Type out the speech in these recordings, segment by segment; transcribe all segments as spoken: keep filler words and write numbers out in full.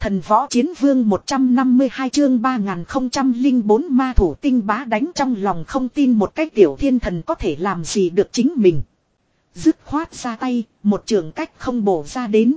Thần võ chiến vương một trăm năm mươi hai chương ba nghìn không trăm lẻ bốn ma thủ tinh bá đánh trong lòng không tin một cái tiểu thiên thần có thể làm gì được chính mình. Dứt khoát ra tay, một trường cách không bổ ra đến.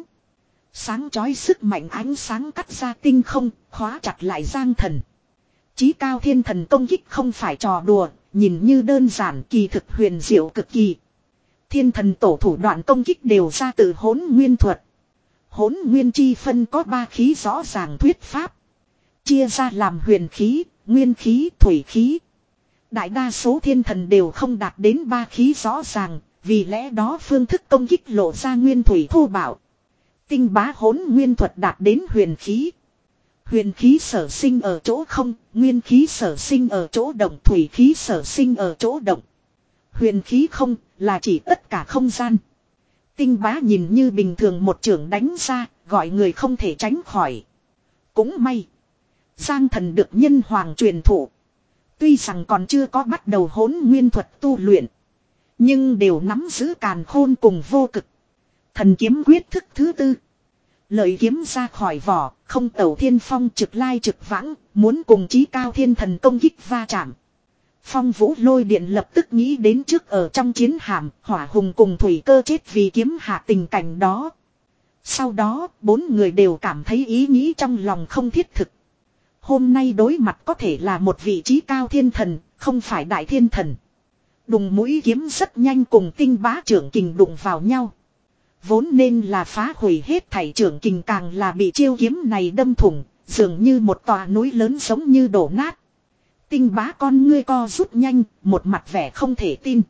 Sáng chói sức mạnh ánh sáng cắt ra tinh không, khóa chặt lại Giang Thần. Chí cao thiên thần công kích không phải trò đùa, nhìn như đơn giản kỳ thực huyền diệu cực kỳ. Thiên thần tổ thủ đoạn công kích đều ra từ hỗn nguyên thuật. Hỗn nguyên chi phân có ba khí rõ ràng thuyết pháp. Chia ra làm huyền khí, nguyên khí, thủy khí. Đại đa số thiên thần đều không đạt đến ba khí rõ ràng, vì lẽ đó phương thức công kích lộ ra nguyên thủy thô bạo. Tinh bá hỗn nguyên thuật đạt đến huyền khí. Huyền khí sở sinh ở chỗ không, nguyên khí sở sinh ở chỗ động, thủy khí sở sinh ở chỗ động. Huyền khí không là chỉ tất cả không gian. Tinh bá nhìn như bình thường một trường đánh ra, gọi người không thể tránh khỏi. Cũng may. Giang Thần được nhân hoàng truyền thụ. Tuy rằng còn chưa có bắt đầu hỗn nguyên thuật tu luyện. Nhưng đều nắm giữ càn khôn cùng vô cực. Thần kiếm quyết thức thứ tư. Lợi kiếm ra khỏi vỏ, không tẩu thiên phong trực lai trực vãng, muốn cùng chí cao thiên thần công kích va chạm. Phong Vũ Lôi Điện lập tức nghĩ đến trước ở trong chiến hạm, Hỏa Hùng cùng Thủy Cơ chết vì kiếm hạ tình cảnh đó. Sau đó, bốn người đều cảm thấy ý nghĩ trong lòng không thiết thực. Hôm nay đối mặt có thể là một vị chí cao thiên thần, không phải đại thiên thần. Đùng mũi kiếm rất nhanh cùng tinh bá trưởng kình đụng vào nhau. Vốn nên là phá hủy hết thảy trưởng kình càng là bị chiêu kiếm này đâm thủng, dường như một tòa núi lớn giống như đổ nát. Tinh bá con ngươi co rút nhanh, một mặt vẻ không thể tin.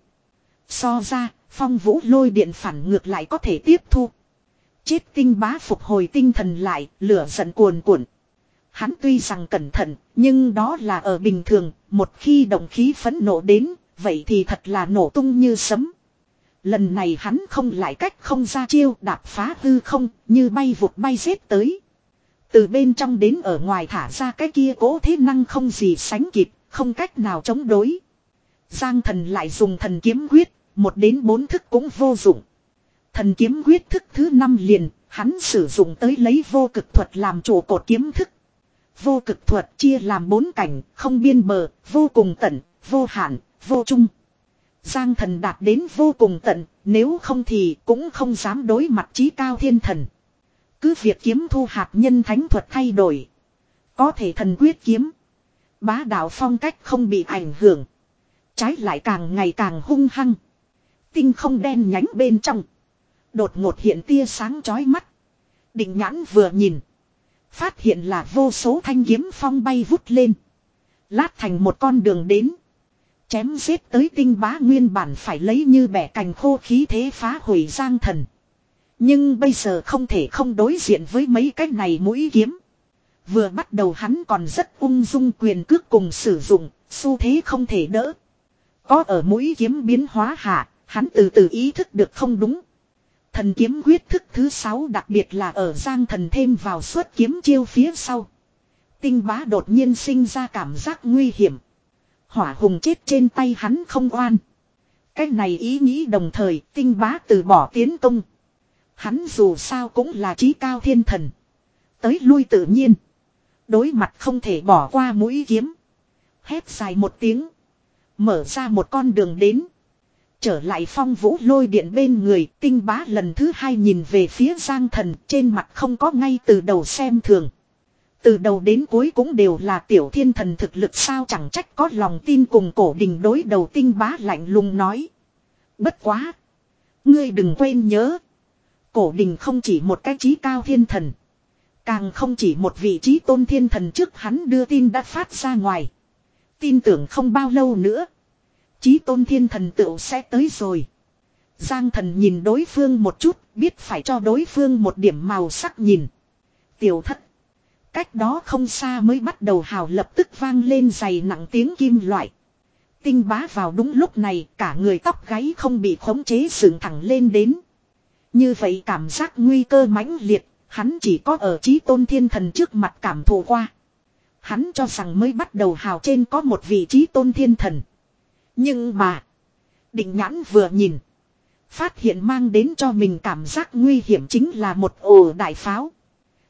So ra, Phong Vũ Lôi Điện phản ngược lại có thể tiếp thu. Chết tinh bá phục hồi tinh thần lại, lửa giận cuồn cuộn. Hắn tuy rằng cẩn thận, nhưng đó là ở bình thường, một khi động khí phẫn nộ đến, vậy thì thật là nổ tung như sấm. Lần này hắn không lại cách không ra chiêu, đạp phá hư không, như bay vụt bay giết tới. Từ bên trong đến ở ngoài thả ra cái kia cố thế năng không gì sánh kịp, không cách nào chống đối. Giang Thần lại dùng thần kiếm quyết, một đến bốn thức cũng vô dụng. Thần kiếm quyết thức thứ năm liền, hắn sử dụng tới lấy vô cực thuật làm trụ cột kiếm thức. Vô cực thuật chia làm bốn cảnh, không biên bờ, vô cùng tận, vô hạn, vô chung. Giang Thần đạt đến vô cùng tận, nếu không thì cũng không dám đối mặt chí cao thiên thần. Cứ việc kiếm thu hạt nhân thánh thuật thay đổi. Có thể thần quyết kiếm. Bá đạo phong cách không bị ảnh hưởng. Trái lại càng ngày càng hung hăng. Tinh không đen nhánh bên trong. Đột ngột hiện tia sáng chói mắt. Định nhãn vừa nhìn. Phát hiện là vô số thanh kiếm phong bay vút lên. Lát thành một con đường đến. Chém giết tới tinh bá nguyên bản phải lấy như bẻ cành khô khí thế phá hủy Giang Thần. Nhưng bây giờ không thể không đối diện với mấy cái này mũi kiếm. Vừa bắt đầu hắn còn rất ung dung quyền cước cùng sử dụng, xu thế không thể đỡ. Có ở mũi kiếm biến hóa hạ, hắn từ từ ý thức được không đúng. Thần kiếm quyết thức thứ sáu đặc biệt là ở Giang Thần thêm vào xuất kiếm chiêu phía sau. Tinh bá đột nhiên sinh ra cảm giác nguy hiểm. Hỏa Hùng chết trên tay hắn không oan. Cái này ý nghĩ đồng thời tinh bá từ bỏ tiến công. Hắn dù sao cũng là chí cao thiên thần. Tới lui tự nhiên. Đối mặt không thể bỏ qua mũi kiếm. Hét dài một tiếng. Mở ra một con đường đến. Trở lại Phong Vũ Lôi Điện bên người, tinh bá lần thứ hai nhìn về phía Giang Thần, trên mặt không có ngay từ đầu xem thường. Từ đầu đến cuối cũng đều là tiểu thiên thần thực lực sao, chẳng trách có lòng tin cùng Cổ Đình đối đầu. Tinh bá lạnh lùng nói. Bất quá. Ngươi đừng quên nhớ. Cổ Đình không chỉ một cái chí cao thiên thần. Càng không chỉ một vị chí tôn thiên thần, trước hắn đưa tin đã phát ra ngoài. Tin tưởng không bao lâu nữa. Chí tôn thiên thần tựu sẽ tới rồi. Giang Thần nhìn đối phương một chút, biết phải cho đối phương một điểm màu sắc nhìn. Tiểu thất. Cách đó không xa mới bắt đầu hào lập tức vang lên dày nặng tiếng kim loại. Tinh bá vào đúng lúc này, cả người tóc gáy không bị khống chế dựng thẳng lên đến. Như vậy cảm giác nguy cơ mãnh liệt, hắn chỉ có ở chí tôn thiên thần trước mặt cảm thụ qua. Hắn cho rằng mới bắt đầu hào trên có một vị chí tôn thiên thần. Nhưng mà, định nhãn vừa nhìn, phát hiện mang đến cho mình cảm giác nguy hiểm chính là một ổ đại pháo.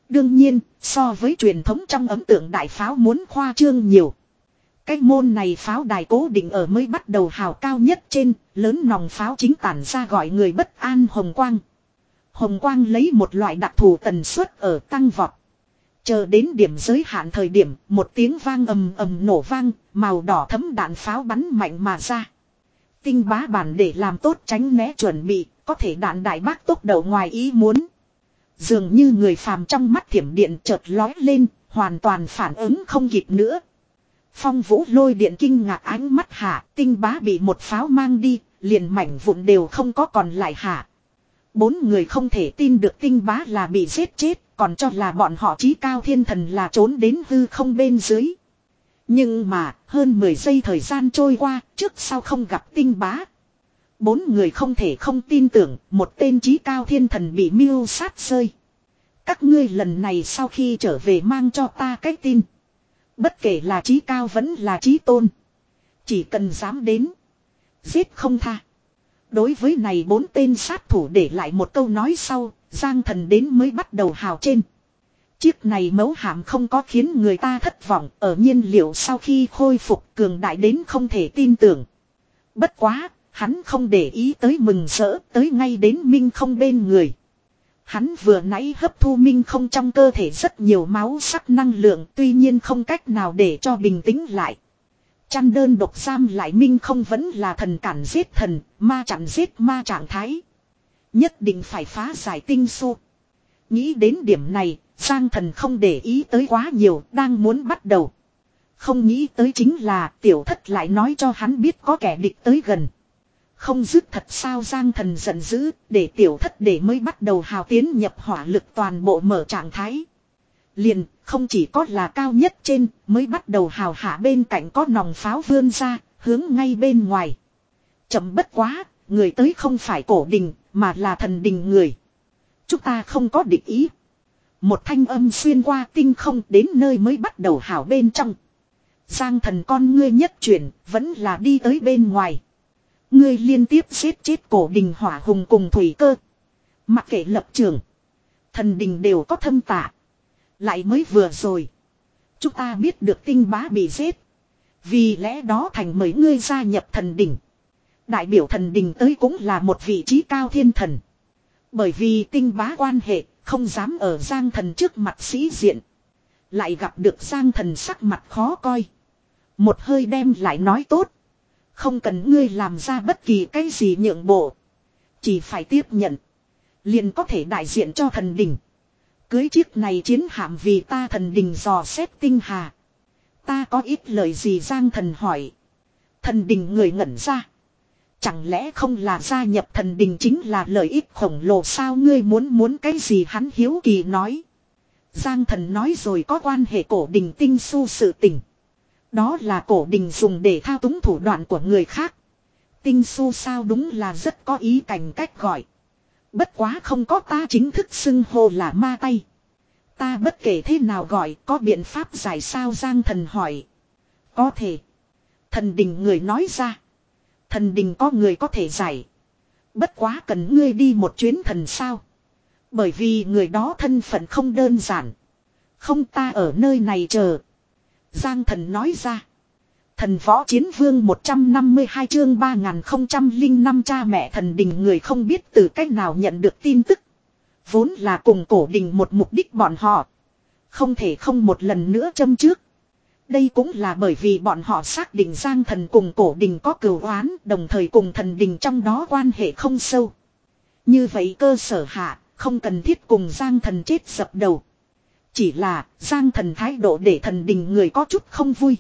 Đương nhiên, so với truyền thống trong ấn tượng đại pháo muốn khoa trương nhiều. Cái môn này pháo đài cố định ở mới bắt đầu hào cao nhất trên, lớn nòng pháo chính tản ra gọi người bất an hồng quang. Hồng quang lấy một loại đặc thù tần suất ở tăng vọt. Chờ đến điểm giới hạn thời điểm, một tiếng vang ầm ầm nổ vang, màu đỏ thấm đạn pháo bắn mạnh mà ra. Tinh bá bản để làm tốt tránh né chuẩn bị, có thể đạn đại bác tốc độ ngoài ý muốn. Dường như người phàm trong mắt thiểm điện chợt lói lên, hoàn toàn phản ứng không kịp nữa. Phong Vũ Lôi Điện kinh ngạc ánh mắt hạ, tinh bá bị một pháo mang đi, liền mảnh vụn đều không có còn lại hạ. Bốn người không thể tin được tinh bá là bị giết chết, còn cho là bọn họ chí cao thiên thần là trốn đến hư không bên dưới. Nhưng mà, hơn mười giây thời gian trôi qua, trước sau không gặp tinh bá. Bốn người không thể không tin tưởng, một tên chí cao thiên thần bị mưu sát rơi. Các ngươi lần này sau khi trở về mang cho ta cái tin. Bất kể là chí cao vẫn là chí tôn. Chỉ cần dám đến. Giết không tha. Đối với này bốn tên sát thủ để lại một câu nói sau. Giang Thần đến mới bắt đầu hào trên. Chiếc này mấu hạm không có khiến người ta thất vọng. Ở nhiên liệu sau khi khôi phục cường đại đến không thể tin tưởng. Bất quá. Hắn không để ý tới mừng rỡ. Tới ngay đến Minh không bên người. Hắn vừa nãy hấp thu Minh không trong cơ thể rất nhiều máu sắc năng lượng, tuy nhiên không cách nào để cho bình tĩnh lại. Chăn đơn độc giam lại Minh không vẫn là thần cản giết thần, ma chặn giết ma trạng thái. Nhất định phải phá giải tinh xô. Nghĩ đến điểm này, Giang Thần không để ý tới quá nhiều, đang muốn bắt đầu. Không nghĩ tới chính là tiểu thất lại nói cho hắn biết có kẻ địch tới gần. Không dứt thật sao Giang Thần giận dữ, để tiểu thất để mới bắt đầu hào tiến nhập hỏa lực toàn bộ mở trạng thái. Liền, không chỉ có là cao nhất trên, mới bắt đầu hào hạ bên cạnh có nòng pháo vươn ra, hướng ngay bên ngoài. Chậm bất quá, người tới không phải cổ đình, mà là thần đình người. Chúng ta không có địch ý. Một thanh âm xuyên qua tinh không đến nơi mới bắt đầu hào bên trong. Giang Thần con ngươi nhất chuyển, vẫn là đi tới bên ngoài. Ngươi liên tiếp giết chết cổ đình hỏa hùng cùng thủy cơ. Mặc kệ lập trường. Thần đình đều có thâm tạ. Lại mới vừa rồi. Chúng ta biết được tinh bá bị giết. Vì lẽ đó thành mời ngươi gia nhập thần đình. Đại biểu thần đình tới cũng là một vị trí cao thiên thần. Bởi vì tinh bá quan hệ không dám ở Giang Thần trước mặt sĩ diện. Lại gặp được Giang Thần sắc mặt khó coi. Một hơi đem lại nói tốt. Không cần ngươi làm ra bất kỳ cái gì nhượng bộ. Chỉ phải tiếp nhận. Liền có thể đại diện cho thần đình. Cưới chiếc này chiến hạm vì ta thần đình dò xét tinh hà. Ta có ít lời gì Giang Thần hỏi. Thần đình người ngẩn ra. Chẳng lẽ không là gia nhập thần đình chính là lợi ích khổng lồ sao ngươi muốn muốn cái gì hắn hiếu kỳ nói. Giang Thần nói rồi có quan hệ cổ đình tinh su sự tình. Đó là cổ đình dùng để thao túng thủ đoạn của người khác. Tinh su sao đúng là rất có ý cảnh cách gọi. Bất quá không có ta chính thức xưng hô là ma tay. Ta bất kể thế nào gọi có biện pháp giải sao Giang Thần hỏi. Có thể. Thần đình người nói ra. Thần đình có người có thể giải. Bất quá cần ngươi đi một chuyến thần sao. Bởi vì người đó thân phận không đơn giản. Không ta ở nơi này chờ. Giang Thần nói ra. Thần võ chiến vương một trăm năm mươi hai chương ba nghìn không trăm lẻ năm cha mẹ thần đình người không biết từ cách nào nhận được tin tức. Vốn là cùng cổ đình một mục đích bọn họ. Không thể không một lần nữa châm trước. Đây cũng là bởi vì bọn họ xác định Giang Thần cùng cổ đình có cừu oán, đồng thời cùng thần đình trong đó quan hệ không sâu. Như vậy cơ sở hạ, không cần thiết cùng Giang Thần chết dập đầu. Chỉ là, Giang Thần thái độ để thần đình người có chút không vui.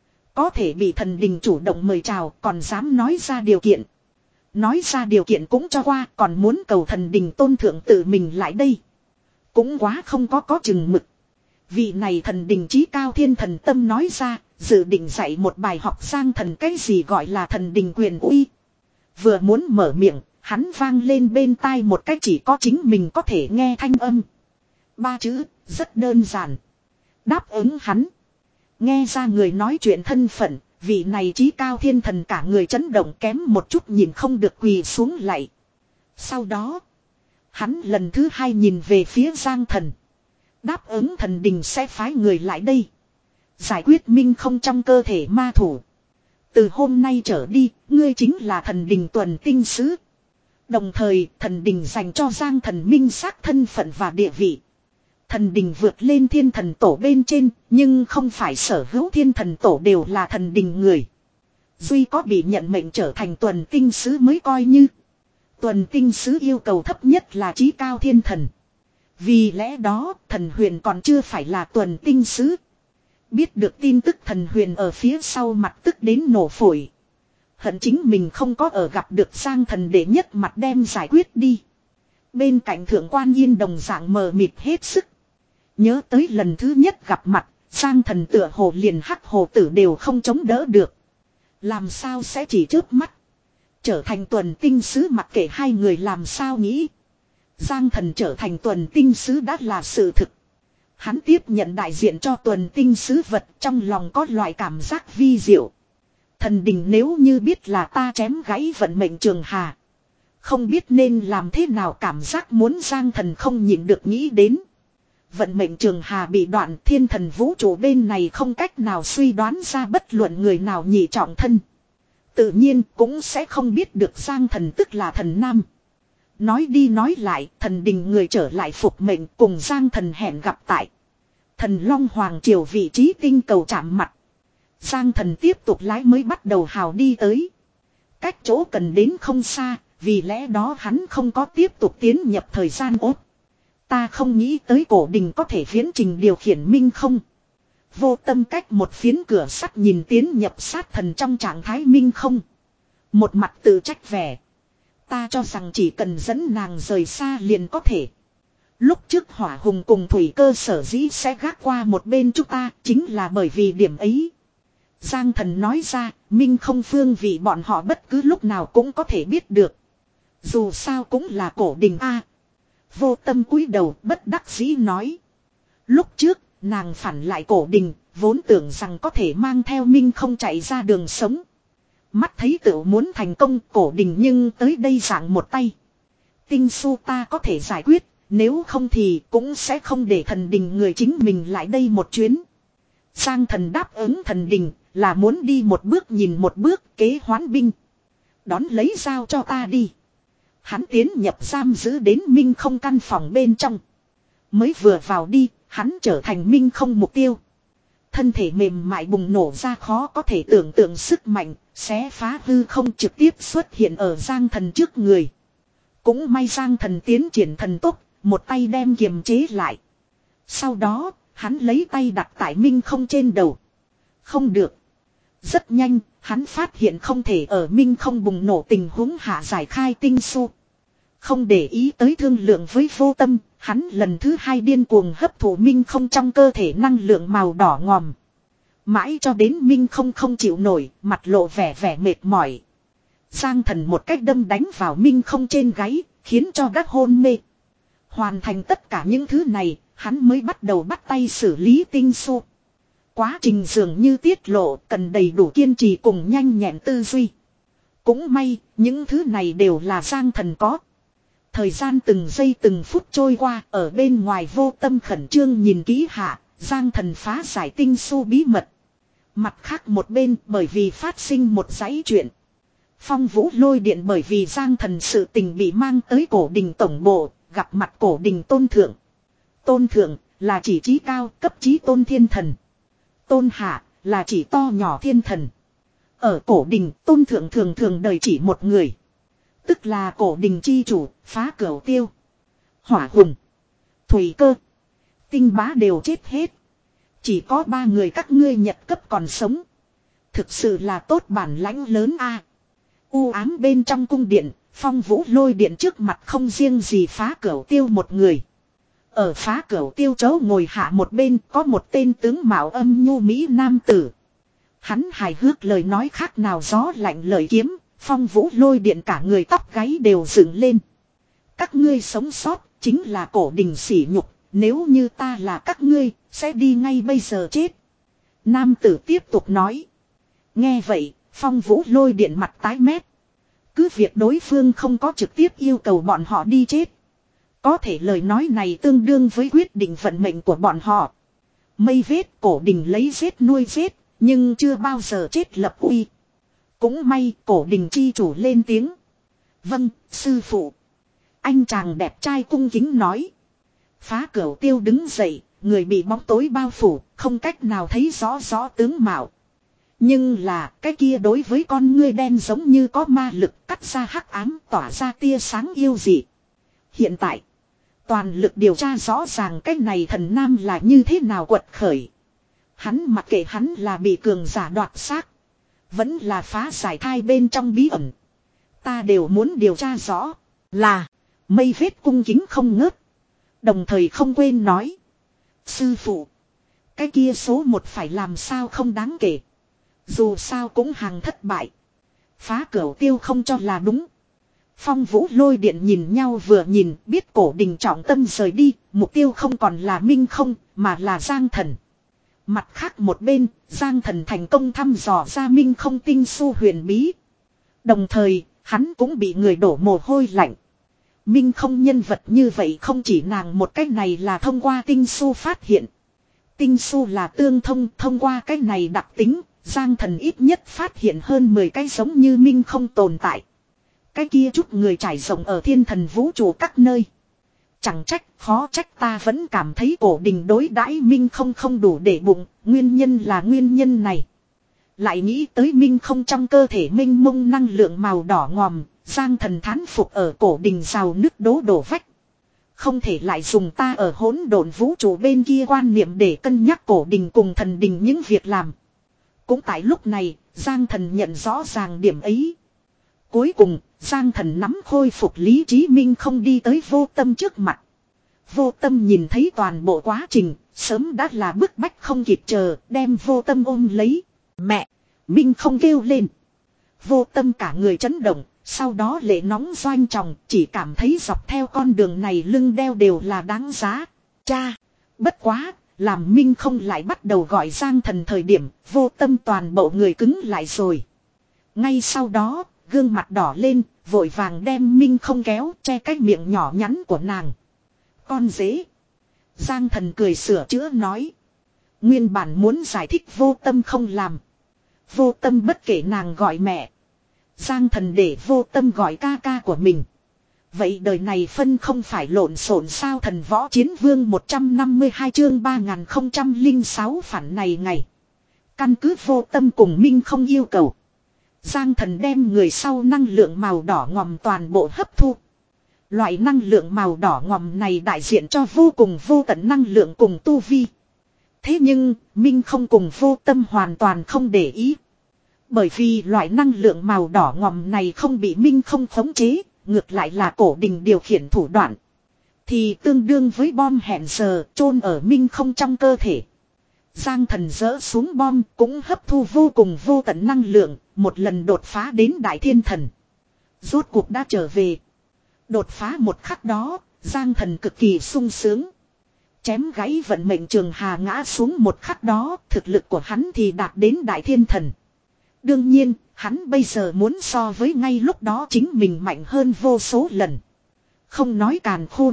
Có thể bị thần đình chủ động mời chào, còn dám nói ra điều kiện. Nói ra điều kiện cũng cho qua, còn muốn cầu thần đình tôn thượng tự mình lại đây. Cũng quá không có có chừng mực. Vị này thần đình chí cao thiên thần tâm nói ra, dự định dạy một bài học Giang Thần cái gì gọi là thần đình quyền uy. Vừa muốn mở miệng, hắn vang lên bên tai một cách chỉ có chính mình có thể nghe thanh âm. Ba chữ, rất đơn giản. Đáp ứng hắn. Nghe ra người nói chuyện thân phận, vị này chí cao thiên thần cả người chấn động kém một chút nhìn không được quỳ xuống lại. Sau đó, hắn lần thứ hai nhìn về phía Giang Thần. Đáp ứng thần đình sẽ phái người lại đây. Giải quyết Minh không trong cơ thể ma thủ. Từ hôm nay trở đi, ngươi chính là thần đình tuần tinh sứ. Đồng thời, thần đình dành cho Giang Thần minh xác thân phận và địa vị. Thần đình vượt lên thiên thần tổ bên trên, nhưng không phải sở hữu thiên thần tổ đều là thần đình người. Duy có bị nhận mệnh trở thành tuần tinh sứ mới coi như. Tuần tinh sứ yêu cầu thấp nhất là chí cao thiên thần. Vì lẽ đó, thần huyền còn chưa phải là tuần tinh sứ. Biết được tin tức thần huyền ở phía sau mặt tức đến nổ phổi. Hận chính mình không có ở gặp được Giang Thần để nhất mặt đem giải quyết đi. Bên cạnh thượng quan Yên đồng dạng mờ mịt hết sức. Nhớ tới lần thứ nhất gặp mặt, Giang Thần tựa hồ liền hắc hồ tử đều không chống đỡ được. Làm sao sẽ chỉ chớp mắt. Trở thành tuần tinh sứ mặc kệ hai người làm sao nghĩ. Giang Thần trở thành tuần tinh sứ đã là sự thực. Hắn tiếp nhận đại diện cho tuần tinh sứ vật, trong lòng có loại cảm giác vi diệu. Thần đình nếu như biết là ta chém gãy vận mệnh trường hà. Không biết nên làm thế nào, cảm giác muốn Giang Thần không nhịn được nghĩ đến. Vận mệnh trường hà bị đoạn, thiên thần vũ trụ bên này không cách nào suy đoán ra bất luận người nào nhị trọng thân. Tự nhiên cũng sẽ không biết được Giang Thần tức là thần nam. Nói đi nói lại, thần đình người trở lại phục mệnh cùng Giang Thần hẹn gặp tại Thần Long Hoàng Triều vị trí tinh cầu chạm mặt. Giang Thần tiếp tục lái mới bắt đầu hào đi tới. Cách chỗ cần đến không xa, vì lẽ đó hắn không có tiếp tục tiến nhập thời gian ốt. Ta không nghĩ tới cổ đình có thể viễn trình điều khiển minh không. Vô tâm cách một phiến cửa sắt nhìn tiến nhập sát thần trong trạng thái minh không. Một mặt tự trách vẻ. Ta cho rằng chỉ cần dẫn nàng rời xa liền có thể. Lúc trước Hỏa Hùng cùng Thủy Cơ sở dĩ sẽ gác qua một bên chúng ta chính là bởi vì điểm ấy. Giang Thần nói ra, minh không phương vị bọn họ bất cứ lúc nào cũng có thể biết được. Dù sao cũng là cổ đình A. Vô tâm cúi đầu bất đắc dĩ nói. Lúc trước, nàng phản lại cổ đình, vốn tưởng rằng có thể mang theo minh không chạy ra đường sống. Mắt thấy tự muốn thành công cổ đình nhưng tới đây dạng một tay. Tinh su ta có thể giải quyết, nếu không thì cũng sẽ không để thần đình người chính mình lại đây một chuyến. Giang Thần đáp ứng thần đình là muốn đi một bước nhìn một bước kế hoán binh. Đón lấy dao cho ta đi. Hắn tiến nhập giam giữ đến minh không căn phòng bên trong. Mới vừa vào đi, hắn trở thành minh không mục tiêu. Thân thể mềm mại bùng nổ ra khó có thể tưởng tượng sức mạnh, xé phá hư không trực tiếp xuất hiện ở Giang Thần trước người. Cũng may Giang Thần tiến triển thần tốc, một tay đem kiềm chế lại. Sau đó, hắn lấy tay đặt tại minh không trên đầu. Không được. Rất nhanh, hắn phát hiện không thể ở minh không bùng nổ tình huống hạ giải khai tinh su. Không để ý tới thương lượng với vô tâm, hắn lần thứ hai điên cuồng hấp thụ minh không trong cơ thể năng lượng màu đỏ ngòm. Mãi cho đến minh không không chịu nổi, mặt lộ vẻ vẻ mệt mỏi. Giang Thần một cách đâm đánh vào minh không trên gáy, khiến cho đắc hôn mê. Hoàn thành tất cả những thứ này, hắn mới bắt đầu bắt tay xử lý tinh su. Quá trình dường như tiết lộ cần đầy đủ kiên trì cùng nhanh nhẹn tư duy. Cũng may, những thứ này đều là Giang Thần có. Thời gian từng giây từng phút trôi qua, ở bên ngoài vô tâm khẩn trương nhìn kỹ hạ, Giang Thần phá giải tinh su bí mật. Mặt khác một bên bởi vì phát sinh một dãy chuyện. Phong Vũ Lôi Điện bởi vì Giang Thần sự tình bị mang tới cổ đình tổng bộ, gặp mặt cổ đình tôn thượng. Tôn thượng là chỉ trí cao cấp trí tôn thiên thần. Tôn hạ là chỉ to nhỏ thiên thần. Ở cổ đình tôn thượng thường thường đời chỉ một người. Tức là cổ đình chi chủ, Phá Cửu Tiêu. Hỏa Hùng, Thủy Cơ, Tinh Bá đều chết hết. Chỉ có ba người các ngươi nhật cấp còn sống. Thực sự là tốt bản lãnh lớn a. À. U ám bên trong cung điện, Phong Vũ Lôi Điện trước mặt không riêng gì Phá Cửu Tiêu một người. Ở Phá Cửu Tiêu chỗ ngồi hạ một bên có một tên tướng mạo âm nhu mỹ nam tử. Hắn hài hước lời nói khác nào gió lạnh lời kiếm, Phong Vũ Lôi Điện cả người tóc gáy đều dựng lên. Các ngươi sống sót chính là cổ đình sỉ nhục, nếu như ta là các ngươi, sẽ đi ngay bây giờ chết. Nam tử tiếp tục nói. Nghe vậy, Phong Vũ Lôi Điện mặt tái mét. Cứ việc đối phương không có trực tiếp yêu cầu bọn họ đi chết. Có thể lời nói này tương đương với quyết định vận mệnh của bọn họ. Mây vết cổ đình lấy vết nuôi vết, nhưng chưa bao giờ chết lập uy. Cũng may cổ đình chi chủ lên tiếng. Vâng, sư phụ. Anh chàng đẹp trai cung kính nói. Phá Cửu Tiêu đứng dậy, người bị bóng tối bao phủ, không cách nào thấy rõ rõ tướng mạo. Nhưng là cái kia đối với con ngươi đen giống như có ma lực cắt ra hắc ám tỏa ra tia sáng yêu dị. Hiện tại, toàn lực điều tra rõ ràng cái này thần nam là như thế nào quật khởi. Hắn mặc kệ hắn là bị cường giả đoạt xác, vẫn là phá giải thai bên trong bí ẩn. Ta đều muốn điều tra rõ. Là, mây vết cung kính không ngớt. Đồng thời không quên nói. Sư phụ, cái kia số một phải làm sao không đáng kể. Dù sao cũng hàng thất bại. Phá Cửu Tiêu không cho là đúng. Phong Vũ Lôi Điện nhìn nhau vừa nhìn biết cổ đình trọng tâm rời đi. Mục tiêu không còn là Minh Không mà là Giang Thần. Mặt khác một bên, Giang Thần thành công thăm dò ra Minh Không tinh su huyền bí. Đồng thời, hắn cũng bị người đổ mồ hôi lạnh. Minh Không nhân vật như vậy không chỉ nàng một cách này là thông qua tinh su phát hiện. Tinh su là tương thông, thông qua cái này đặc tính, Giang Thần ít nhất phát hiện hơn mười cái giống như Minh Không tồn tại. Cái kia chút người trải rộng ở thiên thần vũ trụ các nơi. Chẳng trách, khó trách ta vẫn cảm thấy cổ đình đối đãi Minh Không không đủ để bụng, nguyên nhân là nguyên nhân này. Lại nghĩ tới Minh Không trong cơ thể minh mông năng lượng màu đỏ ngòm, Giang Thần thán phục ở cổ đình rào nứt đố đổ vách. Không thể lại dùng ta ở hỗn độn vũ trụ bên kia quan niệm để cân nhắc cổ đình cùng thần đình những việc làm. Cũng tại lúc này, Giang Thần nhận rõ ràng điểm ấy. Cuối cùng, Giang Thần nắm khôi phục lý trí Minh Không đi tới Vô Tâm trước mặt. Vô Tâm nhìn thấy toàn bộ quá trình, sớm đã là bức bách không kịp chờ, đem Vô Tâm ôm lấy. Mẹ! Minh Không kêu lên. Vô Tâm cả người chấn động, sau đó lệ nóng doanh tròng, chỉ cảm thấy dọc theo con đường này lưng đeo đều là đáng giá. Cha! Bất quá! Làm Minh Không lại bắt đầu gọi Giang Thần thời điểm, Vô Tâm toàn bộ người cứng lại rồi. Ngay sau đó, gương mặt đỏ lên, vội vàng đem Minh Không kéo che cái miệng nhỏ nhắn của nàng. Con dế. Giang Thần cười sửa chữa nói. Nguyên bản muốn giải thích Vô Tâm không làm. Vô Tâm bất kể nàng gọi mẹ. Giang Thần để Vô Tâm gọi ca ca của mình. Vậy đời này phân không phải lộn xộn sao? Thần Võ Chiến Vương một trăm năm mươi hai chương ba nghìn không trăm lẻ sáu phản này ngày. Căn cứ Vô Tâm cùng Minh Không yêu cầu. Giang Thần đem người sau năng lượng màu đỏ ngòm toàn bộ hấp thu. Loại năng lượng màu đỏ ngòm này đại diện cho vô cùng vô tận năng lượng cùng tu vi. Thế nhưng, Minh Không cùng Vô Tâm hoàn toàn không để ý. Bởi vì loại năng lượng màu đỏ ngòm này không bị Minh Không khống chế, ngược lại là cổ đình điều khiển thủ đoạn. Thì tương đương với bom hẹn giờ chôn ở Minh Không trong cơ thể. Giang Thần dỡ xuống bom cũng hấp thu vô cùng vô tận năng lượng, một lần đột phá đến Đại Thiên Thần. Rốt cuộc đã trở về. Đột phá một khắc đó, Giang Thần cực kỳ sung sướng. Chém gãy vận mệnh trường hà ngã xuống một khắc đó, thực lực của hắn thì đạt đến Đại Thiên Thần. Đương nhiên, hắn bây giờ muốn so với ngay lúc đó chính mình mạnh hơn vô số lần. Không nói càn khôn,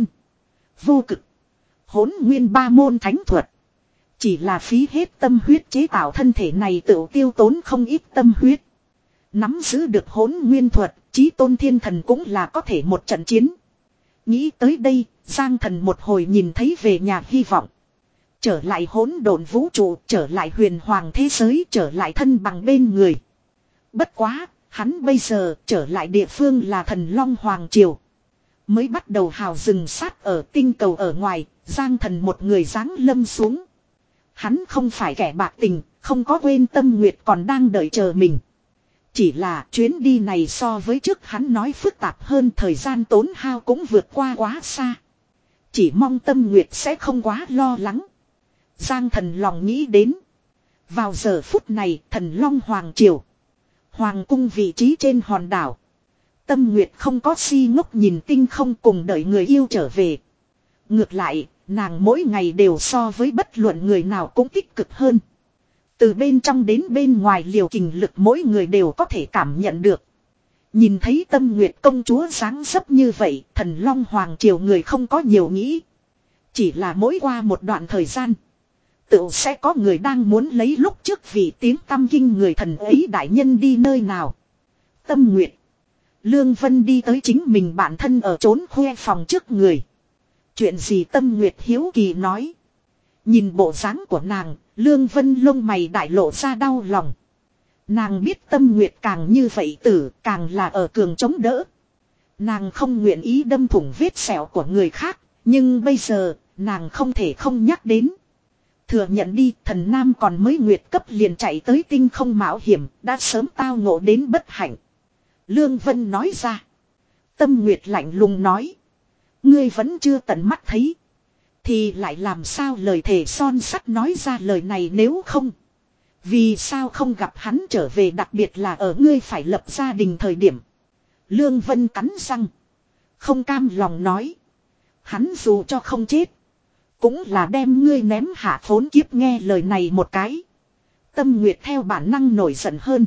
vô cực, hỗn nguyên ba môn thánh thuật. Chỉ là phí hết tâm huyết chế tạo thân thể này tự tiêu tốn không ít tâm huyết. Nắm giữ được hỗn nguyên thuật, chí tôn thiên thần cũng là có thể một trận chiến. Nghĩ tới đây, Giang Thần một hồi nhìn thấy về nhà hy vọng. Trở lại hỗn độn vũ trụ, trở lại huyền hoàng thế giới, trở lại thân bằng bên người. Bất quá, hắn bây giờ trở lại địa phương là Thần Long Hoàng Triều. Mới bắt đầu hào rừng sát ở tinh cầu ở ngoài, Giang Thần một người giáng lâm xuống. Hắn không phải kẻ bạc tình, không có quên Tâm Nguyệt còn đang đợi chờ mình. Chỉ là chuyến đi này so với trước hắn nói phức tạp hơn, thời gian tốn hao cũng vượt qua quá xa. Chỉ mong Tâm Nguyệt sẽ không quá lo lắng. Giang Thần lòng nghĩ đến. Vào giờ phút này, Thần Long Hoàng Triều, Hoàng cung vị trí trên hòn đảo. Tâm Nguyệt không có si ngốc nhìn tinh không cùng đợi người yêu trở về. Ngược lại, nàng mỗi ngày đều so với bất luận người nào cũng tích cực hơn. Từ bên trong đến bên ngoài liều kình lực mỗi người đều có thể cảm nhận được. Nhìn thấy Tâm Nguyệt công chúa dáng dấp như vậy, Thần Long Hoàng triều người không có nhiều nghĩ. Chỉ là mỗi qua một đoạn thời gian, tự sẽ có người đang muốn lấy lúc trước vì tiếng tăm kinh người thần ấy đại nhân đi nơi nào. Tâm Nguyệt. Lương Vân đi tới chính mình bản thân ở trốn khoe phòng trước người. Chuyện gì Tâm Nguyệt hiếu kỳ nói. Nhìn bộ dáng của nàng, Lương Vân lông mày đại lộ ra đau lòng. Nàng biết Tâm Nguyệt càng như vậy tử, càng là ở cường chống đỡ. Nàng không nguyện ý đâm thủng vết sẹo của người khác, nhưng bây giờ, nàng không thể không nhắc đến. Thừa nhận đi, thần nam còn mới nguyệt cấp liền chạy tới tinh không mạo hiểm, đã sớm tao ngộ đến bất hạnh. Lương Vân nói ra. Tâm Nguyệt lạnh lùng nói. Ngươi vẫn chưa tận mắt thấy. Thì lại làm sao lời thề son sắt nói ra lời này nếu không. Vì sao không gặp hắn trở về đặc biệt là ở ngươi phải lập gia đình thời điểm. Lương Vân cắn răng. Không cam lòng nói. Hắn dù cho không chết. Cũng là đem ngươi ném hạ phốn kiếp nghe lời này một cái. Tâm Nguyệt theo bản năng nổi giận hơn.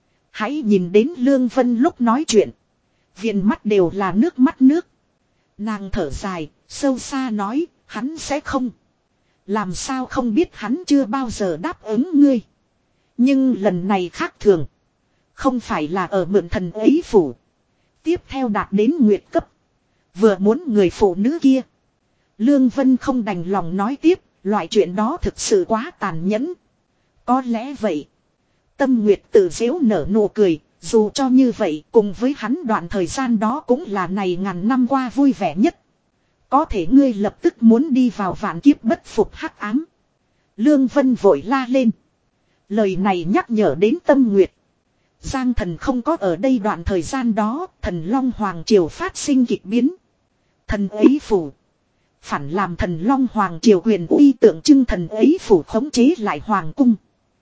Hãy nhìn đến Lương Vân lúc nói chuyện. Viền mắt đều là nước mắt nước. Nàng thở dài, sâu xa nói, hắn sẽ không. Làm sao không biết hắn chưa bao giờ đáp ứng ngươi. Nhưng lần này khác thường. Không phải là ở mượn thần ấy phủ. Tiếp theo đạt đến nguyệt cấp. Vừa muốn người phụ nữ kia. Lương Vân không đành lòng nói tiếp, loại chuyện đó thực sự quá tàn nhẫn. Có lẽ vậy. Tâm Nguyệt tự giễu nở nụ cười, dù cho như vậy cùng với hắn đoạn thời gian đó cũng là này ngàn năm qua vui vẻ nhất. Có thể ngươi lập tức muốn đi vào vạn kiếp bất phục hắc ám. Lương Vân vội la lên. Lời này nhắc nhở đến Tâm Nguyệt. Giang thần không có ở đây đoạn thời gian đó, thần Long Hoàng triều phát sinh kịch biến. Thần ấy phủ. Phản làm thần Long Hoàng triều quyền uy tượng trưng thần ấy phủ khống chế lại hoàng cung.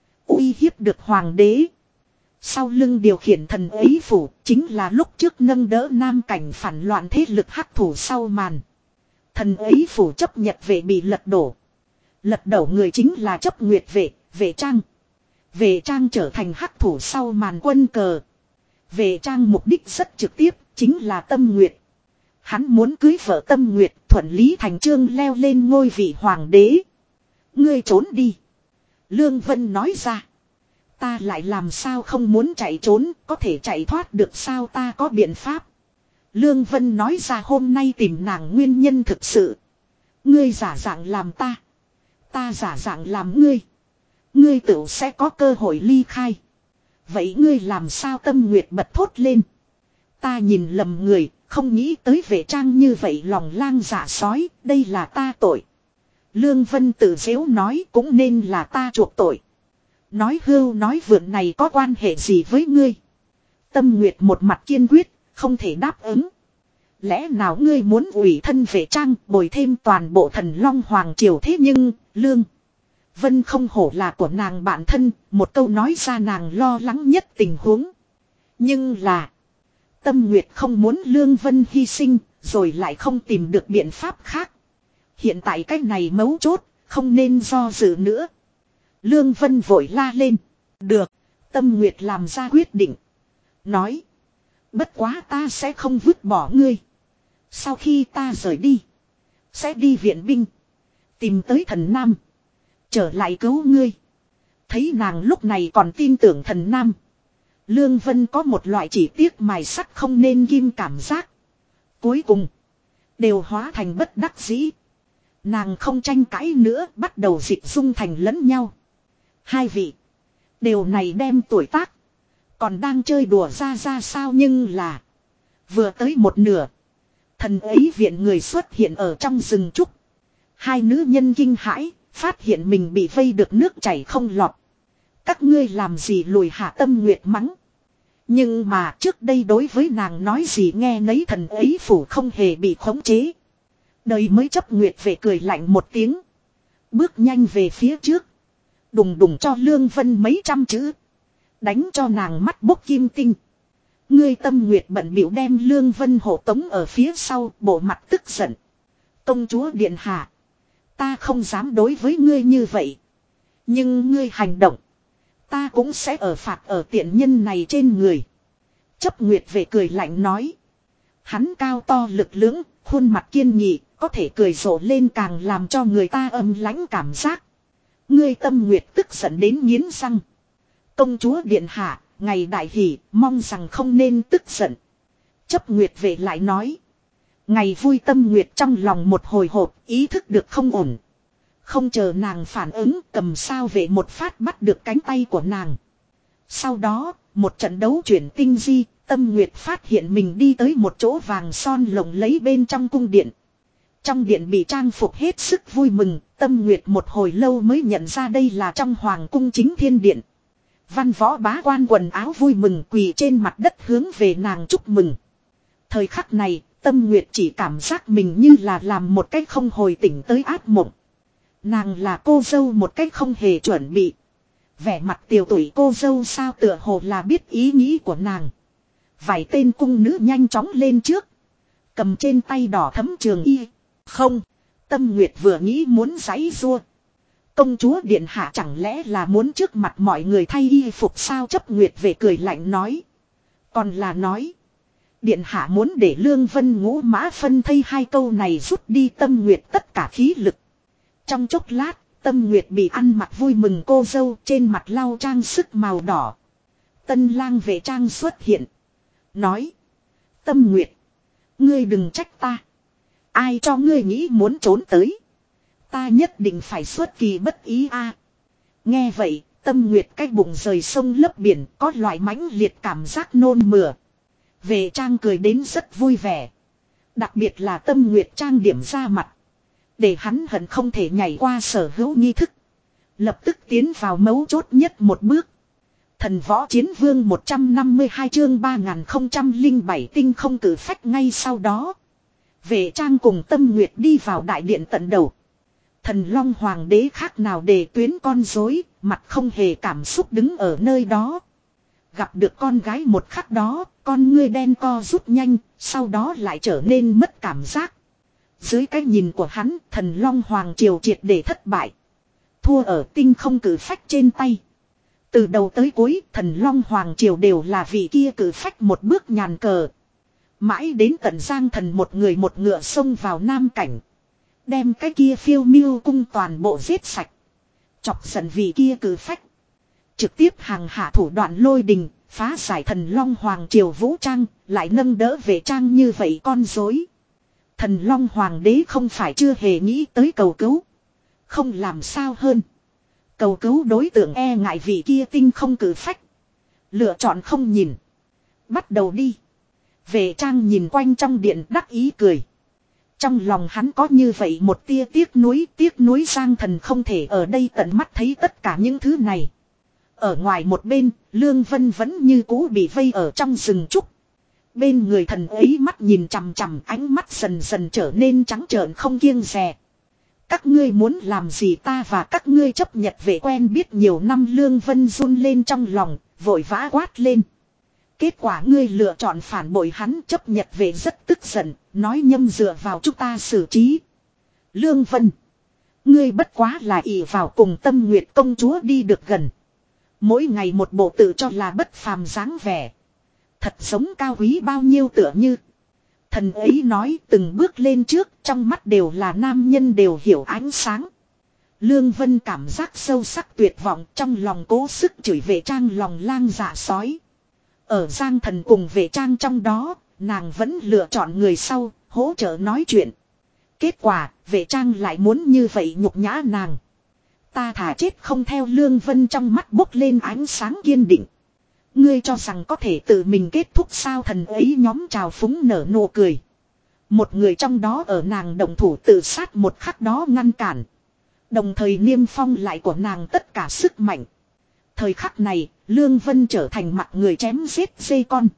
Uy hiếp được hoàng đế. Sau lưng điều khiển thần ấy phủ chính là lúc trước nâng đỡ nam cảnh phản loạn thế lực hắc thủ sau màn. Thần ấy phủ chấp nhật vệ bị lật đổ. Lật đổ người chính là chấp nguyệt vệ, vệ trang. Vệ trang trở thành hắc thủ sau màn quân cờ. Vệ trang mục đích rất trực tiếp, chính là Tâm Nguyệt. Hắn muốn cưới vợ Tâm Nguyệt, thuận lý thành chương leo lên ngôi vị hoàng đế. Ngươi trốn đi. Lương Vân nói ra. Ta lại làm sao không muốn chạy trốn, có thể chạy thoát được sao ta có biện pháp. Lương Vân nói ra hôm nay tìm nàng nguyên nhân thực sự. Ngươi giả dạng làm ta. Ta giả dạng làm ngươi. Ngươi tự sẽ có cơ hội ly khai. Vậy ngươi làm sao Tâm Nguyệt bật thốt lên. Ta nhìn lầm người, không nghĩ tới vệ trang như vậy lòng lang dạ sói, đây là ta tội. Lương Vân tự giễu nói cũng nên là ta chuộc tội. Nói hưu nói vượn này có quan hệ gì với ngươi. Tâm Nguyệt một mặt kiên quyết, không thể đáp ứng. Lẽ nào ngươi muốn ủy thân vệ trang bồi thêm toàn bộ thần Long Hoàng triều thế nhưng, Lương Vân không hổ là của nàng bản thân, một câu nói ra nàng lo lắng nhất tình huống. Nhưng là, Tâm Nguyệt không muốn Lương Vân hy sinh, rồi lại không tìm được biện pháp khác. Hiện tại cách này mấu chốt, không nên do dự nữa. Lương Vân vội la lên. Được, Tâm Nguyệt làm ra quyết định. Nói, bất quá ta sẽ không vứt bỏ ngươi. Sau khi ta rời đi, sẽ đi viện binh. Tìm tới thần Nam. Trở lại cứu ngươi. Thấy nàng lúc này còn tin tưởng thần Nam. Lương Vân có một loại chỉ tiếc mài sắt không nên ghim cảm giác. Cuối cùng, đều hóa thành bất đắc dĩ. Nàng không tranh cãi nữa, bắt đầu dịch dung thành lẫn nhau. Hai vị, điều này đem tuổi tác. Còn đang chơi đùa ra ra sao nhưng là. Vừa tới một nửa. Thần ấy viện người xuất hiện ở trong rừng trúc. Hai nữ nhân kinh hãi, phát hiện mình bị vây được nước chảy không lọt. Các ngươi làm gì lùi hạ Tâm Nguyệt mắng. Nhưng mà trước đây đối với nàng nói gì nghe nấy thần ấy phủ không hề bị khống chế. Đời mới chấp Nguyệt về cười lạnh một tiếng. Bước nhanh về phía trước. Đùng đùng cho Lương Vân mấy trăm chữ. Đánh cho nàng mắt bốc kim tinh. Ngươi Tâm Nguyệt bận bịu đem Lương Vân hộ tống ở phía sau, bộ mặt tức giận. Công chúa điện hạ, ta không dám đối với ngươi như vậy. Nhưng ngươi hành động, ta cũng sẽ ở phạt ở tiện nhân này trên người. Chấp Nguyệt về cười lạnh nói. Hắn cao to lực lưỡng, khuôn mặt kiên nghị, có thể cười rộ lên càng làm cho người ta âm lãnh cảm giác. Ngươi Tâm Nguyệt tức giận đến nghiến răng. Công chúa điện hạ, ngày đại hỷ, mong rằng không nên tức giận. Chấp Nguyệt về lại nói. Ngày vui Tâm Nguyệt trong lòng một hồi hộp, ý thức được không ổn. Không chờ nàng phản ứng, cầm sao về một phát bắt được cánh tay của nàng. Sau đó, một trận đấu chuyển tinh di, Tâm Nguyệt phát hiện mình đi tới một chỗ vàng son lộng lấy bên trong cung điện. Trong điện bị trang phục hết sức vui mừng, Tâm Nguyệt một hồi lâu mới nhận ra đây là trong hoàng cung chính thiên điện. Văn võ bá quan quần áo vui mừng quỳ trên mặt đất hướng về nàng chúc mừng. Thời khắc này, Tâm Nguyệt chỉ cảm giác mình như là làm một cách không hồi tỉnh tới ác mộng. Nàng là cô dâu một cách không hề chuẩn bị. Vẻ mặt tiều tụy cô dâu sao tựa hồ là biết ý nghĩ của nàng. Vài tên cung nữ nhanh chóng lên trước. Cầm trên tay đỏ thấm trường y. Không, Tâm Nguyệt vừa nghĩ muốn giãy giụa. Công chúa điện hạ chẳng lẽ là muốn trước mặt mọi người thay y phục sao? Chấp Nguyệt về cười lạnh nói. Còn là nói. Điện hạ muốn để Lương Vân Ngũ Mã phân thây hai câu này rút đi Tâm Nguyệt tất cả khí lực. Trong chốc lát, Tâm Nguyệt bị ăn mặc vui mừng cô dâu trên mặt lau trang sức màu đỏ. Tân lang vệ trang xuất hiện. Nói. Tâm Nguyệt. Ngươi đừng trách ta. Ai cho ngươi nghĩ muốn trốn tới. Ta nhất định phải xuất kỳ bất ý a. Nghe vậy, Tâm Nguyệt cái bụng rời sông lấp biển có loại mãnh liệt cảm giác nôn mửa. Vệ trang cười đến rất vui vẻ. Đặc biệt là Tâm Nguyệt trang điểm ra mặt. Để hắn hận không thể nhảy qua sở hữu nghi thức. Lập tức tiến vào mấu chốt nhất một bước. Thần võ chiến vương một trăm năm mươi hai chương ba nghìn không trăm lẻ bảy tinh không cử phách ngay sau đó. Vệ trang cùng Tâm Nguyệt đi vào đại điện tận đầu. Thần Long Hoàng đế khác nào để tuyến con rối, mặt không hề cảm xúc đứng ở nơi đó. Gặp được con gái một khắc đó, con ngươi đen co rút nhanh, sau đó lại trở nên mất cảm giác. Dưới cái nhìn của hắn, Thần Long Hoàng triều triệt để thất bại. Thua ở tinh không cử phách trên tay. Từ đầu tới cuối, Thần Long Hoàng triều đều là vị kia cử phách một bước nhàn cờ. Mãi đến tận Giang Thần một người một ngựa xông vào Nam Cảnh. Đem cái kia phiêu miêu cung toàn bộ giết sạch. Chọc giận vị kia cử phách. Trực tiếp hàng hạ thủ đoạn lôi đình, phá giải Thần Long Hoàng triều vũ trang, lại nâng đỡ về trang như vậy con dối. Thần Long Hoàng đế không phải chưa hề nghĩ tới cầu cứu. Không làm sao hơn. Cầu cứu đối tượng e ngại vị kia tinh không cử phách. Lựa chọn không nhìn. Bắt đầu đi. Vệ trang nhìn quanh trong điện đắc ý cười. Trong lòng hắn có như vậy một tia tiếc nuối, tiếc nuối Giang Thần không thể ở đây tận mắt thấy tất cả những thứ này. Ở ngoài một bên, Lương Vân vẫn như cũ bị vây ở trong rừng trúc. Bên người thần ấy mắt nhìn chằm chằm, ánh mắt dần dần trở nên trắng trợn không kiêng dè. Các ngươi muốn làm gì ta và các ngươi chấp nhật về quen biết nhiều năm. Lương Vân run lên trong lòng, vội vã quát lên. Kết quả ngươi lựa chọn phản bội hắn. Chấp nhật về rất tức giận, nói nhâm dựa vào chúng ta xử trí. Lương Vân, ngươi bất quá là ỷ vào cùng Tâm Nguyệt công chúa đi được gần. Mỗi ngày một bộ tự cho là bất phàm dáng vẻ. Thật giống cao quý bao nhiêu tựa như. Thần ấy nói từng bước lên trước, trong mắt đều là nam nhân đều hiểu ánh sáng. Lương Vân cảm giác sâu sắc tuyệt vọng, trong lòng cố sức chửi Vệ trang lòng lang dạ sói. Ở Giang Thần cùng Vệ trang trong đó, nàng vẫn lựa chọn người sau, hỗ trợ nói chuyện. Kết quả, Vệ trang lại muốn như vậy nhục nhã nàng. Ta thả chết không theo. Lương Vân trong mắt bốc lên ánh sáng kiên định. Ngươi cho rằng có thể tự mình kết thúc sao? Thần ấy nhóm trào phúng nở nụ cười. Một người trong đó ở nàng động thủ tự sát một khắc đó ngăn cản. Đồng thời niêm phong lại của nàng tất cả sức mạnh. Thời khắc này, Lương Vân trở thành mặt người chém giết dây con.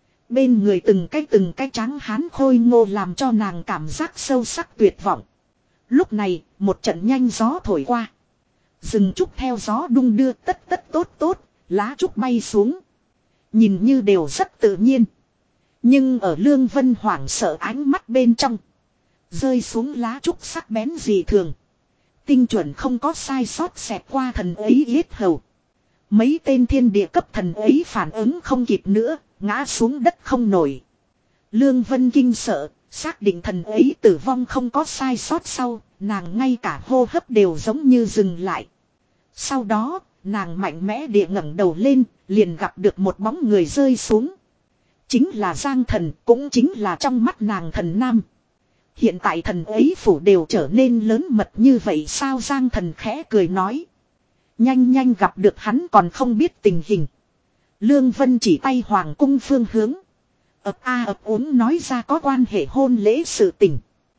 Bên người từng cái từng cái trắng hán khôi ngô làm cho nàng cảm giác sâu sắc tuyệt vọng. Lúc này, một trận nhanh gió thổi qua. Rừng trúc theo gió đung đưa tất tất tốt tốt, lá trúc bay xuống. Nhìn như đều rất tự nhiên. Nhưng ở Lương Vân hoảng sợ ánh mắt bên trong. Rơi xuống lá trúc sắc bén dị thường. Tinh chuẩn không có sai sót xẹt qua thần ấy yết hầu. Mấy tên thiên địa cấp thần ấy phản ứng không kịp nữa. ngã xuống đất không nổi. Lương Vân kinh sợ, xác định thần ấy tử vong không có sai sót sau, nàng ngay cả hô hấp đều giống như dừng lại. Sau đó, nàng mạnh mẽ địa ngẩng đầu lên, liền gặp được một bóng người rơi xuống. Chính là Giang Thần, cũng chính là trong mắt nàng thần nam. Hiện tại thần ấy phủ đều trở nên lớn mật như vậy sao? Giang Thần khẽ cười nói. Nhanh nhanh gặp được hắn còn không biết tình hình. Lương Vân chỉ tay hoàng cung phương hướng. ập a ập úng nói ra có quan hệ hôn lễ sự tình.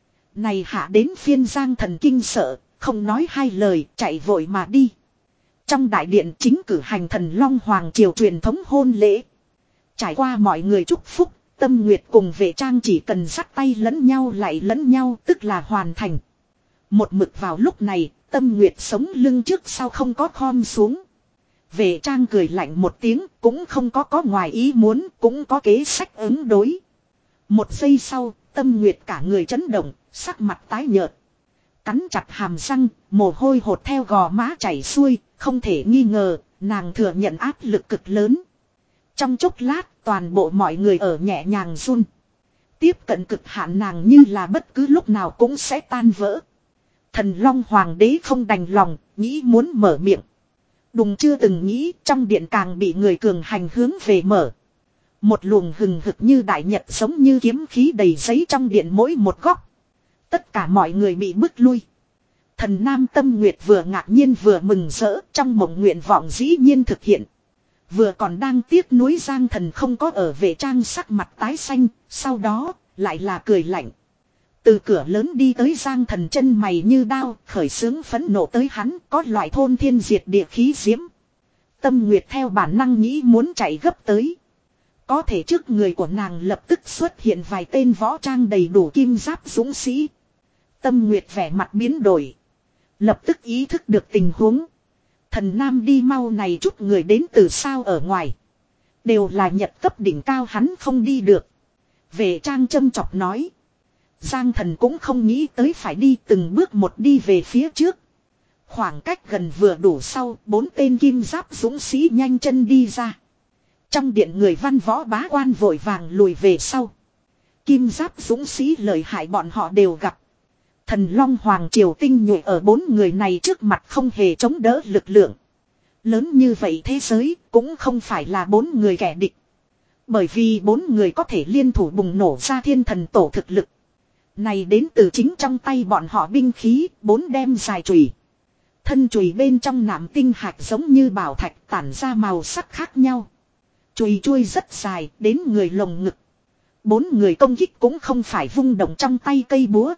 Này hạ đến phiên Giang Thần kinh sợ, không nói hai lời, chạy vội mà đi. Trong đại điện chính cử hành Thần Long Hoàng triều truyền thống hôn lễ. Trải qua mọi người chúc phúc, Tâm Nguyệt cùng Vệ Trang chỉ cần dắt tay lẫn nhau lại lẫn nhau tức là hoàn thành. Một mực vào lúc này, Tâm Nguyệt sống lưng trước sau không có khom xuống. Vệ Trang cười lạnh một tiếng, cũng không có có ngoài ý muốn, cũng có kế sách ứng đối. Một giây sau, Tâm Nguyệt cả người chấn động, sắc mặt tái nhợt. Cắn chặt hàm răng, mồ hôi hột theo gò má chảy xuôi, không thể nghi ngờ, nàng thừa nhận áp lực cực lớn. Trong chốc lát, toàn bộ mọi người ở nhẹ nhàng run. Tiếp cận cực hạn nàng như là bất cứ lúc nào cũng sẽ tan vỡ. Thần Long Hoàng đế không đành lòng, nghĩ muốn mở miệng. Đùng chưa từng nghĩ trong điện càng bị người cường hành hướng về mở. Một luồng hừng hực như đại nhật giống như kiếm khí đầy giấy trong điện mỗi một góc. Tất cả mọi người bị bức lui. Thần Nam Tâm Nguyệt vừa ngạc nhiên vừa mừng rỡ trong mộng nguyện vọng dĩ nhiên thực hiện. Vừa còn đang tiếc nuối Giang Thần không có ở Vệ Trang sắc mặt tái xanh, sau đó lại là cười lạnh. Từ cửa lớn đi tới Giang Thần chân mày như đao, khởi sướng phẫn nộ tới hắn, có loại thôn thiên diệt địa khí diễm. Tâm Nguyệt theo bản năng nghĩ muốn chạy gấp tới. Có thể trước người của nàng lập tức xuất hiện vài tên võ trang đầy đủ kim giáp dũng sĩ. Tâm Nguyệt vẻ mặt biến đổi. Lập tức ý thức được tình huống. Thần Nam đi mau này chút người đến từ sao ở ngoài. Đều là nhật cấp đỉnh cao hắn không đi được. Vệ Trang châm chọc nói. Giang Thần cũng không nghĩ tới phải đi từng bước một đi về phía trước. Khoảng cách gần vừa đủ sau, bốn tên kim giáp dũng sĩ nhanh chân đi ra. Trong điện người văn võ bá quan vội vàng lùi về sau. Kim giáp dũng sĩ lợi hại bọn họ đều gặp. Thần Long Hoàng triều tinh nhuệ ở bốn người này trước mặt không hề chống đỡ lực lượng. Lớn như vậy thế giới cũng không phải là bốn người kẻ địch. Bởi vì bốn người có thể liên thủ bùng nổ ra thiên thần tổ thực lực. Này đến từ chính trong tay bọn họ binh khí, bốn đem dài chùy. Thân chùy bên trong nạm tinh hạt giống như bảo thạch tản ra màu sắc khác nhau. Chùy chuôi rất dài, đến người lồng ngực. Bốn người công kích cũng không phải vung động trong tay cây búa.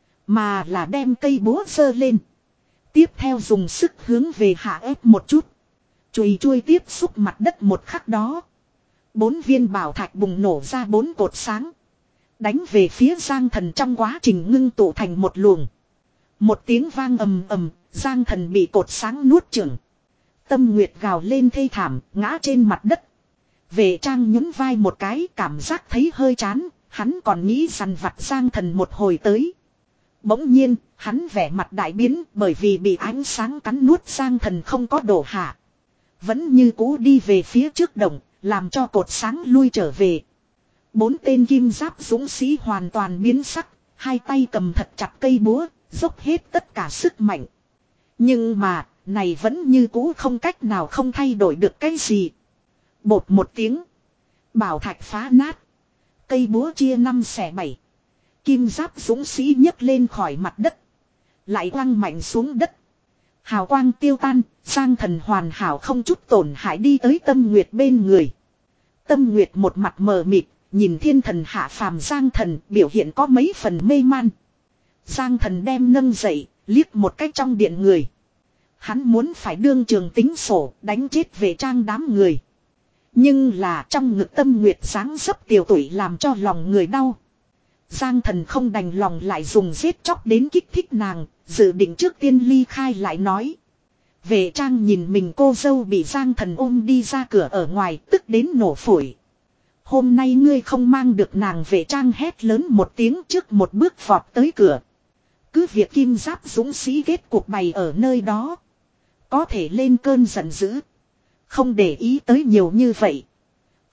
Mà là đem cây búa giơ lên. Tiếp theo dùng sức hướng về hạ ép một chút. Chùy chuôi tiếp xúc mặt đất một khắc đó. Bốn viên bảo thạch bùng nổ ra bốn cột sáng. Đánh về phía Giang Thần trong quá trình ngưng tụ thành một luồng. Một tiếng vang ầm ầm, Giang Thần bị cột sáng nuốt chửng. Tâm Nguyệt gào lên thê thảm, ngã trên mặt đất. Vệ Trang nhún vai một cái, cảm giác thấy hơi chán, hắn còn nghĩ săn vặt Giang Thần một hồi tới. Bỗng nhiên, hắn vẻ mặt đại biến bởi vì bị ánh sáng cắn nuốt Giang Thần không có đổ hạ. Vẫn như cũ đi về phía trước động, làm cho cột sáng lui trở về. Bốn tên kim giáp dũng sĩ hoàn toàn biến sắc, hai tay cầm thật chặt cây búa, dốc hết tất cả sức mạnh. Nhưng mà, này vẫn như cũ không cách nào không thay đổi được cái gì. Bột một tiếng. Bảo thạch phá nát. Cây búa chia năm xẻ bảy. Kim giáp dũng sĩ nhấc lên khỏi mặt đất. Lại quăng mạnh xuống đất. Hào quang tiêu tan, Giang Thần hoàn hảo không chút tổn hại đi tới Tâm Nguyệt bên người. Tâm Nguyệt một mặt mờ mịt, nhìn thiên thần hạ phàm Giang Thần biểu hiện có mấy phần mê man. Giang Thần đem nâng dậy, liếc một cách trong điện người. Hắn muốn phải đương trường tính sổ, đánh chết Vệ Trang đám người. Nhưng là trong ngực Tâm Nguyệt dáng dấp tiều tụy làm cho lòng người đau. Giang Thần không đành lòng lại dùng giết chóc đến kích thích nàng, dự định trước tiên ly khai lại nói. Vệ Trang nhìn mình cô dâu bị Giang Thần ôm đi ra cửa ở ngoài, tức đến nổ phổi. Hôm nay ngươi không mang được nàng. Vệ Trang hét lớn một tiếng trước một bước vọt tới cửa. Cứ việc kim giáp dũng sĩ kết cuộc bày ở nơi đó. Có thể lên cơn giận dữ. Không để ý tới nhiều như vậy.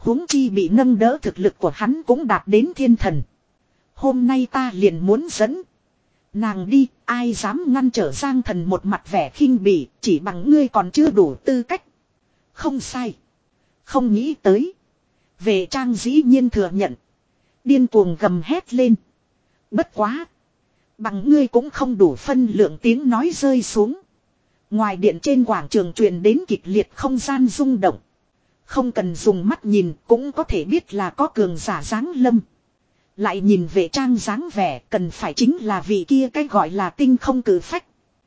Huống chi bị nâng đỡ thực lực của hắn cũng đạt đến thiên thần. Hôm nay ta liền muốn dẫn nàng đi, ai dám ngăn trở Giang Thần một mặt vẻ khinh bỉ, chỉ bằng ngươi còn chưa đủ tư cách. Không sai. Không nghĩ tới. Vệ Trang dĩ nhiên thừa nhận. Điên cuồng gầm hét lên. Bất quá. Bằng ngươi cũng không đủ phân lượng, tiếng nói rơi xuống. Ngoài điện trên quảng trường truyền đến kịch liệt không gian rung động. Không cần dùng mắt nhìn cũng có thể biết là có cường giả giáng lâm. Lại nhìn Vệ Trang dáng vẻ, cần phải chính là vị kia cái gọi là tinh không cử phách.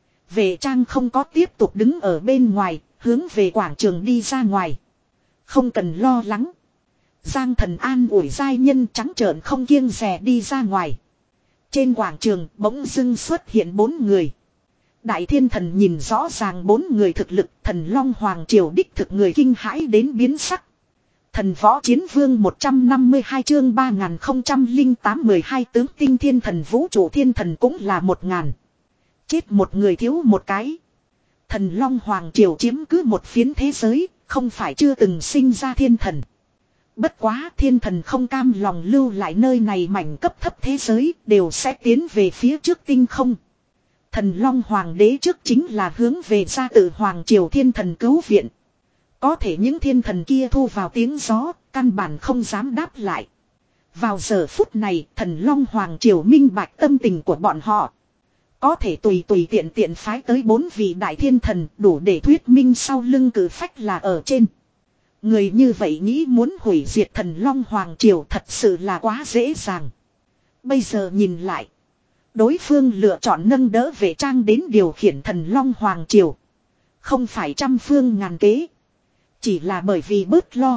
Vệ Trang không có tiếp tục đứng ở bên ngoài, hướng về quảng trường đi ra ngoài. Không cần lo lắng. Giang Thần an ủi giai nhân, trắng trợn không kiêng dè đi ra ngoài. Trên quảng trường bỗng dưng xuất hiện bốn người. Đại Thiên Thần nhìn rõ ràng bốn người thực lực, Thần Long Hoàng Triều đích thực người kinh hãi đến biến sắc. Thần Võ Chiến Vương một trăm năm mươi hai chương ba nghìn không trăm lẻ tám mười hai tướng tinh thiên thần vũ trụ thiên thần cũng là một ngàn. Chết một người thiếu một cái. Thần Long Hoàng Triều chiếm cứ một phiến thế giới, không phải chưa từng sinh ra thiên thần. Bất quá thiên thần không cam lòng lưu lại nơi này mảnh cấp thấp thế giới, đều sẽ tiến về phía trước tinh không. Thần Long Hoàng đế trước chính là hướng về gia tự Hoàng Triều thiên thần cứu viện. Có thể những thiên thần kia thu vào tiếng gió, căn bản không dám đáp lại. Vào giờ phút này, Thần Long Hoàng Triều minh bạch tâm tình của bọn họ. Có thể tùy tùy tiện tiện phái tới bốn vị đại thiên thần, đủ để thuyết minh sau lưng cử phách là ở trên. Người như vậy nghĩ muốn hủy diệt Thần Long Hoàng Triều thật sự là quá dễ dàng. Bây giờ nhìn lại, đối phương lựa chọn nâng đỡ Vệ Trang đến điều khiển Thần Long Hoàng Triều. Không phải trăm phương ngàn kế. Chỉ là bởi vì bớt lo.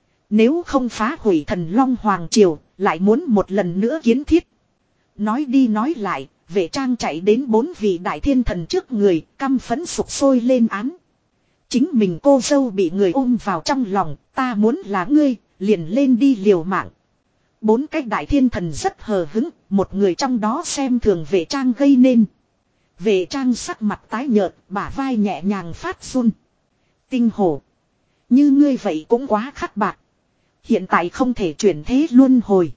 Nếu không phá hủy Thần Long Hoàng Triều, lại muốn một lần nữa kiến thiết. Nói đi nói lại, Vệ Trang chạy đến bốn vị đại thiên thần trước người, căm phẫn sục sôi lên án. Chính mình cô dâu bị người ôm vào trong lòng, ta muốn là ngươi, liền lên đi liều mạng. Bốn cái đại thiên thần rất hờ hứng, một người trong đó xem thường Vệ Trang gây nên. Vệ Trang sắc mặt tái nhợt, bả vai nhẹ nhàng phát run. Tinh hổ. Như ngươi vậy cũng quá khắc bạc. Hiện tại không thể chuyển thế luân hồi.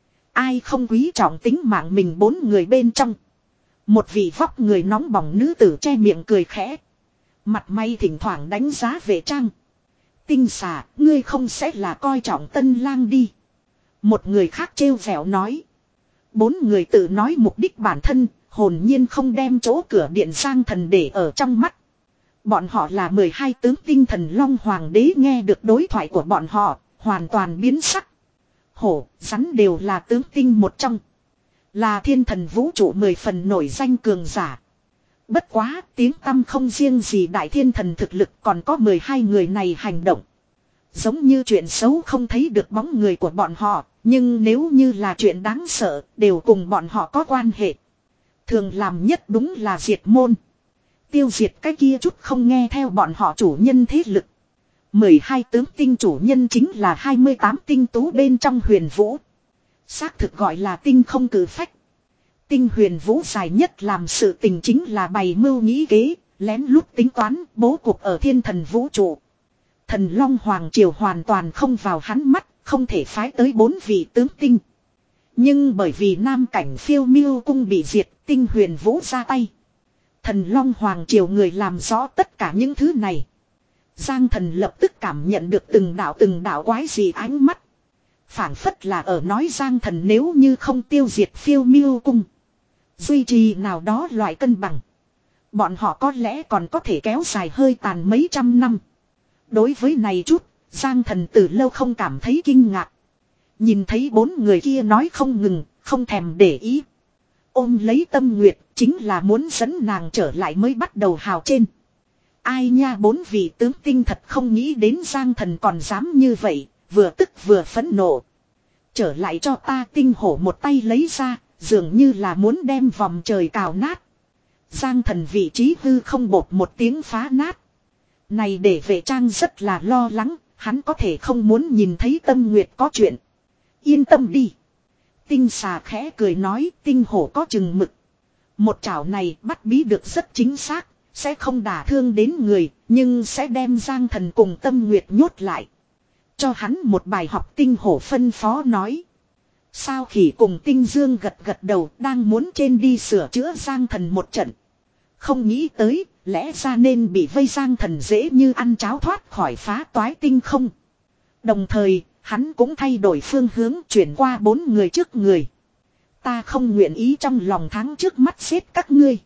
Ai không quý trọng tính mạng mình bốn người bên trong. Một vị vóc người nóng bỏng nữ tử che miệng cười khẽ. Mặt may thỉnh thoảng đánh giá Vệ Trang. Tinh xà, ngươi không sẽ là coi trọng Tân Lang đi. Một người khác trêu vẻo nói. Bốn người tự nói mục đích bản thân, hồn nhiên không đem chỗ cửa điện Giang Thần để ở trong mắt. Bọn họ là mười hai tướng tinh Thần Long Hoàng đế, nghe được đối thoại của bọn họ, hoàn toàn biến sắc. Hổ, rắn đều là tướng tinh một trong. Là thiên thần vũ trụ mười phần nổi danh cường giả. Bất quá, tiếng tăm không riêng gì đại thiên thần thực lực, còn có mười hai người này hành động. Giống như chuyện xấu không thấy được bóng người của bọn họ, nhưng nếu như là chuyện đáng sợ, đều cùng bọn họ có quan hệ. Thường làm nhất đúng là diệt môn. Tiêu diệt cái kia chút không nghe theo bọn họ chủ nhân thế lực. mười hai tướng tinh chủ nhân chính là hai mươi tám tinh tú bên trong Huyền Vũ. Xác thực gọi là tinh không cử phách. Tinh Huyền Vũ dài nhất làm sự tình chính là bày mưu nghĩ kế, lén lút tính toán, bố cục ở thiên thần vũ trụ. Thần Long Hoàng Triều hoàn toàn không vào hắn mắt, không thể phái tới bốn vị tướng tinh. Nhưng bởi vì Nam Cảnh Phiêu Miêu cung bị diệt, Tinh Huyền Vũ ra tay. Thần Long Hoàng Triều người làm rõ tất cả những thứ này. Giang Thần lập tức cảm nhận được từng đạo từng đạo quái dị ánh mắt. Phảng phất là ở nói Giang Thần nếu như không tiêu diệt Phiêu Miêu cung, duy trì nào đó loại cân bằng, bọn họ có lẽ còn có thể kéo dài hơi tàn mấy trăm năm. Đối với này chút, Giang Thần từ lâu không cảm thấy kinh ngạc. Nhìn thấy bốn người kia nói không ngừng, không thèm để ý. Ôm lấy Tâm Nguyệt, chính là muốn dẫn nàng trở lại mới bắt đầu hào trên. Ai nha, bốn vị tướng tinh thật không nghĩ đến Giang Thần còn dám như vậy, vừa tức vừa phẫn nộ. Trở lại cho ta, tinh hổ một tay lấy ra, dường như là muốn đem vòng trời cào nát. Giang Thần vị trí hư không bột một tiếng phá nát. Này để Vệ Trang rất là lo lắng, hắn có thể không muốn nhìn thấy Tâm Nguyệt có chuyện. Yên tâm đi. Tinh xà khẽ cười nói, tinh hổ có chừng mực. Một chảo này bắt bí được rất chính xác, sẽ không đả thương đến người, nhưng sẽ đem Giang Thần cùng Tâm Nguyệt nhốt lại. Cho hắn một bài học tinh hổ phân phó nói. Sao khỉ cùng tinh dương gật gật đầu đang muốn trên đi sửa chữa Giang Thần một trận. Không nghĩ tới, lẽ ra nên bị vây Giang Thần dễ như ăn cháo thoát khỏi phá toái tinh không. Đồng thời, hắn cũng thay đổi phương hướng chuyển qua bốn người trước người. Ta không nguyện ý trong lòng tháng trước mắt xếp các ngươi.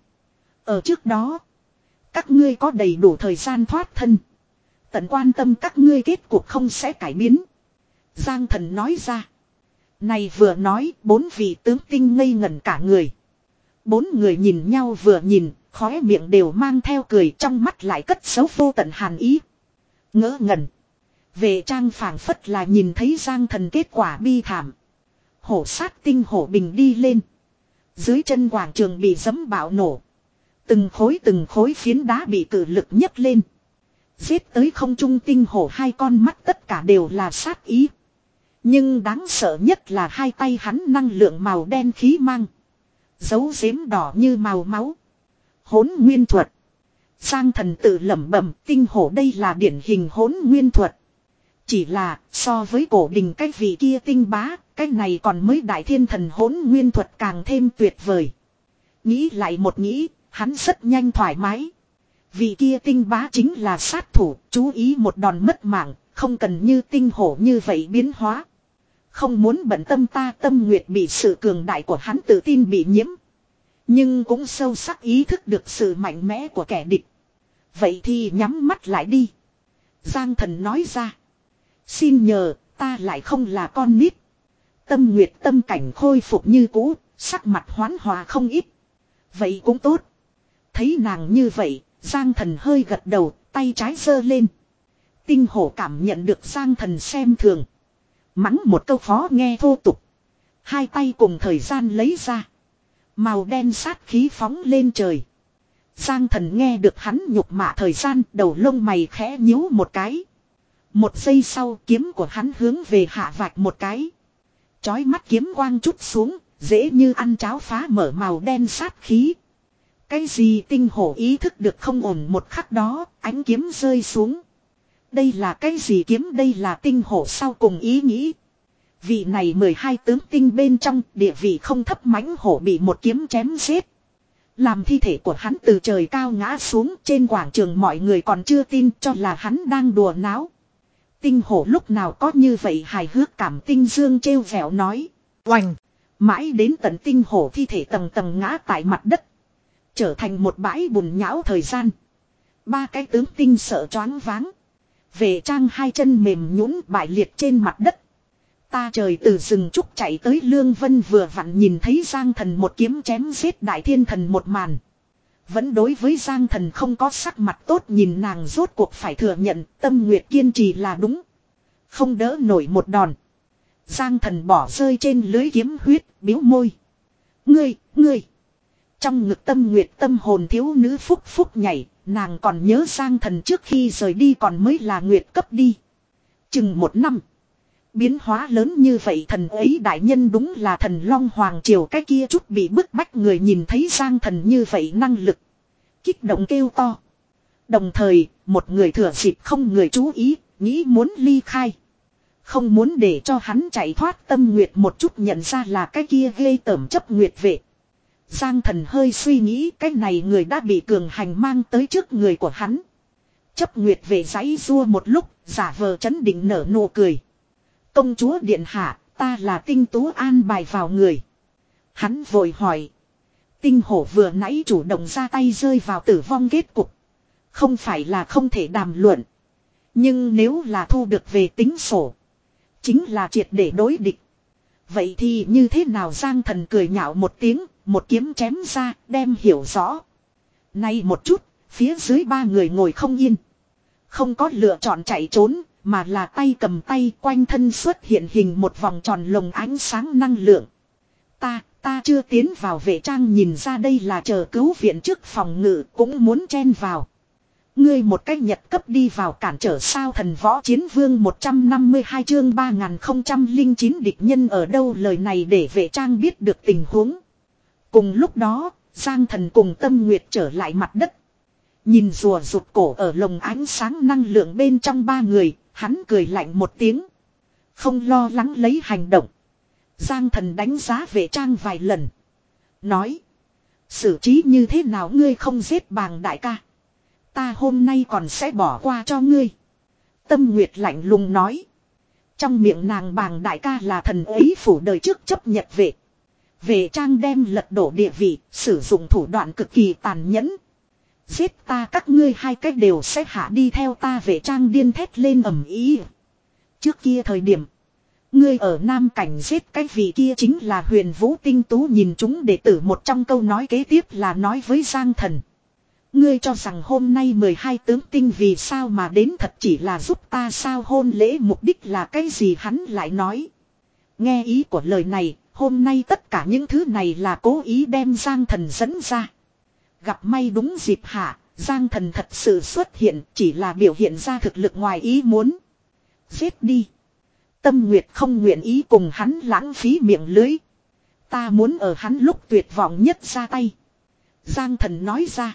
Ở trước đó, các ngươi có đầy đủ thời gian thoát thân. Tận quan tâm các ngươi kết cuộc không sẽ cải biến. Giang Thần nói ra. Này vừa nói, bốn vị tướng tinh ngây ngẩn cả người. Bốn người nhìn nhau vừa nhìn, khóe miệng đều mang theo cười, trong mắt lại cất giấu vô tận hàn ý. Ngỡ ngẩn. Vệ trang phảng phất là nhìn thấy Giang Thần kết quả bi thảm. Hổ sát tinh hổ bình đi lên. Dưới chân quảng trường bị giẫm bạo nổ. Từng khối từng khối phiến đá bị cử lực nhấc lên. Giết tới không trung tinh hổ hai con mắt tất cả đều là sát ý. Nhưng đáng sợ nhất là hai tay hắn năng lượng màu đen khí mang. Dấu giếm đỏ như màu máu. Hỗn nguyên thuật. Giang Thần tự lẩm bẩm, tinh hổ đây là điển hình hỗn nguyên thuật. Chỉ là so với cổ đình cái vị kia tinh bá, cái này còn mới đại thiên thần hỗn nguyên thuật càng thêm tuyệt vời. Nghĩ lại một nghĩ, hắn rất nhanh thoải mái. Vị kia tinh bá chính là sát thủ, chú ý một đòn mất mạng, không cần như tinh hổ như vậy biến hóa. Không muốn bận tâm ta Tâm Nguyệt bị sự cường đại của hắn tự tin bị nhiễm. Nhưng cũng sâu sắc ý thức được sự mạnh mẽ của kẻ địch. Vậy thì nhắm mắt lại đi. Giang Thần nói ra. Xin nhờ, ta lại không là con nít. Tâm Nguyệt tâm cảnh khôi phục như cũ, sắc mặt hoán hòa không ít. Vậy cũng tốt. Thấy nàng như vậy, Giang Thần hơi gật đầu, tay trái giơ lên. Tinh hổ cảm nhận được Giang Thần xem thường. Mắng một câu khó nghe thô tục. Hai tay cùng thời gian lấy ra. Màu đen sát khí phóng lên trời. Giang Thần nghe được hắn nhục mạ thời gian, đầu lông mày khẽ nhíu một cái. Một giây sau kiếm của hắn hướng về hạ vạch một cái. Chói mắt kiếm quang chút xuống, dễ như ăn cháo phá mở màu đen sát khí. Cái gì tinh hổ ý thức được không ổn một khắc đó, ánh kiếm rơi xuống. Đây là cái gì kiếm, đây là tinh hổ sau cùng ý nghĩ. Vị này mười hai tướng tinh bên trong địa vị không thấp mãnh hổ bị một kiếm chém giết. Làm thi thể của hắn từ trời cao ngã xuống trên quảng trường, mọi người còn chưa tin cho là hắn đang đùa náo. Tinh hổ lúc nào có như vậy hài hước cảm, Tinh Dương trêu vẻo nói. Oành! Mãi đến tận tinh hổ thi thể tầng tầng ngã tại mặt đất. Trở thành một bãi bùn nhão thời gian. Ba cái tướng tinh sợ choáng váng. Vệ trang hai chân mềm nhũn bại liệt trên mặt đất. Ta trời từ rừng trúc chạy tới Lương Vân vừa vặn nhìn thấy Giang Thần một kiếm chém giết đại thiên thần một màn. Vẫn đối với Giang Thần không có sắc mặt tốt, nhìn nàng rốt cuộc phải thừa nhận Tâm Nguyệt kiên trì là đúng. Không đỡ nổi một đòn. Giang Thần bỏ rơi trên lưới kiếm huyết, biếu môi. Ngươi, ngươi. Trong ngực Tâm Nguyệt tâm hồn thiếu nữ phúc phúc nhảy, nàng còn nhớ Giang Thần trước khi rời đi còn mới là Nguyệt cấp đi. Chừng một năm. Biến hóa lớn như vậy, thần ấy đại nhân đúng là thần Long Hoàng Triều cái kia chút bị bức bách người nhìn thấy Giang Thần như vậy năng lực. Kích động kêu to. Đồng thời, một người thừa dịp không người chú ý, nghĩ muốn ly khai. Không muốn để cho hắn chạy thoát. Tâm Nguyệt một chút nhận ra là cái kia ghê tởm chấp Nguyệt vệ. Giang Thần hơi suy nghĩ, cái này người đã bị cường hành mang tới trước người của hắn. Chấp Nguyệt vệ giãy giụa một lúc, giả vờ chấn định nở nụ cười. Công chúa điện hạ, ta là Tinh Tú an bài vào người. Hắn vội hỏi. Tinh hổ vừa nãy chủ động ra tay rơi vào tử vong kết cục. Không phải là không thể đàm luận. Nhưng nếu là thu được về tính sổ, chính là triệt để đối địch. Vậy thì như thế nào? Giang Thần cười nhạo một tiếng, một kiếm chém ra, đem hiểu rõ. Nay một chút, phía dưới ba người ngồi không yên. Không có lựa chọn chạy trốn, mà là tay cầm tay, quanh thân xuất hiện hình một vòng tròn lồng ánh sáng năng lượng. Ta, ta chưa tiến vào. Vệ trang nhìn ra đây là chờ cứu viện trước phòng ngự, cũng muốn chen vào. Ngươi một cách nhật cấp đi vào cản trở sao? Thần Võ Chiến Vương một trăm năm mươi hai chương ba nghìn không trăm lẻ chín địch nhân ở đâu? Lời này để Vệ trang biết được tình huống. Cùng lúc đó, Giang Thần cùng Tâm Nguyệt trở lại mặt đất. Nhìn rùa rụt cổ ở lồng ánh sáng năng lượng bên trong ba người, Hắn cười lạnh một tiếng. Không lo lắng lấy hành động. Giang Thần đánh giá Vệ Trang vài lần. Nói. Xử trí như thế nào ngươi không giết Bàng đại ca. Ta hôm nay còn sẽ bỏ qua cho ngươi. Tâm Nguyệt lạnh lùng nói. Trong miệng nàng Bàng đại ca là thần ấy phủ đời trước chấp nhật vệ. Vệ Trang đem lật đổ địa vị, sử dụng thủ đoạn cực kỳ tàn nhẫn. Giết ta các ngươi hai cách đều sẽ hạ đi theo ta. Vệ Trang điên thét lên ầm ĩ. Trước kia thời điểm. Ngươi ở Nam Cảnh giết cái vị kia chính là Huyền Vũ Tinh Tú, nhìn chúng đệ tử một trong câu nói kế tiếp là nói với Giang Thần. Ngươi cho rằng hôm nay mười hai tướng tinh vì sao mà đến thật chỉ là giúp ta sao, hôn lễ mục đích là cái gì, hắn lại nói. Nghe ý của lời này, hôm nay tất cả những thứ này là cố ý đem Giang Thần dẫn ra. Gặp may đúng dịp hạ, Giang Thần thật sự xuất hiện, chỉ là biểu hiện ra thực lực ngoài ý muốn. Giết đi. Tâm Nguyệt không nguyện ý cùng hắn lãng phí miệng lưới. Ta muốn ở hắn lúc tuyệt vọng nhất ra tay. Giang Thần nói ra.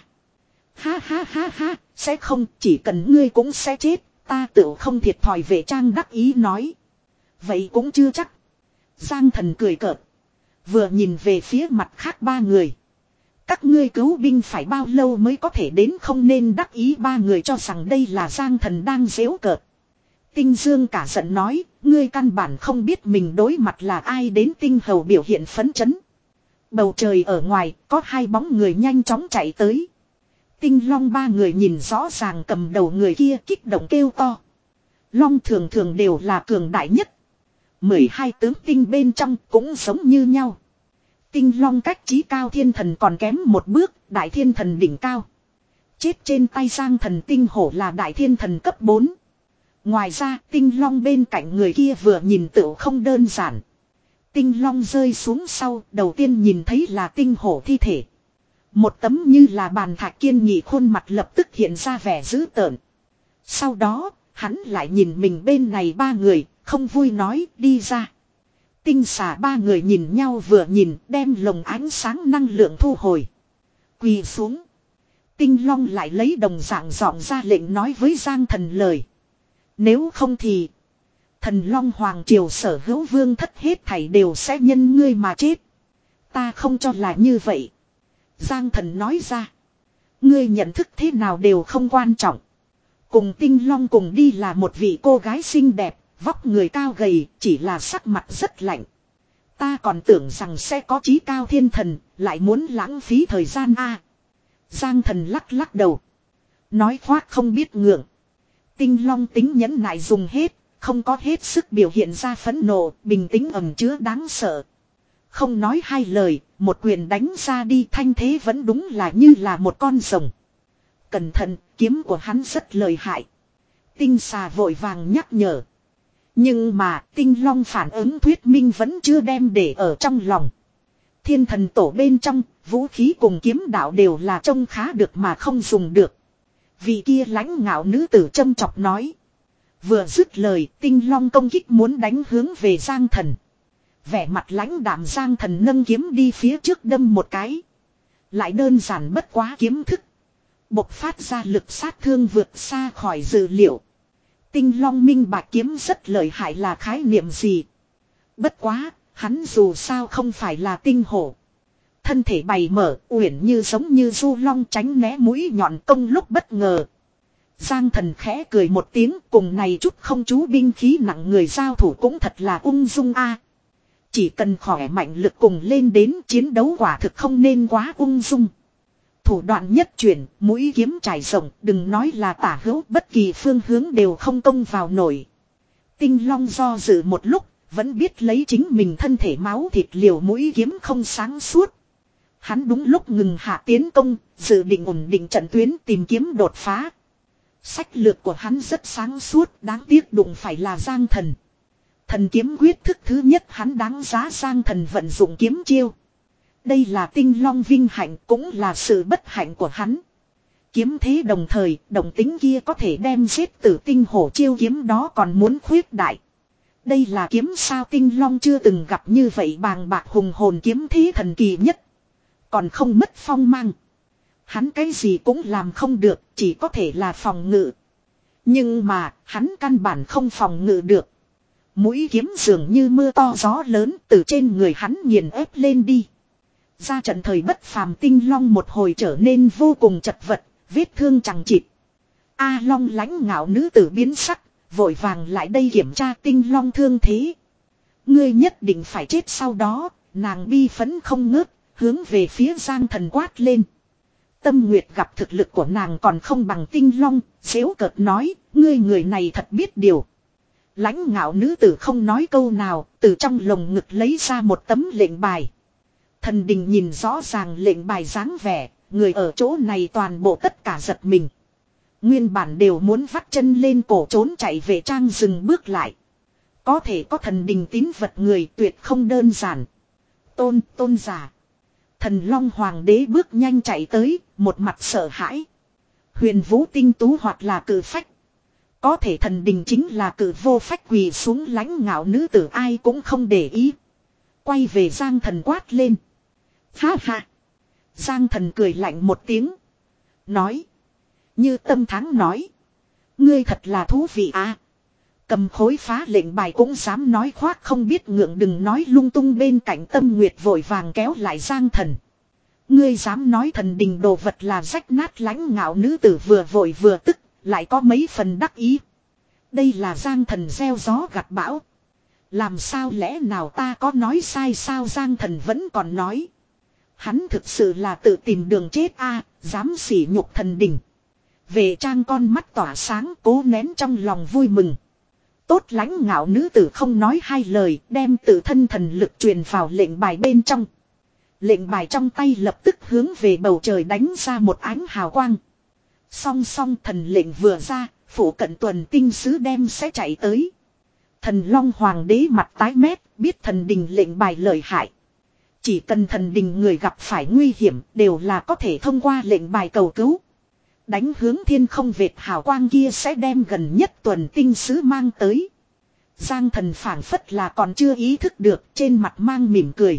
Ha ha ha ha, sẽ không, chỉ cần ngươi cũng sẽ chết, ta tự không thiệt thòi. Vệ Trang đắc ý nói. Vậy cũng chưa chắc. Giang Thần cười cợt. Vừa nhìn về phía mặt khác ba người. Các ngươi cứu binh phải bao lâu mới có thể đến, không nên đắc ý. Ba người cho rằng đây là Giang Thần đang giễu cợt. Tinh Dương cả giận nói, ngươi căn bản không biết mình đối mặt là ai. Đến Tinh Hầu biểu hiện phấn chấn. Bầu trời ở ngoài có hai bóng người nhanh chóng chạy tới. Tinh Long ba người nhìn rõ ràng cầm đầu người kia kích động kêu to. Long thường thường đều là cường đại nhất. mười hai tướng tinh bên trong cũng giống như nhau. Tinh Long cách chí cao thiên thần còn kém một bước, đại thiên thần đỉnh cao. Chết trên tay Giang Thần Tinh Hổ là đại thiên thần cấp bốn. Ngoài ra Tinh Long bên cạnh người kia vừa nhìn tựu không đơn giản. Tinh Long rơi xuống sau, đầu tiên nhìn thấy là Tinh Hổ thi thể. Một tấm như là bàn thạch kiên nghị khuôn mặt lập tức hiện ra vẻ dữ tợn. Sau đó, hắn lại nhìn mình bên này ba người, không vui nói đi ra. Tinh xà ba người nhìn nhau vừa nhìn, đem lồng ánh sáng năng lượng thu hồi. Quỳ xuống. Tinh Long lại lấy đồng dạng giọng ra lệnh nói với Giang Thần lời. Nếu không thì Thần Long Hoàng Triều sở hữu vương thất hết thảy đều sẽ nhân ngươi mà chết. Ta không cho là như vậy. Giang Thần nói ra. Ngươi nhận thức thế nào đều không quan trọng. Cùng Tinh Long cùng đi là một vị cô gái xinh đẹp, vóc người cao gầy, chỉ là sắc mặt rất lạnh. Ta còn tưởng rằng sẽ có chí cao thiên thần, lại muốn lãng phí thời gian a. À, Giang Thần lắc lắc đầu. Nói khoác không biết ngượng. Tinh Long tính nhẫn nại dùng hết, không có hết sức biểu hiện ra phẫn nộ, bình tĩnh ẩn chứa đáng sợ. Không nói hai lời, một quyền đánh ra đi, thanh thế vẫn đúng là như là một con rồng. Cẩn thận, kiếm của hắn rất lợi hại. Tinh xà vội vàng nhắc nhở. Nhưng mà Tinh Long phản ứng thuyết minh vẫn chưa đem để ở trong lòng. Thiên thần tổ bên trong, vũ khí cùng kiếm đạo đều là trông khá được mà không dùng được. Vị kia lãnh ngạo nữ tử châm chọc nói. Vừa dứt lời, Tinh Long công kích muốn đánh hướng về Giang Thần. Vẻ mặt lãnh đạm Giang Thần nâng kiếm đi phía trước đâm một cái. Lại đơn giản bất quá kiếm thức. Bộc phát ra lực sát thương vượt xa khỏi dự liệu. Tinh Long minh bạch kiếm rất lợi hại là khái niệm gì. Bất quá, hắn dù sao không phải là tinh hổ. Thân thể bày mở, uyển như giống như du long tránh né mũi nhọn công lúc bất ngờ. Giang Thần khẽ cười một tiếng, cùng này chút không chú binh khí nặng người giao thủ cũng thật là ung dung a. Chỉ cần khỏe mạnh lực cùng lên đến chiến đấu quả thực không nên quá ung dung. Thủ đoạn nhất chuyển, mũi kiếm trải rộng, đừng nói là tả hữu, bất kỳ phương hướng đều không công vào nổi. Tinh Long do dự một lúc, vẫn biết lấy chính mình thân thể máu thịt liều mũi kiếm không sáng suốt. Hắn đúng lúc ngừng hạ tiến công, dự định ổn định trận tuyến tìm kiếm đột phá. Sách lược của hắn rất sáng suốt, đáng tiếc đụng phải là Giang Thần. Thần kiếm quyết thức thứ nhất hắn đáng giá Giang Thần vận dụng kiếm chiêu. Đây là Tinh Long vinh hạnh cũng là sự bất hạnh của hắn. Kiếm thế đồng thời, đồng tính kia có thể đem giết tử tinh hổ chiêu kiếm đó còn muốn khuyết đại. Đây là kiếm sao Tinh Long chưa từng gặp như vậy bàng bạc hùng hồn kiếm thế thần kỳ nhất. Còn không mất phong mang. Hắn cái gì cũng làm không được, chỉ có thể là phòng ngự. Nhưng mà, hắn căn bản không phòng ngự được. Mũi kiếm dường như mưa to gió lớn từ trên người hắn nghiền ép lên đi. Ra trận thời bất phàm Tinh Long một hồi trở nên vô cùng chật vật, vết thương chằng chịt. A Long lãnh ngạo nữ tử biến sắc, vội vàng lại đây kiểm tra Tinh Long thương thế. Ngươi nhất định phải chết sau đó, nàng bi phấn không ngớt, hướng về phía Giang Thần quát lên. Tâm Nguyệt gặp thực lực của nàng còn không bằng Tinh Long, xéo cợt nói, ngươi người này thật biết điều. Lãnh ngạo nữ tử không nói câu nào, từ trong lồng ngực lấy ra một tấm lệnh bài. Thần đình nhìn rõ ràng lệnh bài dáng vẻ, người ở chỗ này toàn bộ tất cả giật mình. Nguyên bản đều muốn vắt chân lên cổ trốn chạy về trang dừng bước lại. Có thể có thần đình tín vật người tuyệt không đơn giản. Tôn, tôn giả. Thần Long Hoàng đế bước nhanh chạy tới, một mặt sợ hãi. Huyền Vũ tinh tú hoặc là cử phách. Có thể thần đình chính là cử vô phách quỳ xuống lãnh ngạo nữ tử ai cũng không để ý. Quay về Giang Thần quát lên. Ha ha. Giang Thần cười lạnh một tiếng. Nói. Như Tâm Thắng nói. Ngươi thật là thú vị à. Cầm khối phá lệnh bài cũng dám nói khoác không biết ngượng đừng nói lung tung bên cạnh Tâm Nguyệt vội vàng kéo lại Giang Thần. Ngươi dám nói thần đình đồ vật là rách nát lãnh ngạo nữ tử vừa vội vừa tức, lại có mấy phần đắc ý. Đây là Giang Thần gieo gió gặt bão. Làm sao lẽ nào ta có nói sai sao Giang Thần vẫn còn nói. Hắn thực sự là tự tìm đường chết a, dám sỉ nhục thần đình. Về Trang con mắt tỏa sáng cố nén trong lòng vui mừng. Tốt lãnh ngạo nữ tử không nói hai lời đem tự thân thần lực truyền vào lệnh bài bên trong. Lệnh bài trong tay lập tức hướng về bầu trời đánh ra một ánh hào quang. Song song thần lệnh vừa ra, phủ cận tuần tinh sứ đem sẽ chạy tới. Thần Long Hoàng đế mặt tái mét, biết thần đình lệnh bài lợi hại. Chỉ cần thần đình người gặp phải nguy hiểm đều là có thể thông qua lệnh bài cầu cứu. Đánh hướng thiên không vệt hào quang kia sẽ đem gần nhất tuần tinh sứ mang tới. Giang Thần phảng phất là còn chưa ý thức được trên mặt mang mỉm cười.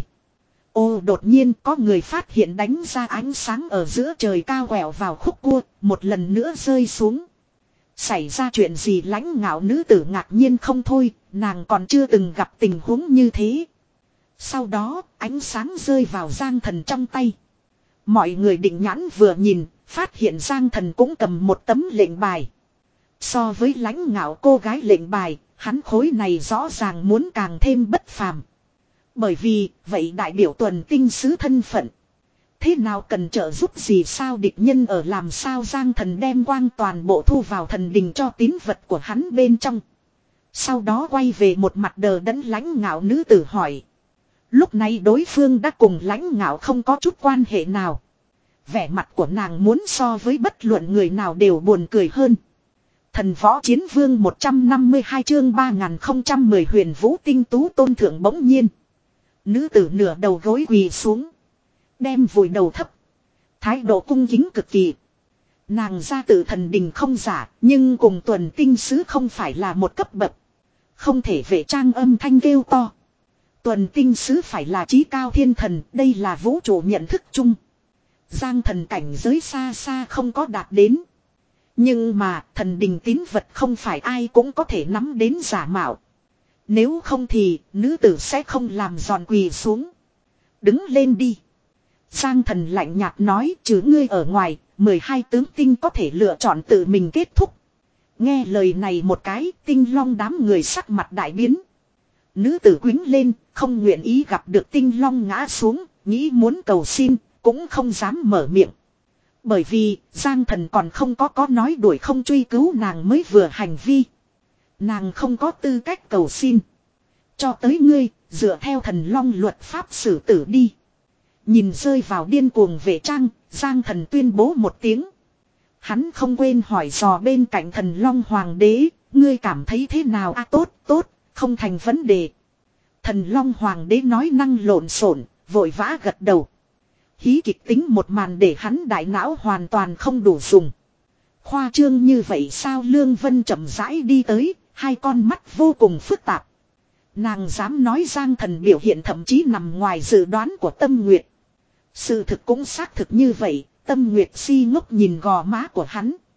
Ô đột nhiên có người phát hiện đánh ra ánh sáng ở giữa trời cao quẹo vào khúc cua, một lần nữa rơi xuống. Xảy ra chuyện gì lãnh ngạo nữ tử ngạc nhiên không thôi, nàng còn chưa từng gặp tình huống như thế. Sau đó, ánh sáng rơi vào Giang Thần trong tay. Mọi người định nhãn vừa nhìn, phát hiện Giang Thần cũng cầm một tấm lệnh bài. So với lãnh ngạo cô gái lệnh bài, hắn khối này rõ ràng muốn càng thêm bất phàm. Bởi vì, vậy đại biểu tuần tinh sứ thân phận. Thế nào cần trợ giúp gì sao địch nhân ở làm sao Giang Thần đem quang toàn bộ thu vào thần đình cho tín vật của hắn bên trong. Sau đó quay về một mặt đờ đẫn lãnh ngạo nữ tử hỏi. Lúc này đối phương đã cùng lãnh ngạo không có chút quan hệ nào. Vẻ mặt của nàng muốn so với bất luận người nào đều buồn cười hơn. Thần võ chiến vương một trăm năm mươi hai chương ba nghìn không trăm mười huyền vũ tinh tú tôn thượng bỗng nhiên. Nữ tử nửa đầu gối quỳ xuống. Đem vùi đầu thấp. Thái độ cung kính cực kỳ. Nàng ra tự thần đình không giả, nhưng cùng tuần tinh sứ không phải là một cấp bậc. Không thể vệ Trang âm thanh kêu to. Tuần tinh sứ phải là chí cao thiên thần, đây là vũ trụ nhận thức chung. Giang Thần cảnh giới xa xa không có đạt đến. Nhưng mà thần đình tín vật không phải ai cũng có thể nắm đến giả mạo. Nếu không thì nữ tử sẽ không làm giòn quỳ xuống. Đứng lên đi. Giang Thần lạnh nhạt nói chứ ngươi ở ngoài, mười hai tướng tinh có thể lựa chọn tự mình kết thúc. Nghe lời này một cái, Tinh Long đám người sắc mặt đại biến. Nữ tử quính lên, không nguyện ý gặp được Tinh Long ngã xuống, nghĩ muốn cầu xin, cũng không dám mở miệng. Bởi vì, Giang Thần còn không có có nói đuổi không truy cứu nàng mới vừa hành vi. Nàng không có tư cách cầu xin. Cho tới ngươi, dựa theo thần long luật pháp xử tử đi. Nhìn rơi vào điên cuồng vệ Trang, Giang Thần tuyên bố một tiếng. Hắn không quên hỏi dò bên cạnh thần long hoàng đế, ngươi cảm thấy thế nào a à, tốt, tốt, không thành vấn đề. Thần long hoàng đế nói năng lộn xộn, vội vã gật đầu. Hí kịch tính một màn để hắn đại não hoàn toàn không đủ dùng. Khoa trương như vậy sao Lương Vân chậm rãi đi tới, hai con mắt vô cùng phức tạp. Nàng dám nói Giang Thần biểu hiện thậm chí nằm ngoài dự đoán của Tâm Nguyệt. Sự thực cũng xác thực như vậy, Tâm Nguyệt si ngốc nhìn gò má của hắn.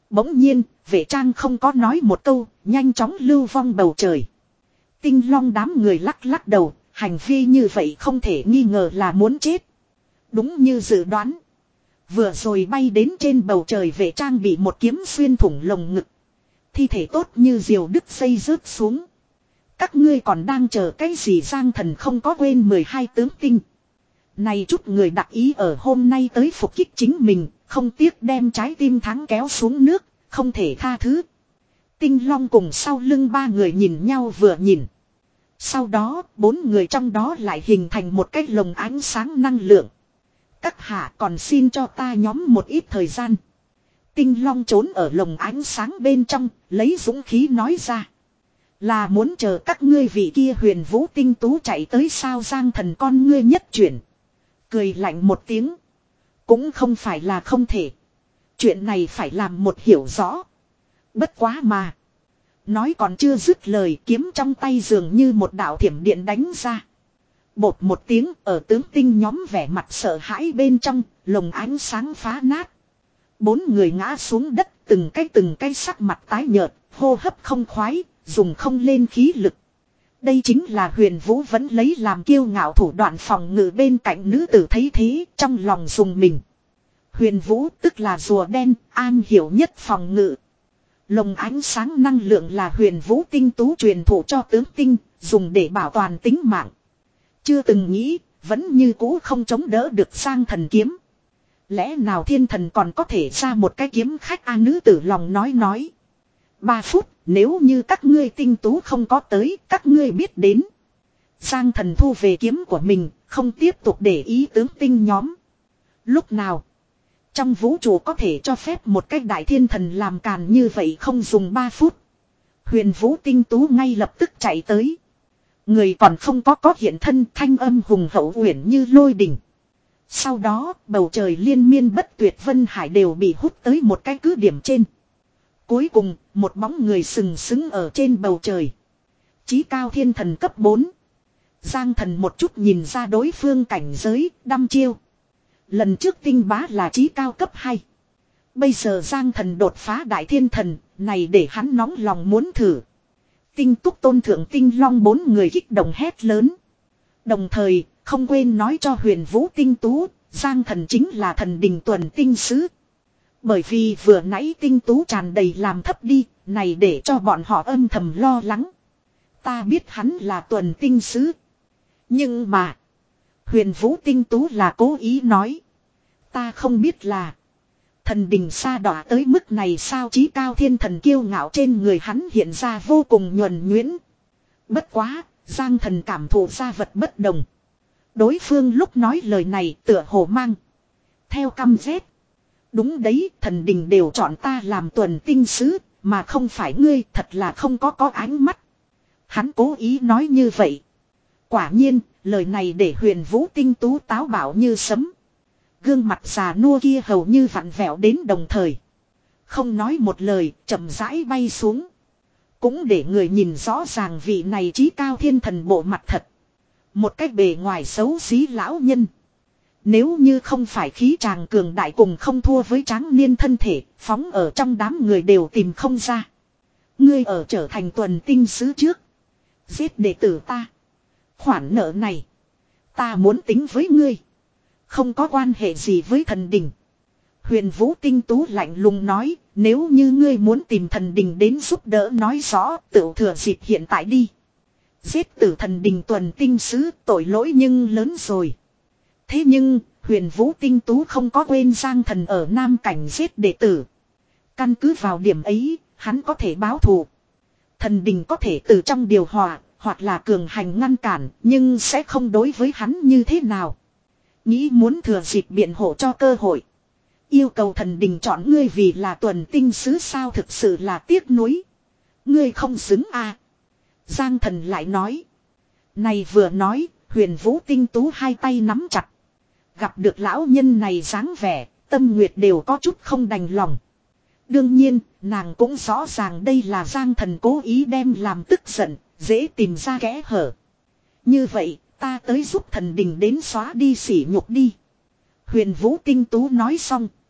Bỗng nhiên, vệ trang không có nói một câu, nhanh chóng lưu vong bầu trời. Tinh long đám người lắc lắc đầu, hành vi như vậy không thể nghi ngờ là muốn chết. Đúng như dự đoán. Vừa rồi bay đến trên bầu trời vệ trang bị một kiếm xuyên thủng lồng ngực. Thi thể tốt như diều đứt dây rớt xuống. Các ngươi còn đang chờ cái gì? Giang Thần không có quên mười hai tướng tinh. Này chút người đặc ý ở hôm nay tới phục kích chính mình, không tiếc đem trái tim thắng kéo xuống nước, không thể tha thứ. Tinh Long cùng sau lưng ba người nhìn nhau vừa nhìn. Sau đó, bốn người trong đó lại hình thành một cái lồng ánh sáng năng lượng. Các hạ còn xin cho ta nhóm một ít thời gian. Tinh Long trốn ở lồng ánh sáng bên trong, lấy dũng khí nói ra. Là muốn chờ các ngươi vị kia huyền vũ tinh tú chạy tới sao? Giang Thần con ngươi nhất chuyển. Cười lạnh một tiếng. Cũng không phải là không thể. Chuyện này phải làm một hiểu rõ. Bất quá mà. Nói còn chưa dứt lời, kiếm trong tay dường như một đạo thiểm điện đánh ra. Bột một tiếng, ở tướng tinh nhóm vẻ mặt sợ hãi bên trong, lồng ánh sáng phá nát. Bốn người ngã xuống đất, từng cái từng cái sắc mặt tái nhợt, hô hấp không khoái, dùng không lên khí lực. Đây chính là Huyền Vũ vẫn lấy làm kiêu ngạo thủ đoạn phòng ngự. Bên cạnh nữ tử thấy thế, trong lòng dùng mình. Huyền Vũ tức là rùa đen, an hiểu nhất phòng ngự. Lồng ánh sáng năng lượng là Huyền Vũ tinh tú truyền thụ cho tướng tinh, dùng để bảo toàn tính mạng. Chưa từng nghĩ, vẫn như cũ không chống đỡ được Giang Thần kiếm. Lẽ nào thiên thần còn có thể ra một cái kiếm khách? A nữ tử lòng nói nói. Ba phút, nếu như các ngươi tinh tú không có tới, các ngươi biết đến. Giang Thần thu về kiếm của mình, không tiếp tục để ý tướng tinh nhóm. Lúc nào, trong vũ trụ có thể cho phép một cách đại thiên thần làm càn như vậy? Không dùng ba phút. Huyền Vũ tinh tú ngay lập tức chạy tới. Người còn không có có hiện thân, thanh âm hùng hậu uyển như lôi đỉnh. Sau đó, bầu trời liên miên bất tuyệt vân hải đều bị hút tới một cái cứ điểm trên. Cuối cùng, một bóng người sừng sững ở trên bầu trời. Chí cao thiên thần cấp bốn. Giang Thần một chút nhìn ra đối phương cảnh giới, đăm chiêu. Lần trước tinh bá là chí cao cấp hai. Bây giờ Giang Thần đột phá đại thiên thần, này để hắn nóng lòng muốn thử. Tinh túc tôn thượng tinh long bốn người kích động hét lớn. Đồng thời, không quên nói cho Huyền Vũ tinh tú, Giang Thần chính là thần đình tuần tinh sứ. Bởi vì vừa nãy tinh tú tràn đầy làm thấp đi, này để cho bọn họ âm thầm lo lắng. Ta biết hắn là tuần tinh sứ. Nhưng mà, Huyền Vũ tinh tú là cố ý nói. Ta không biết là thần đình sa đọa tới mức này sao? Chí cao thiên thần kiêu ngạo trên người hắn hiện ra vô cùng nhuần nhuyễn. Bất quá, Giang Thần cảm thụ ra vật bất đồng. Đối phương lúc nói lời này tựa hồ mang theo căm ghét. Đúng đấy, thần đình đều chọn ta làm tuần tinh sứ, mà không phải ngươi, thật là không có có ánh mắt. Hắn cố ý nói như vậy. Quả nhiên, lời này để Huyền Vũ tinh tú táo bạo như sấm. Gương mặt già nua kia hầu như vặn vẹo đến đồng thời. Không nói một lời, chậm rãi bay xuống. Cũng để người nhìn rõ ràng vị này chí cao thiên thần bộ mặt thật. Một cách bề ngoài xấu xí lão nhân. Nếu như không phải khí tràng cường đại cùng không thua với tráng niên thân thể, phóng ở trong đám người đều tìm không ra. Ngươi ở trở thành tuần tinh sứ trước. Giết đệ tử ta. Khoản nợ này, ta muốn tính với ngươi. Không có quan hệ gì với thần đình. Huyền Vũ tinh tú lạnh lùng nói, nếu như ngươi muốn tìm thần đình đến giúp đỡ nói rõ, tự thừa dịp hiện tại đi. Giết tử thần đình tuần tinh sứ, tội lỗi nhưng lớn rồi. Thế nhưng, Huyền Vũ tinh tú không có quên Giang Thần ở Nam Cảnh giết đệ tử. Căn cứ vào điểm ấy, hắn có thể báo thù. Thần đình có thể từ trong điều hòa, hoặc là cường hành ngăn cản, nhưng sẽ không đối với hắn như thế nào. Nghĩ muốn thừa dịp biện hộ cho cơ hội. Yêu cầu thần đình chọn ngươi vì là tuần tinh sứ sao? Thực sự là tiếc nuối. Ngươi không xứng à. Giang Thần lại nói. Này vừa nói, Huyền Vũ tinh tú hai tay nắm chặt. Gặp được lão nhân này dáng vẻ, Tâm Nguyệt đều có chút không đành lòng. Đương nhiên, nàng cũng rõ ràng đây là Giang Thần cố ý đem làm tức giận, dễ tìm ra kẽ hở. Như vậy, ta tới giúp thần đình đến xóa đi sỉ nhục đi. Huyền Vũ tinh tú nói xong.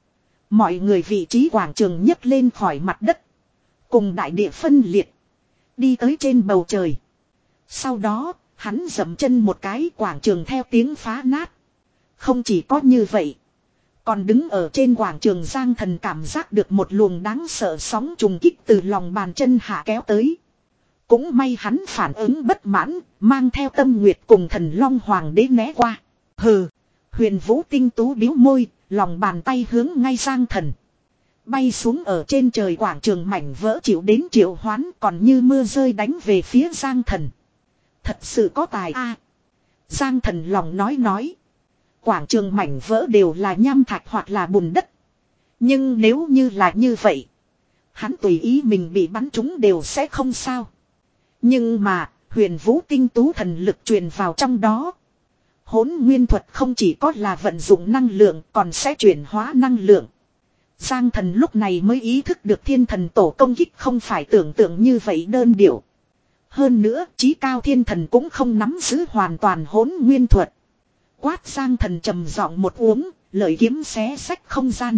Mọi người vị trí quảng trường nhấc lên khỏi mặt đất. Cùng đại địa phân liệt. Đi tới trên bầu trời. Sau đó, hắn dậm chân một cái quảng trường theo tiếng phá nát. Không chỉ có như vậy. Còn đứng ở trên quảng trường Giang Thần cảm giác được một luồng đáng sợ sóng trùng kích từ lòng bàn chân hạ kéo tới. Cũng may hắn phản ứng bất mãn, mang theo Tâm Nguyệt cùng Thần Long Hoàng đế né qua. Hừ, Huyền Vũ Tinh Tú biếu môi, lòng bàn tay hướng ngay Giang Thần. Bay xuống ở trên trời quảng trường mảnh vỡ chịu đến triệu hoán còn như mưa rơi đánh về phía Giang Thần. Thật sự có tài a. Giang Thần lòng nói nói. Quảng trường mảnh vỡ đều là nham thạch hoặc là bùn đất. Nhưng nếu như là như vậy, hắn tùy ý mình bị bắn trúng đều sẽ không sao. Nhưng mà, Huyền Vũ Tinh Tú thần lực truyền vào trong đó. Hỗn nguyên thuật không chỉ có là vận dụng năng lượng còn sẽ chuyển hóa năng lượng. Giang Thần lúc này mới ý thức được thiên thần tổ công kích không phải tưởng tượng như vậy đơn điệu. Hơn nữa, chí cao thiên thần cũng không nắm giữ hoàn toàn hỗn nguyên thuật. Quát Giang Thần trầm giọng một uống, lợi kiếm xé sách không gian.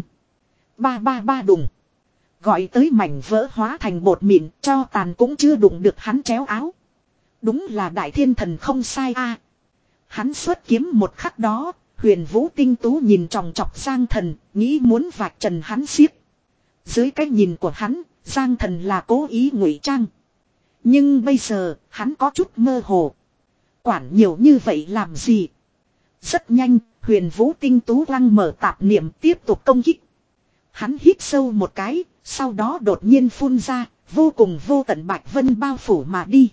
Ba ba ba đùng. Gọi tới mảnh vỡ hóa thành bột mịn, cho tàn cũng chưa đụng được hắn chéo áo. Đúng là đại thiên thần không sai a. Hắn xuất kiếm một khắc đó, Huyền Vũ Tinh Tú nhìn tròng trọc Giang Thần, nghĩ muốn vạch trần hắn xiết. Dưới cái nhìn của hắn, Giang Thần là cố ý ngụy trang. Nhưng bây giờ, hắn có chút mơ hồ. Quản nhiều như vậy làm gì? Rất nhanh, Huyền Vũ Tinh Tú lăng mở tạp niệm tiếp tục công kích. Hắn hít sâu một cái, sau đó đột nhiên phun ra, vô cùng vô tận bạch vân bao phủ mà đi.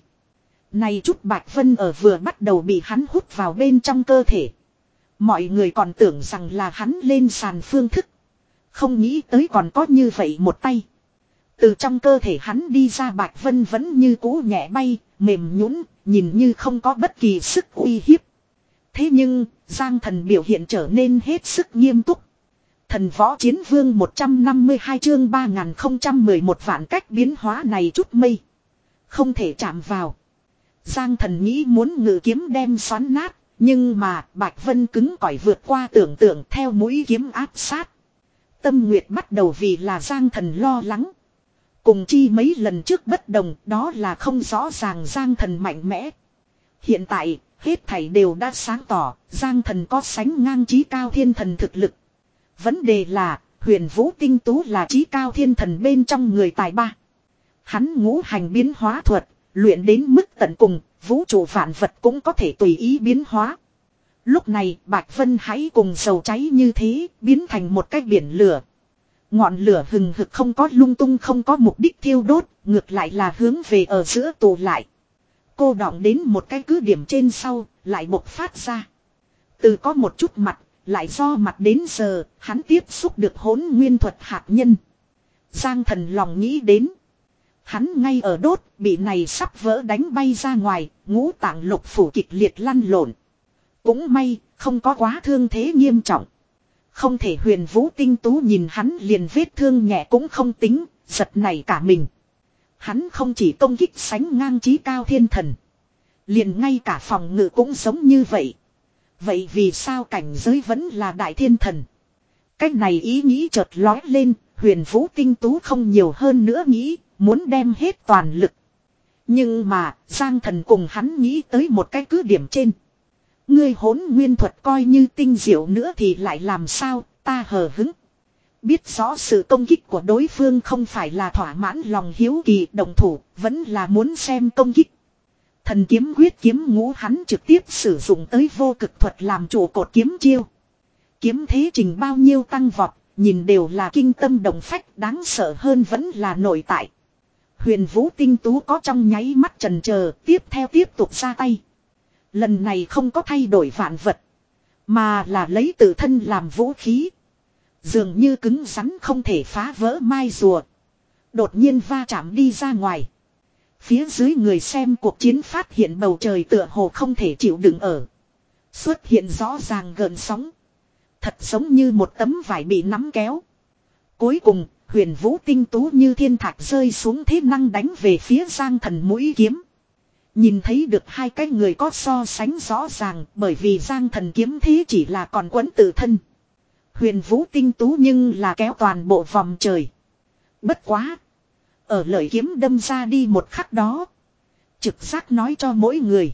Này chút bạch vân ở vừa bắt đầu bị hắn hút vào bên trong cơ thể. Mọi người còn tưởng rằng là hắn lên sàn phương thức. Không nghĩ tới còn có như vậy một tay. Từ trong cơ thể hắn đi ra bạch vân vẫn như cũ nhẹ bay, mềm nhũn, nhìn như không có bất kỳ sức uy hiếp. Thế nhưng, Giang Thần biểu hiện trở nên hết sức nghiêm túc. Thần Võ Chiến Vương một trăm năm mươi hai chương ba nghìn không trăm mười một vạn cách biến hóa này chút mây. Không thể chạm vào. Giang Thần nghĩ muốn ngự kiếm đem xoắn nát, nhưng mà Bạch Vân cứng cỏi vượt qua tưởng tượng theo mũi kiếm áp sát. Tâm Nguyệt bắt đầu vì là Giang Thần lo lắng. Cùng chi mấy lần trước bất đồng đó là không rõ ràng Giang Thần mạnh mẽ. Hiện tại, hết thảy đều đã sáng tỏ, Giang Thần có sánh ngang chí cao thiên thần thực lực. Vấn đề là, Huyền Vũ Tinh Tú là chí cao thiên thần bên trong người tài ba. Hắn ngũ hành biến hóa thuật, luyện đến mức tận cùng, vũ trụ vạn vật cũng có thể tùy ý biến hóa. Lúc này, Bạch Vân hãy cùng dầu cháy như thế, biến thành một cái biển lửa. Ngọn lửa hừng hực không có lung tung không có mục đích thiêu đốt, ngược lại là hướng về ở giữa tụ lại. Cô đọng đến một cái cứ điểm trên sau, lại bộc phát ra. Từ có một chút mặt, lại do mặt đến giờ, hắn tiếp xúc được hỗn nguyên thuật hạt nhân. Giang Thần lòng nghĩ đến. Hắn ngay ở đốt, bị này sắp vỡ đánh bay ra ngoài, ngũ tạng lục phủ kịch liệt lăn lộn. Cũng may, không có quá thương thế nghiêm trọng. Không thể Huyền Vũ Tinh Tú nhìn hắn liền vết thương nhẹ cũng không tính, giật này cả mình. Hắn không chỉ công kích sánh ngang chí cao thiên thần. Liền ngay cả phòng ngự cũng giống như vậy. Vậy vì sao cảnh giới vẫn là đại thiên thần? Cách này ý nghĩ chợt lói lên, Huyền Vũ Tinh Tú không nhiều hơn nữa nghĩ, muốn đem hết toàn lực. Nhưng mà, Giang Thần cùng hắn nghĩ tới một cái cứ điểm trên. Ngươi hỗn nguyên thuật coi như tinh diệu nữa thì lại làm sao, ta hờ hứng. Biết rõ sự công kích của đối phương không phải là thỏa mãn lòng hiếu kỳ đồng thủ, vẫn là muốn xem công kích. Thần kiếm quyết kiếm ngũ hắn trực tiếp sử dụng tới vô cực thuật làm trụ cột kiếm chiêu. Kiếm thế trình bao nhiêu tăng vọt, nhìn đều là kinh tâm động phách, đáng sợ hơn vẫn là nội tại. Huyền Vũ Tinh Tú có trong nháy mắt chần chờ, tiếp theo tiếp tục ra tay. Lần này không có thay đổi vạn vật, mà là lấy tự thân làm vũ khí. Dường như cứng rắn không thể phá vỡ mai rùa. Đột nhiên va chạm đi ra ngoài. Phía dưới người xem cuộc chiến phát hiện bầu trời tựa hồ không thể chịu đựng ở. Xuất hiện rõ ràng gợn sóng. Thật giống như một tấm vải bị nắm kéo. Cuối cùng, Huyền Vũ Tinh Tú như thiên thạch rơi xuống thế năng đánh về phía Giang Thần mũi kiếm. Nhìn thấy được hai cái người có so sánh rõ ràng bởi vì Giang Thần kiếm thế chỉ là còn quấn tự thân. Huyền Vũ Tinh Tú nhưng là kéo toàn bộ vòng trời. Bất quá. Ở lợi kiếm đâm ra đi một khắc đó. Trực giác nói cho mỗi người.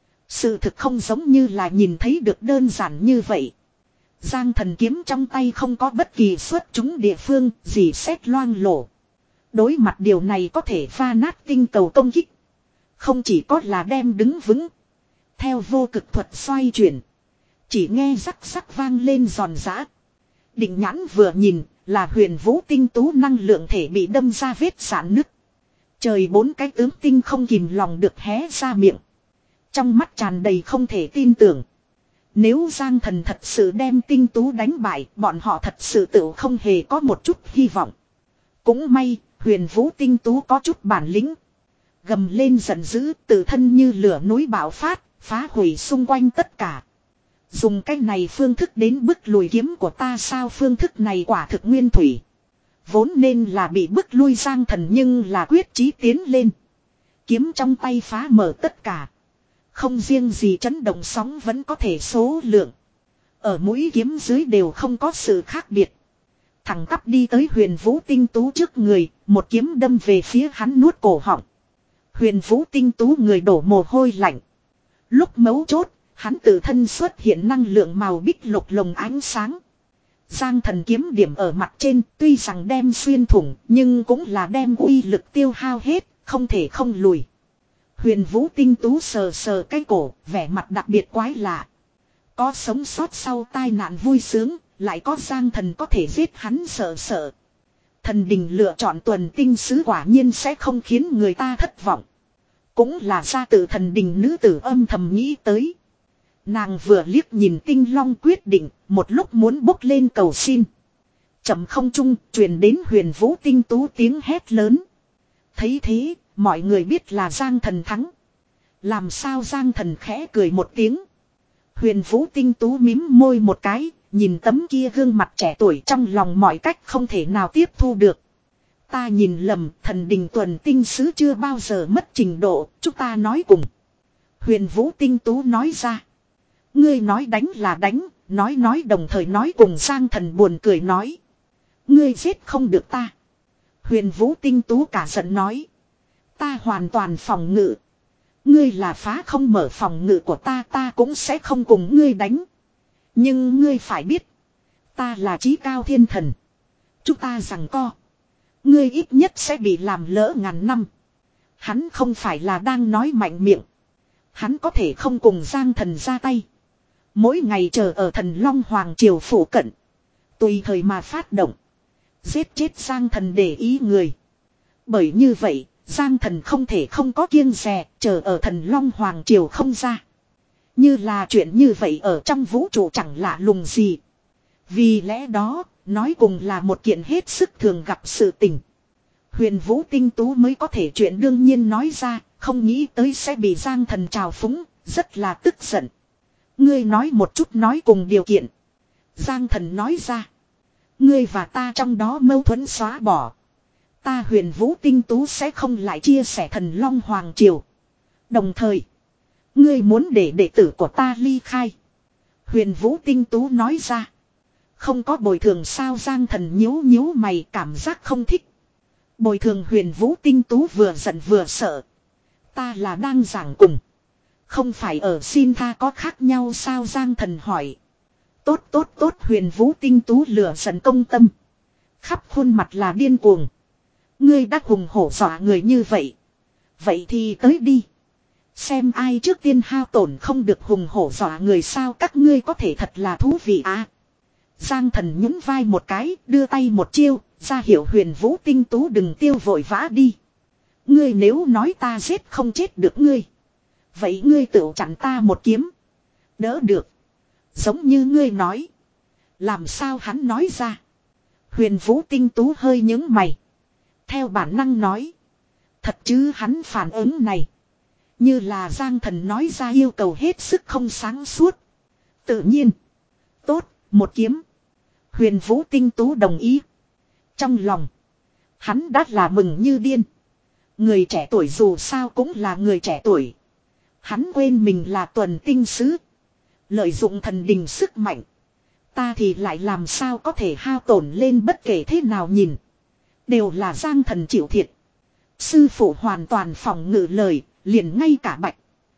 Sự thực không giống như là nhìn thấy được đơn giản như vậy. Giang thần kiếm trong tay không có bất kỳ xuất chúng địa phương gì xét loang lổ. Đối mặt điều này có thể pha nát tinh cầu công kích. Không chỉ có là đem đứng vững. Theo vô cực thuật xoay chuyển. Chỉ nghe rắc rắc vang lên giòn giã. Định nhãn vừa nhìn là Huyền Vũ Tinh Tú năng lượng thể bị đâm ra vết sản nứt. Trời bốn cái tướng tinh không kìm lòng được hé ra miệng. Trong mắt tràn đầy không thể tin tưởng. Nếu Giang Thần thật sự đem Tinh Tú đánh bại, bọn họ thật sự tự không hề có một chút hy vọng. Cũng may, Huyền Vũ Tinh Tú có chút bản lĩnh. Gầm lên giận dữ, tự thân như lửa núi bạo phát, phá hủy xung quanh tất cả. Dùng cách này phương thức đến bức lùi kiếm của ta sao, phương thức này quả thực nguyên thủy. Vốn nên là bị bức lui Giang Thần nhưng là quyết chí tiến lên. Kiếm trong tay phá mở tất cả. Không riêng gì chấn động sóng vẫn có thể số lượng. Ở mũi kiếm dưới đều không có sự khác biệt. Thẳng tắp đi tới Huyền Vũ Tinh Tú trước người, một kiếm đâm về phía hắn nuốt cổ họng. Huyền Vũ Tinh Tú người đổ mồ hôi lạnh. Lúc mấu chốt, hắn tự thân xuất hiện năng lượng màu bích lục lồng ánh sáng. Giang Thần kiếm điểm ở mặt trên, tuy rằng đem xuyên thủng, nhưng cũng là đem uy lực tiêu hao hết, không thể không lùi. Huyền Vũ Tinh Tú sờ sờ cái cổ, vẻ mặt đặc biệt quái lạ. Có sống sót sau tai nạn vui sướng, lại có Giang Thần có thể giết hắn sợ sợ. Thần đình lựa chọn tuần tinh sứ quả nhiên sẽ không khiến người ta thất vọng. Cũng là gia tự thần đình nữ tử âm thầm nghĩ tới. Nàng vừa liếc nhìn Tinh Long quyết định, một lúc muốn bốc lên cầu xin. Chậm không trung, truyền đến Huyền Vũ Tinh Tú tiếng hét lớn. Thấy thế, mọi người biết là Giang Thần thắng. Làm sao Giang Thần khẽ cười một tiếng. Huyền Vũ Tinh Tú mím môi một cái, nhìn tấm kia gương mặt trẻ tuổi trong lòng mọi cách không thể nào tiếp thu được. Ta nhìn lầm, thần đình tuần tinh sứ chưa bao giờ mất trình độ, chúng ta nói cùng. Huyền Vũ Tinh Tú nói ra. Ngươi nói đánh là đánh, nói nói đồng thời nói cùng. Giang Thần buồn cười nói. Ngươi giết không được ta. Huyền Vũ Tinh Tú cả giận nói. Ta hoàn toàn phòng ngự. Ngươi là phá không mở phòng ngự của ta, ta cũng sẽ không cùng ngươi đánh. Nhưng ngươi phải biết. Ta là chí cao thiên thần. Chúng ta rằng co. Ngươi ít nhất sẽ bị làm lỡ ngàn năm. Hắn không phải là đang nói mạnh miệng. Hắn có thể không cùng Giang Thần ra tay. Mỗi ngày chờ ở Thần Long Hoàng Triều phủ cận. Tùy thời mà phát động. Giết chết Giang Thần để ý người. Bởi như vậy, Giang Thần không thể không có kiêng dè, chờ ở Thần Long Hoàng Triều không ra. Như là chuyện như vậy ở trong vũ trụ chẳng lạ lùng gì. Vì lẽ đó, nói cùng là một kiện hết sức thường gặp sự tình. Huyền Vũ Tinh Tú mới có thể chuyện đương nhiên nói ra, không nghĩ tới sẽ bị Giang Thần trào phúng, rất là tức giận. Ngươi nói một chút nói cùng điều kiện. Giang Thần nói ra. Ngươi và ta trong đó mâu thuẫn xóa bỏ. Ta Huyền Vũ Tinh Tú sẽ không lại chia sẻ Thần Long Hoàng Triều. Đồng thời, ngươi muốn để đệ tử của ta ly khai. Huyền Vũ Tinh Tú nói ra. Không có bồi thường sao? Giang Thần nhíu nhíu mày, cảm giác không thích. Bồi thường? Huyền Vũ Tinh Tú vừa giận vừa sợ. Ta là đang giảng cùng. Không phải ở xin tha có khác nhau sao? Giang Thần hỏi. Tốt tốt tốt. Huyền Vũ Tinh Tú lửa giận công tâm. Khắp khuôn mặt là điên cuồng. Ngươi đã hùng hổ dọa người như vậy. Vậy thì tới đi. Xem ai trước tiên hao tổn không được hùng hổ dọa người sao? Các ngươi có thể thật là thú vị à. Giang Thần nhún vai một cái, đưa tay một chiêu, ra hiệu Huyền Vũ Tinh Tú đừng tiêu vội vã đi. Ngươi nếu nói ta giết không chết được ngươi. Vậy ngươi tự chặn ta một kiếm. Đỡ được. Giống như ngươi nói. Làm sao? Hắn nói ra. Huyền Vũ Tinh Tú hơi nhướng mày. Theo bản năng nói. Thật chứ? Hắn phản ứng này. Như là Giang Thần nói ra yêu cầu hết sức không sáng suốt. Tự nhiên. Tốt, một kiếm. Huyền Vũ Tinh Tú đồng ý. Trong lòng. Hắn đã là mừng như điên. Người trẻ tuổi dù sao cũng là người trẻ tuổi. Hắn quên mình là tuần tinh sứ. Lợi dụng thần đình sức mạnh. Ta thì lại làm sao có thể hao tổn lên bất kể thế nào nhìn. Đều là Giang Thần chịu thiệt. Sư phụ hoàn toàn phòng ngự lời, liền ngay cả Bạch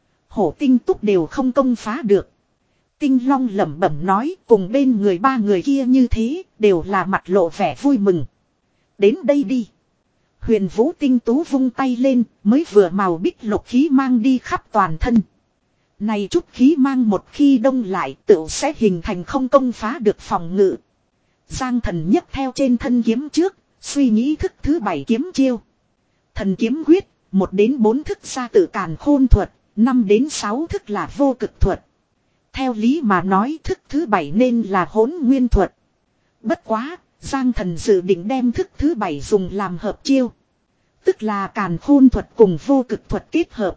Hổ Tinh Túc đều không công phá được. Tinh Long lẩm bẩm nói, cùng bên người ba người kia như thế, đều là mặt lộ vẻ vui mừng. Đến đây đi. Huyền Vũ Tinh Tú vung tay lên, mới vừa màu bích lục khí mang đi khắp toàn thân. Này chút khí mang một khi đông lại tựu sẽ hình thành không công phá được phòng ngự. Giang Thần nhấc theo trên thân kiếm trước, suy nghĩ thức thứ bảy kiếm chiêu. Thần kiếm quyết, một đến bốn thức ra tự càn khôn thuật, năm đến sáu thức là vô cực thuật. Theo lý mà nói thức thứ bảy nên là hỗn nguyên thuật. Bất quá, Giang Thần dự định đem thức thứ bảy dùng làm hợp chiêu. Tức là càn khôn thuật cùng vô cực thuật kết hợp.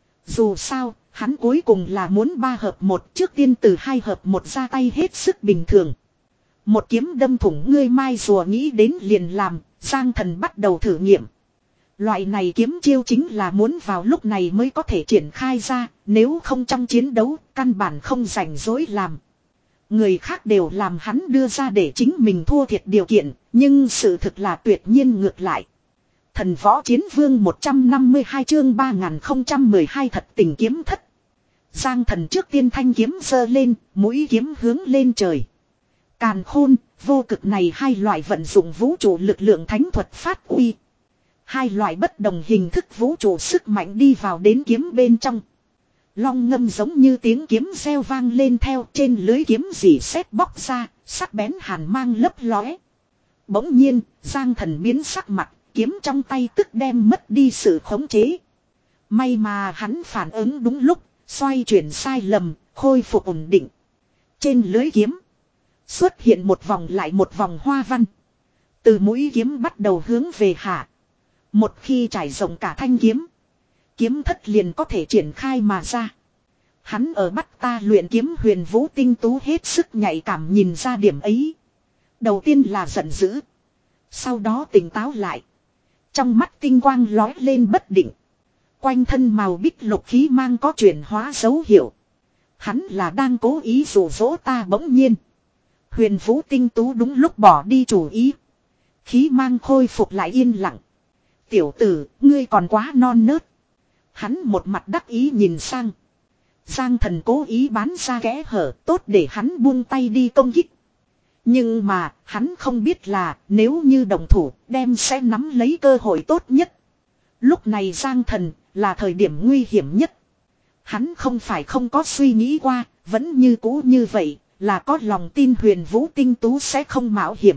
Dù sao, hắn cuối cùng là muốn ba hợp một, trước tiên từ hai hợp một ra tay hết sức bình thường. Một kiếm đâm thủng ngươi mai rùa nghĩ đến liền làm, Giang Thần bắt đầu thử nghiệm. Loại này kiếm chiêu chính là muốn vào lúc này mới có thể triển khai ra, nếu không trong chiến đấu, căn bản không rảnh rỗi làm. Người khác đều làm hắn đưa ra để chính mình thua thiệt điều kiện, nhưng sự thực là tuyệt nhiên ngược lại. Thần Võ Chiến Vương một trăm năm mươi hai chương ba nghìn không trăm mười hai thật tình kiếm thất. Giang Thần trước tiên thanh kiếm giơ lên, mũi kiếm hướng lên trời. Càn khôn, vô cực này hai loại vận dụng vũ trụ lực lượng thánh thuật phát uy. Hai loại bất đồng hình thức vũ trụ sức mạnh đi vào đến kiếm bên trong. Long ngâm giống như tiếng kiếm reo vang lên theo trên lưới kiếm dỉ sét bóc ra, sắc bén hàn mang lấp lóe. Bỗng nhiên, Giang Thần biến sắc mặt, kiếm trong tay tức đem mất đi sự khống chế. May mà hắn phản ứng đúng lúc, xoay chuyển sai lầm, khôi phục ổn định. Trên lưới kiếm xuất hiện một vòng lại một vòng hoa văn. Từ mũi kiếm bắt đầu hướng về hạ. Một khi trải rộng cả thanh kiếm, kiếm thất liền có thể triển khai mà ra. Hắn ở bắt ta luyện kiếm Huyền Vũ Tinh Tú hết sức nhạy cảm nhìn ra điểm ấy. Đầu tiên là giận dữ, sau đó tỉnh táo lại. Trong mắt tinh quang lói lên bất định. Quanh thân màu bích lục khí mang có chuyển hóa dấu hiệu. Hắn là đang cố ý dụ dỗ ta. Bỗng nhiên Huyền Vũ Tinh Tú đúng lúc bỏ đi chủ ý. Khí mang khôi phục lại yên lặng. Tiểu tử, ngươi còn quá non nớt. Hắn một mặt đắc ý nhìn sang. Giang Thần cố ý bán ra kẽ hở tốt để hắn buông tay đi công kích. Nhưng mà, hắn không biết là nếu như đồng thủ đem sẽ nắm lấy cơ hội tốt nhất. Lúc này Giang Thần là thời điểm nguy hiểm nhất. Hắn không phải không có suy nghĩ qua, vẫn như cũ như vậy, là có lòng tin Huyền Vũ Tinh Tú sẽ không mạo hiểm.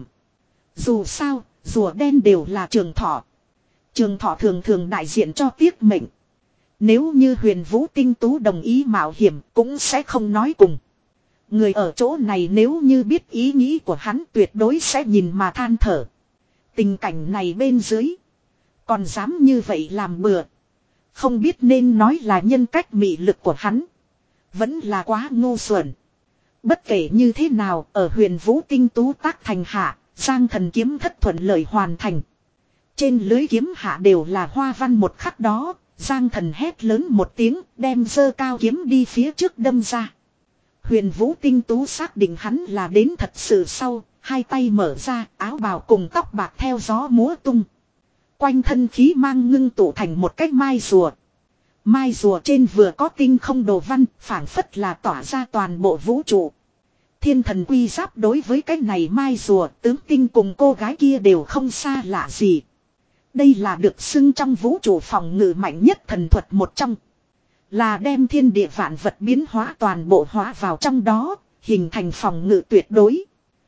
Dù sao, rùa đen đều là trường thọ. Trường thọ thường thường đại diện cho tiếc mệnh. Nếu như Huyền Vũ Tinh Tú đồng ý mạo hiểm cũng sẽ không nói cùng. Người ở chỗ này nếu như biết ý nghĩ của hắn tuyệt đối sẽ nhìn mà than thở. Tình cảnh này bên dưới, còn dám như vậy làm bừa. Không biết nên nói là nhân cách mị lực của hắn, vẫn là quá ngu xuẩn. Bất kể như thế nào, ở Huyền Vũ Tinh Tú tác thành hạ, Giang Thần kiếm thất thuận lợi hoàn thành. Trên lưới kiếm hạ đều là hoa văn một khắc đó, Giang Thần hét lớn một tiếng, đem giơ cao kiếm đi phía trước đâm ra. Huyền Vũ Tinh Tú xác định hắn là đến thật sự sau, hai tay mở ra, áo bào cùng tóc bạc theo gió múa tung. Quanh thân khí mang ngưng tụ thành một cái mai rùa. Mai rùa trên vừa có tinh không đồ văn, phảng phất là tỏa ra toàn bộ vũ trụ. Thiên Thần Quy Giáp đối với cái này mai rùa, tướng tinh cùng cô gái kia đều không xa lạ gì. Đây là được xưng trong vũ trụ phòng ngự mạnh nhất thần thuật một trong. Là đem thiên địa vạn vật biến hóa toàn bộ hóa vào trong đó, hình thành phòng ngự tuyệt đối.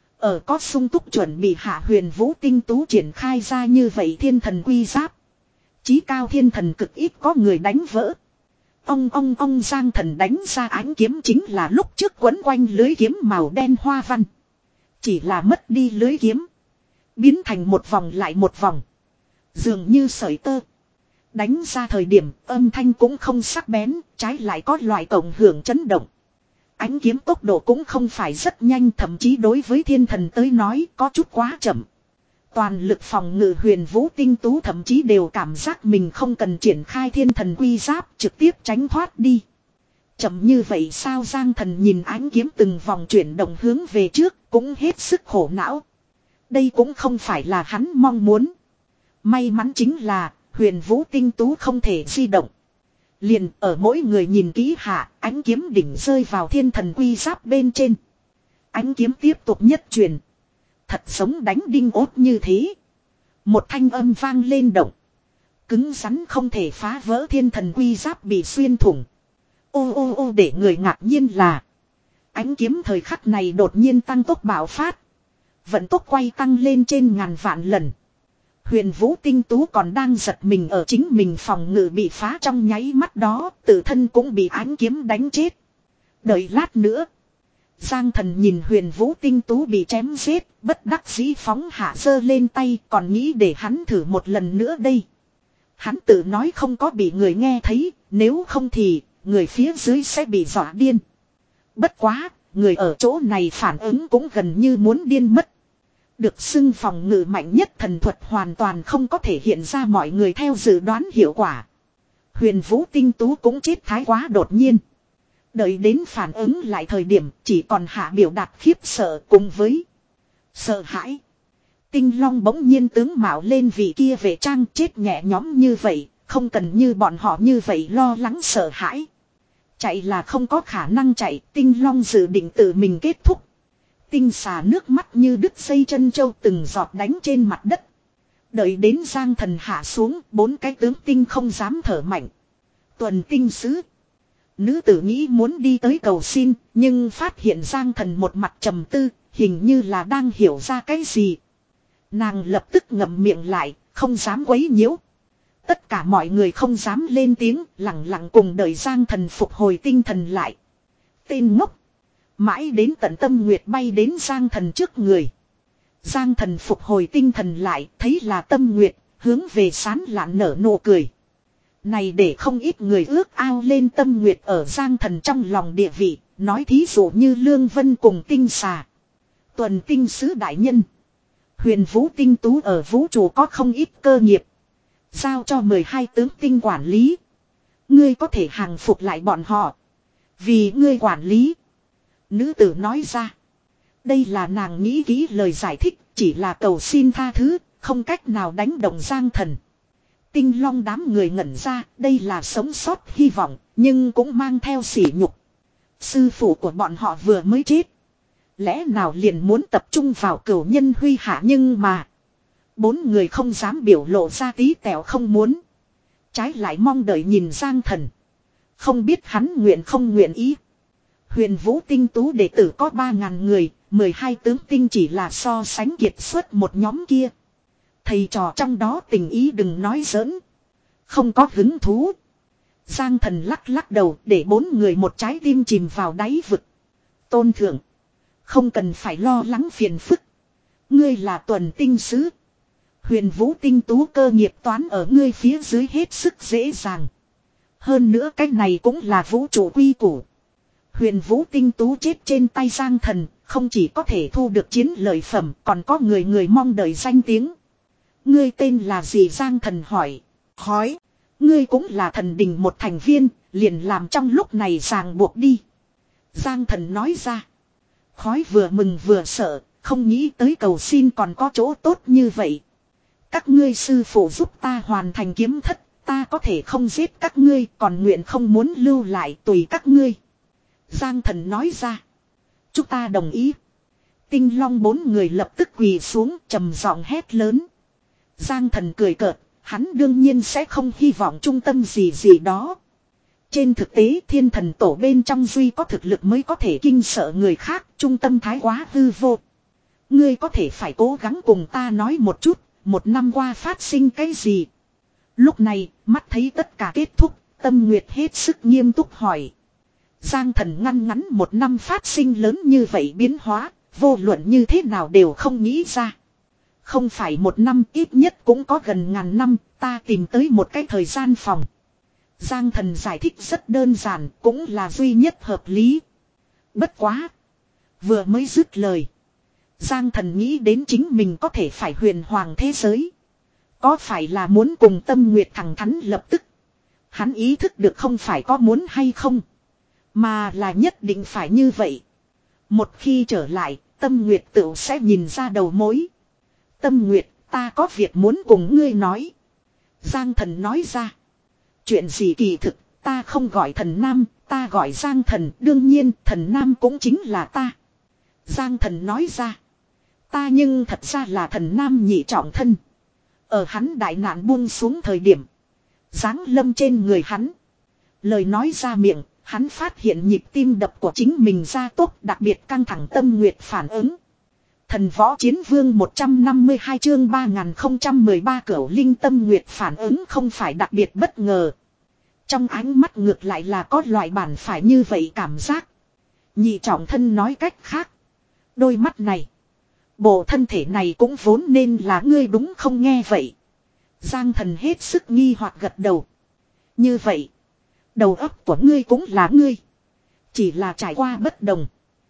Ở có sung túc chuẩn bị hạ Huyền Vũ Tinh Tú triển khai ra như vậy Thiên Thần Quy Giáp. Chí cao thiên thần cực ít có người đánh vỡ. Ông ông ông Giang Thần đánh ra ánh kiếm chính là lúc trước quấn quanh lưới kiếm màu đen hoa văn. Chỉ là mất đi lưới kiếm, biến thành một vòng lại một vòng, dường như sợi tơ. Đánh ra thời điểm âm thanh cũng không sắc bén, trái lại có loại cộng hưởng chấn động. Ánh kiếm tốc độ cũng không phải rất nhanh, thậm chí đối với thiên thần tới nói có chút quá chậm. Toàn lực phòng ngự Huyền Vũ Tinh Tú thậm chí đều cảm giác mình không cần triển khai Thiên Thần Quy Giáp, trực tiếp tránh thoát đi. Chậm như vậy sao? Giang Thần nhìn ánh kiếm từng vòng chuyển động hướng về trước, cũng hết sức khổ não. Đây cũng không phải là hắn mong muốn. May mắn chính là Huyền Vũ tinh tú không thể di động. Liền ở mỗi người nhìn kỹ hạ, ánh kiếm đỉnh rơi vào thiên thần quy giáp bên trên. Ánh kiếm tiếp tục nhất truyền. Thật giống đánh đinh ốt như thế. Một thanh âm vang lên động. Cứng rắn không thể phá vỡ thiên thần quy giáp bị xuyên thủng. Ô ô ô để người ngạc nhiên là. Ánh kiếm thời khắc này đột nhiên tăng tốc bạo phát. Vận tốc quay tăng lên trên ngàn vạn lần. Huyền Vũ tinh tú còn đang giật mình ở chính mình phòng ngự bị phá trong nháy mắt đó. Tự thân cũng bị ánh kiếm đánh chết. Đợi lát nữa. Giang Thần nhìn Huyền Vũ tinh tú bị chém giết. Bất đắc dĩ phóng hạ giơ lên tay. Còn nghĩ để hắn thử một lần nữa đây. Hắn tự nói không có bị người nghe thấy. Nếu không thì người phía dưới sẽ bị dọa điên. Bất quá, người ở chỗ này phản ứng cũng gần như muốn điên mất. Được xưng phòng ngự mạnh nhất thần thuật hoàn toàn không có thể hiện ra mọi người theo dự đoán hiệu quả. Huyền Vũ tinh tú cũng chết thái quá đột nhiên. Đợi đến phản ứng lại thời điểm chỉ còn hạ biểu đạt khiếp sợ cùng với sợ hãi. Tinh Long bỗng nhiên tướng mạo lên vị kia về trang chết nhẹ nhõm như vậy, không cần như bọn họ như vậy lo lắng sợ hãi. Chạy là không có khả năng chạy, Tinh Long dự định tự mình kết thúc. Tinh xà nước mắt như đứt dây chân châu từng giọt đánh trên mặt đất. Đợi đến Giang Thần hạ xuống, bốn cái tướng tinh không dám thở mạnh. Tuần tinh sứ. Nữ tử nghĩ muốn đi tới cầu xin, nhưng phát hiện Giang Thần một mặt trầm tư, hình như là đang hiểu ra cái gì. Nàng lập tức ngậm miệng lại, không dám quấy nhiễu. Tất cả mọi người không dám lên tiếng, lặng lặng cùng đợi Giang Thần phục hồi tinh thần lại. Tên ngốc. Mãi đến tận Tâm Nguyệt bay đến Giang Thần trước người. Giang Thần phục hồi tinh thần lại, thấy là Tâm Nguyệt, hướng về sán lạn nở nụ cười. Này để không ít người ước ao lên Tâm Nguyệt ở Giang Thần trong lòng địa vị, nói thí dụ như Lương Vân cùng Tinh Xà. Tuần tinh sứ đại nhân. Huyền Vũ tinh tú ở vũ trụ có không ít cơ nghiệp. Giao cho mười hai tướng tinh quản lý. Ngươi có thể hàng phục lại bọn họ. Vì ngươi quản lý. Nữ tử nói ra. Đây là nàng nghĩ kỹ lời giải thích. Chỉ là cầu xin tha thứ. Không cách nào đánh động Giang Thần. Tinh Long đám người ngẩn ra. Đây là sống sót hy vọng. Nhưng cũng mang theo sỉ nhục. Sư phụ của bọn họ vừa mới chết. Lẽ nào liền muốn tập trung vào cửu nhân huy hạ, nhưng mà bốn người không dám biểu lộ ra tí tẹo không muốn. Trái lại mong đợi nhìn Giang Thần. Không biết hắn nguyện không nguyện ý. Huyền Vũ tinh tú đệ tử có ba ngàn người. mười hai tướng tinh chỉ là so sánh kiệt xuất một nhóm kia. Thầy trò trong đó tình ý đừng nói giỡn. Không có hứng thú. Giang Thần lắc lắc đầu để bốn người một trái tim chìm vào đáy vực. Tôn thượng. Không cần phải lo lắng phiền phức. Ngươi là tuần tinh sứ. Huyền Vũ tinh tú cơ nghiệp toán ở ngươi phía dưới hết sức dễ dàng. Hơn nữa cái này cũng là vũ trụ quy củ. Huyền Vũ tinh tú chết trên tay Giang Thần, không chỉ có thể thu được chiến lợi phẩm, còn có người người mong đợi danh tiếng. Ngươi tên là gì? Giang Thần hỏi. Hỏi. Ngươi cũng là thần đình một thành viên, liền làm trong lúc này ràng buộc đi. Giang Thần nói ra. Khói vừa mừng vừa sợ, không nghĩ tới cầu xin còn có chỗ tốt như vậy. Các ngươi sư phụ giúp ta hoàn thành kiếm thất, ta có thể không giết các ngươi, còn nguyện không muốn lưu lại tùy các ngươi. Giang Thần nói ra. Chúng ta đồng ý. Tinh Long bốn người lập tức quỳ xuống trầm giọng hét lớn. Giang Thần cười cợt, hắn đương nhiên sẽ không hy vọng trung tâm gì gì đó. Trên thực tế thiên thần tổ bên trong duy có thực lực mới có thể kinh sợ người khác, trung tâm thái quá hư vô. Ngươi có thể phải cố gắng cùng ta nói một chút, một năm qua phát sinh cái gì. Lúc này, mắt thấy tất cả kết thúc, Tâm Nguyệt hết sức nghiêm túc hỏi. Giang Thần ngăn ngắn một năm phát sinh lớn như vậy biến hóa, vô luận như thế nào đều không nghĩ ra. Không phải một năm, ít nhất cũng có gần ngàn năm, ta tìm tới một cái thời gian phòng. Giang Thần giải thích rất đơn giản, cũng là duy nhất hợp lý. Bất quá. Vừa mới dứt lời. Giang Thần nghĩ đến chính mình có thể phải huyền hoàng thế giới. Có phải là muốn cùng Tâm Nguyệt thẳng thắn lập tức. Hắn ý thức được không phải có muốn hay không. Mà là nhất định phải như vậy. Một khi trở lại, Tâm Nguyệt tự sẽ nhìn ra đầu mối. Tâm Nguyệt, ta có việc muốn cùng ngươi nói. Giang Thần nói ra. Chuyện gì kỳ thực, ta không gọi Thần Nam, ta gọi Giang Thần, đương nhiên Thần Nam cũng chính là ta. Giang Thần nói ra. Ta nhưng thật ra là Thần Nam nhị trọng thân. Ở hắn đại nạn buông xuống thời điểm. Giáng lâm trên người hắn. Lời nói ra miệng, hắn phát hiện nhịp tim đập của chính mình ra tốt, đặc biệt căng thẳng. Tâm Nguyệt phản ứng. Thần Võ Chiến Vương một trăm năm mươi hai chương ba nghìn không trăm mười ba Cửu Linh. Tâm Nguyệt phản ứng không phải đặc biệt bất ngờ. Trong ánh mắt ngược lại là có loại bản phải như vậy cảm giác. Nhị trọng thân nói cách khác. Đôi mắt này. Bộ thân thể này cũng vốn nên là ngươi đúng không? Nghe vậy. Giang Thần hết sức nghi hoặc gật đầu. Như vậy. Đầu óc của ngươi cũng là ngươi. Chỉ là trải qua bất đồng.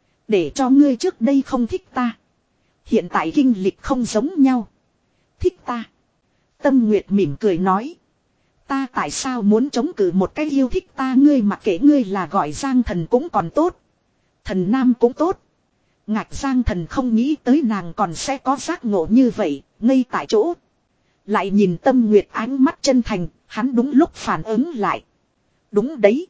Để cho ngươi trước đây không thích ta. Hiện tại kinh lịch không giống nhau. Thích ta. Tâm Nguyệt mỉm cười nói. Ta tại sao muốn chống cự một cái yêu thích ta? Ngươi mặc kệ ngươi là gọi Giang Thần cũng còn tốt. Thần Nam cũng tốt. Ngạch Giang Thần không nghĩ tới nàng còn sẽ có giác ngộ như vậy, ngay tại chỗ. Lại nhìn Tâm Nguyệt ánh mắt chân thành, hắn đúng lúc phản ứng lại. Đúng đấy.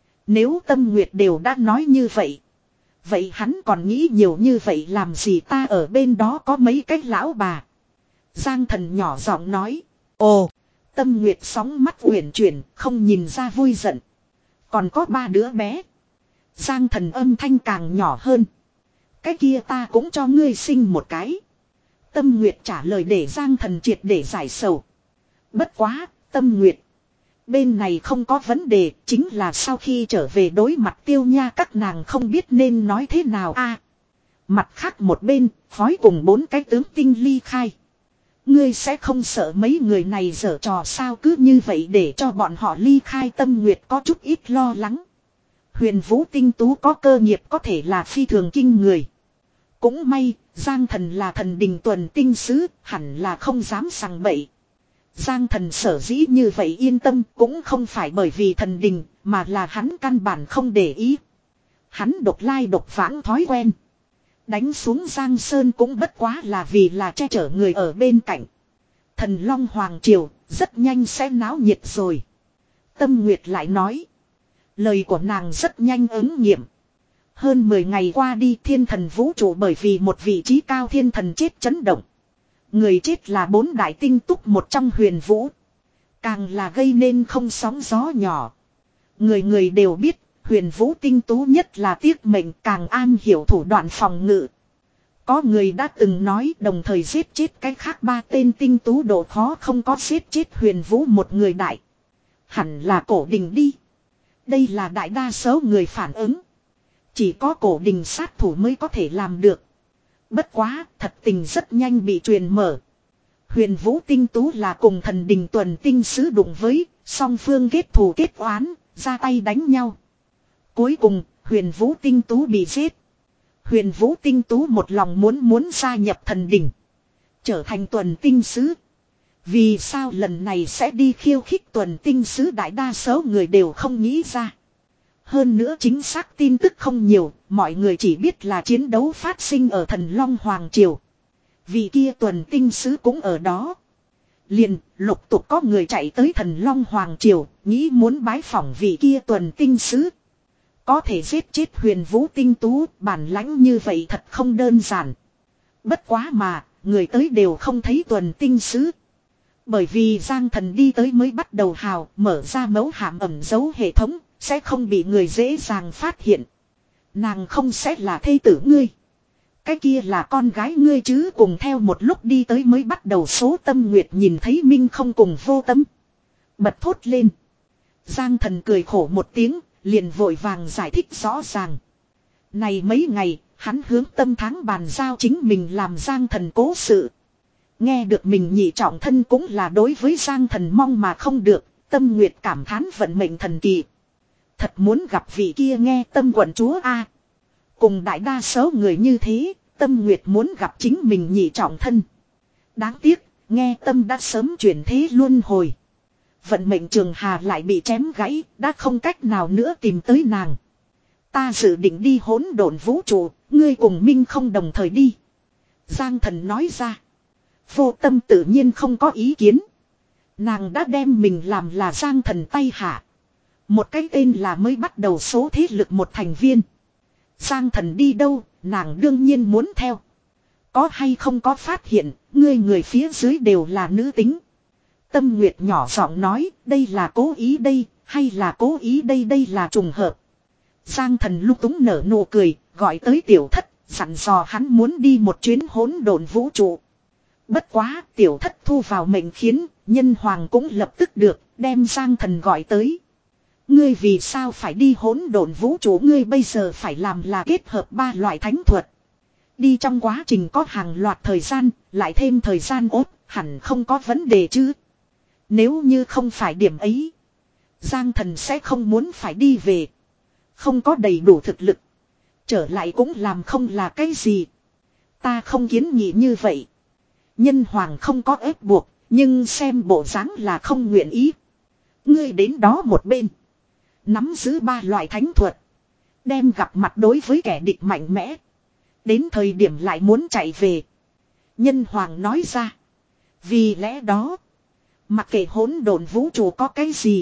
Nếu Tâm Nguyệt đều đã nói như vậy. Vậy hắn còn nghĩ nhiều như vậy làm gì? Ta ở bên đó có mấy cái lão bà. Giang Thần nhỏ giọng nói. Ồ. Tâm Nguyệt sóng mắt uyển chuyển, không nhìn ra vui giận. Còn có ba đứa bé. Giang Thần âm thanh càng nhỏ hơn. Cái kia ta cũng cho ngươi sinh một cái. Tâm Nguyệt trả lời để Giang Thần triệt để giải sầu. Bất quá, Tâm Nguyệt. Bên này không có vấn đề, chính là sau khi trở về đối mặt Tiêu Nha các nàng không biết nên nói thế nào a. À, mặt khác một bên, phói cùng bốn cái tướng tinh ly khai. Ngươi sẽ không sợ mấy người này giở trò sao? Cứ như vậy để cho bọn họ ly khai. Tâm Nguyệt có chút ít lo lắng. Huyền Vũ tinh tú có cơ nghiệp có thể là phi thường kinh người. Cũng may, Giang Thần là thần đình tuần tinh sứ, hẳn là không dám sằng bậy. Giang Thần sở dĩ như vậy yên tâm cũng không phải bởi vì thần đình, mà là hắn căn bản không để ý. Hắn độc lai độc vãng thói quen. Đánh xuống Giang Sơn cũng bất quá là vì là che chở người ở bên cạnh. Thần Long Hoàng Triều rất nhanh sẽ náo nhiệt rồi. Tâm Nguyệt lại nói. Lời của nàng rất nhanh ứng nghiệm. Hơn mười ngày qua đi, thiên thần vũ trụ bởi vì một vị trí cao thiên thần chết chấn động. Người chết là bốn đại tinh túc một trong Huyền Vũ. Càng là gây nên không sóng gió nhỏ. Người người đều biết, Huyền Vũ tinh tú nhất là tiếc mệnh, càng an hiểu thủ đoạn phòng ngự. Có người đã từng nói đồng thời giết chết cái khác ba tên tinh tú độ khó không có giết chết Huyền Vũ một người đại. Hẳn là Cổ Đình đi. Đây là đại đa số người phản ứng. Chỉ có Cổ Đình sát thủ mới có thể làm được. Bất quá, thật tình rất nhanh bị truyền mở. Huyền Vũ tinh tú là cùng thần đình tuần tinh sứ đụng với, song phương kết thù kết oán, ra tay đánh nhau. Cuối cùng, Huyền Vũ tinh tú bị giết. Huyền Vũ tinh tú một lòng muốn muốn gia nhập thần đình. Trở thành tuần tinh sứ. Vì sao lần này sẽ đi khiêu khích tuần tinh sứ? Đại đa số người đều không nghĩ ra. Hơn nữa chính xác tin tức không nhiều, mọi người chỉ biết là chiến đấu phát sinh ở Thần Long Hoàng Triều. Vị kia tuần tinh sứ cũng ở đó. Liền, lục tục có người chạy tới Thần Long Hoàng Triều, nghĩ muốn bái phỏng vị kia tuần tinh sứ. Có thể giết chết Huyền Vũ tinh tú, bản lãnh như vậy thật không đơn giản. Bất quá mà, người tới đều không thấy tuần tinh sứ. Bởi vì Giang Thần đi tới mới bắt đầu hào, mở ra mấu hàm ẩn dấu hệ thống, sẽ không bị người dễ dàng phát hiện. Nàng không sẽ là thê tử ngươi. Cái kia là con gái ngươi chứ. Cùng theo một lúc đi tới mới bắt đầu số. Tâm Nguyệt nhìn thấy Minh không cùng Vô Tâm, bật thốt lên. Giang Thần cười khổ một tiếng, liền vội vàng giải thích rõ ràng. Này mấy ngày, hắn hướng Tâm Tháng bàn giao chính mình làm Giang Thần cố sự. Nghe được mình nhị trọng thân cũng là đối với Giang Thần mong mà không được. Tâm Nguyệt cảm thán vận mệnh thần kỳ. Thật muốn gặp vị kia nghe Tâm quận chúa a. Cùng đại đa số người như thế, Tâm Nguyệt muốn gặp chính mình nhị trọng thân. Đáng tiếc, nghe Tâm đã sớm chuyển thế luân hồi. Vận mệnh trường hà lại bị chém gãy, đã không cách nào nữa tìm tới nàng. Ta dự định đi hỗn độn vũ trụ, Ngươi cùng Minh không đồng thời đi. Giang Thần nói ra. Vô Tâm tự nhiên không có ý kiến. Nàng đã đem mình làm là Giang Thần tay hạ. Một cái tên là mới bắt đầu số thế lực một thành viên. Giang Thần đi đâu, nàng đương nhiên muốn theo. Có hay không có phát hiện, ngươi người phía dưới đều là nữ tính. Tâm Nguyệt nhỏ giọng nói, đây là cố ý đây, hay là cố ý đây, đây là trùng hợp. Giang Thần lúc túng nở nụ cười, gọi tới tiểu thất, dặn dò hắn muốn đi một chuyến hỗn độn vũ trụ. Bất quá, tiểu thất thu vào mệnh khiến, nhân hoàng cũng lập tức được, đem Giang Thần gọi tới. Ngươi vì sao phải đi hỗn độn vũ trụ, ngươi bây giờ phải làm là kết hợp ba loại thánh thuật. Đi trong quá trình có hàng loạt thời gian, lại thêm thời gian ốt, hẳn không có vấn đề chứ. Nếu như không phải điểm ấy, Giang Thần sẽ không muốn phải đi về. Không có đầy đủ thực lực, trở lại cũng làm không là cái gì. Ta không kiến nghị như vậy. Nhân hoàng không có ép buộc, nhưng xem bộ dáng là không nguyện ý. Ngươi đến đó một bên, nắm giữ ba loại thánh thuật, đem gặp mặt đối với kẻ địch mạnh mẽ. Đến thời điểm lại muốn chạy về. Nhân hoàng nói ra. Vì lẽ đó, mặc kệ hỗn độn vũ trụ có cái gì,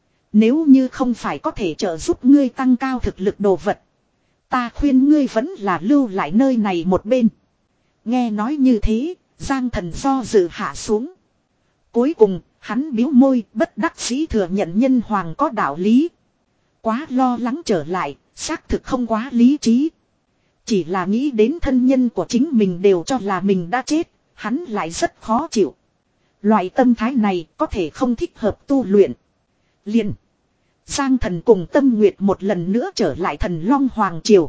nếu như không phải có thể trợ giúp ngươi tăng cao thực lực đồ vật, ta khuyên ngươi vẫn là lưu lại nơi này một bên. Nghe nói như thế, Giang Thần do dự hạ xuống. Cuối cùng, hắn biếu môi, bất đắc dĩ thừa nhận nhân hoàng có đạo lý. Quá lo lắng trở lại, xác thực không quá lý trí. Chỉ là nghĩ đến thân nhân của chính mình đều cho là mình đã chết, hắn lại rất khó chịu. Loại tâm thái này có thể không thích hợp tu luyện. Liền, Giang Thần cùng Tâm Nguyệt một lần nữa trở lại Thần Long Hoàng Triều.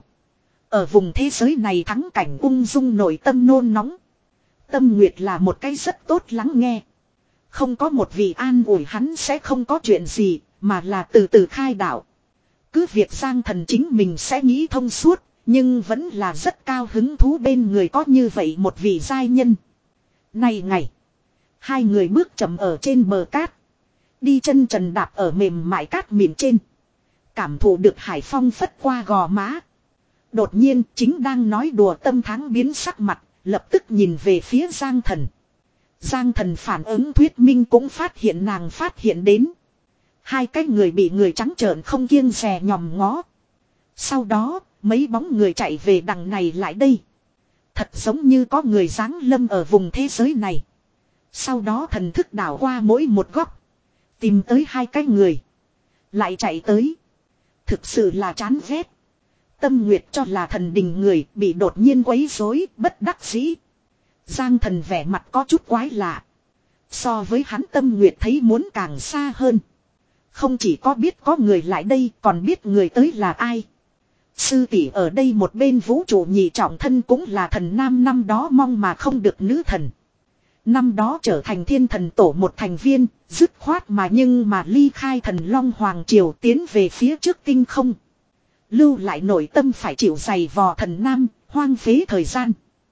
Ở vùng thế giới này thắng cảnh ung dung nội tâm nôn nóng. Tâm Nguyệt là một cái rất tốt lắng nghe. Không có một vị an ủi hắn sẽ không có chuyện gì, mà là từ từ khai đạo. Cứ việc Giang Thần chính mình sẽ nghĩ thông suốt, nhưng vẫn là rất cao hứng thú bên người có như vậy một vị giai nhân. Này ngày, hai người bước chậm ở trên bờ cát. Đi chân trần đạp ở mềm mại cát mịn trên. Cảm thụ được hải phong phất qua gò má. Đột nhiên chính đang nói đùa Tâm Tháng biến sắc mặt, lập tức nhìn về phía Giang Thần. Giang Thần phản ứng thuyết minh cũng phát hiện nàng phát hiện đến. Hai cái người bị người trắng trợn không kiêng dè nhòm ngó. Sau đó, mấy bóng người chạy về đằng này lại đây. Thật giống như có người giáng lâm ở vùng thế giới này. Sau đó thần thức đảo qua mỗi một góc. Tìm tới hai cái người. Lại chạy tới. Thực sự là chán ghét. Tâm Nguyệt cho là thần đình người bị đột nhiên quấy rối, bất đắc dĩ. Giang Thần vẻ mặt có chút quái lạ. So với hắn Tâm Nguyệt thấy muốn càng xa hơn. Không chỉ có biết có người lại đây, còn biết người tới là ai. Sư tỷ ở đây một bên vũ trụ nhị trọng thân cũng là thần nam năm đó mong mà không được nữ thần. Năm đó trở thành thiên thần tổ một thành viên, dứt khoát mà nhưng mà ly khai Thần Long Hoàng Triều tiến về phía trước tinh không. Lưu lại nội tâm phải chịu giày vò thần nam, hoang phế thời gian.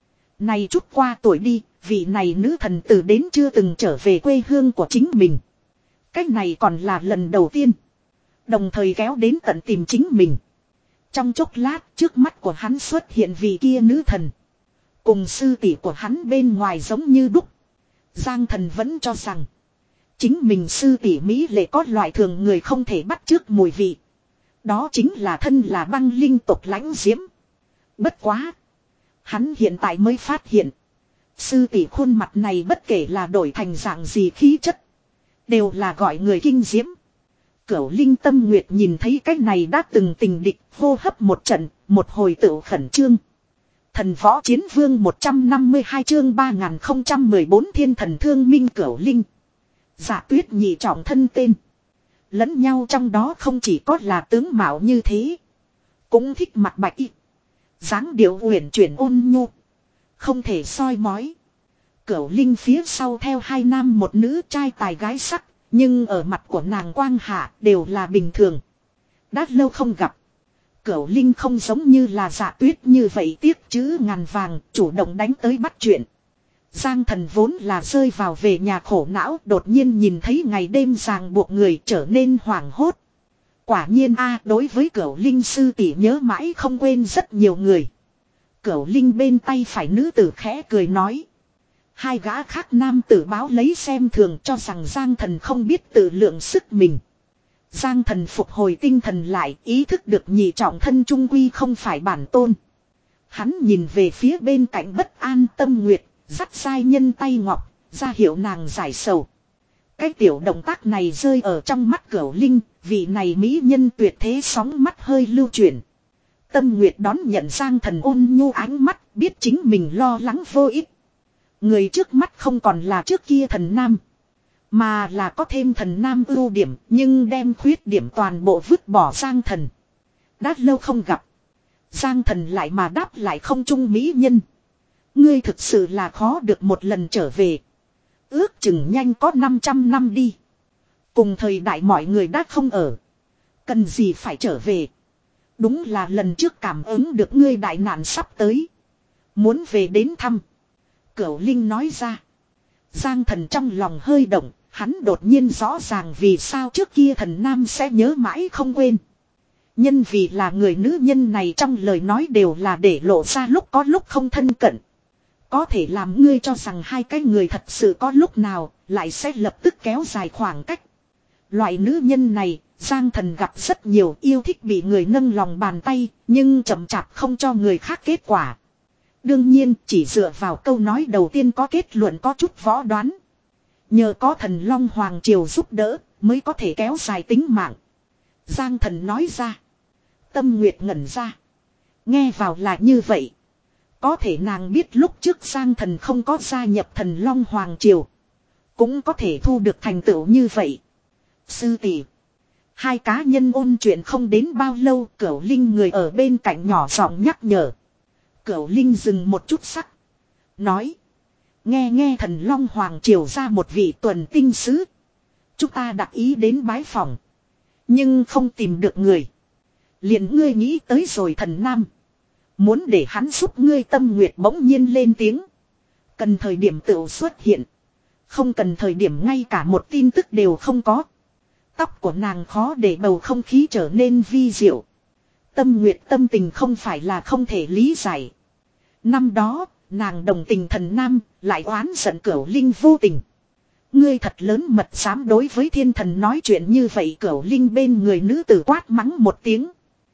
Này chút qua tuổi đi, vị này nữ thần từ đến chưa từng trở về quê hương của chính mình. Cách này còn là lần đầu tiên. Đồng thời kéo đến tận tìm chính mình. Trong chốc lát trước mắt của hắn xuất hiện vị kia nữ thần. Cùng sư tỷ của hắn bên ngoài giống như đúc. Giang Thần vẫn cho rằng chính mình sư tỷ mỹ lệ có loại thường người không thể bắt chước mùi vị. Đó chính là thân là băng linh tộc Lãnh Diễm. Bất quá, hắn hiện tại mới phát hiện sư tỷ khuôn mặt này bất kể là đổi thành dạng gì khí chất, đều là gọi người kinh diễm. Cửu Linh Tâm Nguyệt nhìn thấy cái này đã từng tình địch, hô hấp một trận, một hồi tự khẩn trương. Thần Võ Chiến Vương một trăm năm mươi hai chương ba nghìn không trăm mười bốn Thiên Thần Thương Minh Cửu Linh. Dạ Tuyết nhị trọng thân tên. Lẫn nhau trong đó không chỉ có là tướng mạo như thế, cũng thích mặt bạch y, dáng điệu uyển chuyển ôn nhu, không thể soi mói. Cửu Linh phía sau theo hai nam một nữ, trai tài gái sắc, nhưng ở mặt của nàng quang hạ đều là bình thường. Đã lâu không gặp, Cửu Linh không giống như là Dạ Tuyết như vậy tiếc chữ ngàn vàng, chủ động đánh tới bắt chuyện. Giang Thần vốn là rơi vào về nhà khổ não, đột nhiên nhìn thấy ngày đêm ràng buộc người trở nên hoảng hốt. Quả nhiên a, đối với Cửu Linh sư tỷ nhớ mãi không quên rất nhiều người. Cửu Linh bên tay phải nữ tử khẽ cười nói. Hai gã khác nam tử báo lấy xem thường cho rằng Giang Thần không biết tự lượng sức mình. Giang Thần phục hồi tinh thần lại, ý thức được nhị trọng thân trung quy không phải bản tôn. Hắn nhìn về phía bên cạnh bất an Tâm Nguyệt, dắt sai nhân tay ngọc, ra hiệu nàng giải sầu. Cái tiểu động tác này rơi ở trong mắt Cửu Linh, vị này mỹ nhân tuyệt thế sóng mắt hơi lưu chuyển. Tâm Nguyệt đón nhận Giang Thần ôn nhu ánh mắt, biết chính mình lo lắng vô ích. Người trước mắt không còn là trước kia thần nam, mà là có thêm thần nam ưu điểm, nhưng đem khuyết điểm toàn bộ vứt bỏ Giang Thần. Đã lâu không gặp, Giang Thần lại mà đáp lại không trung mỹ nhân. Ngươi thực sự là khó được một lần trở về. Ước chừng nhanh có năm trăm năm đi. Cùng thời đại mọi người đã không ở, cần gì phải trở về. Đúng là lần trước cảm ứng được ngươi đại nạn sắp tới, muốn về đến thăm. Cửu Linh nói ra. Giang Thần trong lòng hơi động, hắn đột nhiên rõ ràng vì sao trước kia thần nam sẽ nhớ mãi không quên. Nhân vì là người nữ nhân này trong lời nói đều là để lộ ra lúc có lúc không thân cận. Có thể làm ngươi cho rằng hai cái người thật sự có lúc nào lại sẽ lập tức kéo dài khoảng cách. Loại nữ nhân này, Giang Thần gặp rất nhiều, yêu thích bị người nâng lòng bàn tay, nhưng chậm chạp không cho người khác kết quả. Đương nhiên, chỉ dựa vào câu nói đầu tiên có kết luận có chút võ đoán. Nhờ có thần Long Hoàng Triều giúp đỡ, mới có thể kéo dài tính mạng. Giang Thần nói ra. Tâm Nguyệt ngẩn ra. Nghe vào là như vậy. Có thể nàng biết lúc trước Giang Thần không có gia nhập thần Long Hoàng Triều, cũng có thể thu được thành tựu như vậy. Sư tỷ. Hai cá nhân ôn chuyện không đến bao lâu, Cửu Linh người ở bên cạnh nhỏ giọng nhắc nhở. Cửu Linh dừng một chút sắc. Nói. Nghe nghe thần Long Hoàng Triều ra một vị tuần tinh sứ. Chúng ta đặt ý đến bái phòng, nhưng không tìm được người. Liền ngươi nghĩ tới rồi thần Nam, muốn để hắn giúp ngươi. Tâm Nguyệt bỗng nhiên lên tiếng. Cần thời điểm tự xuất hiện, không cần thời điểm ngay cả một tin tức đều không có. Tóc của nàng khó để bầu không khí trở nên vi diệu. Tâm Nguyệt tâm tình không phải là không thể lý giải. Năm đó, nàng đồng tình thần Nam, lại oán giận Cửu Linh vô tình. Ngươi thật lớn mật dám đối với thiên thần nói chuyện như vậy. Cửu Linh bên người nữ tử quát mắng một tiếng.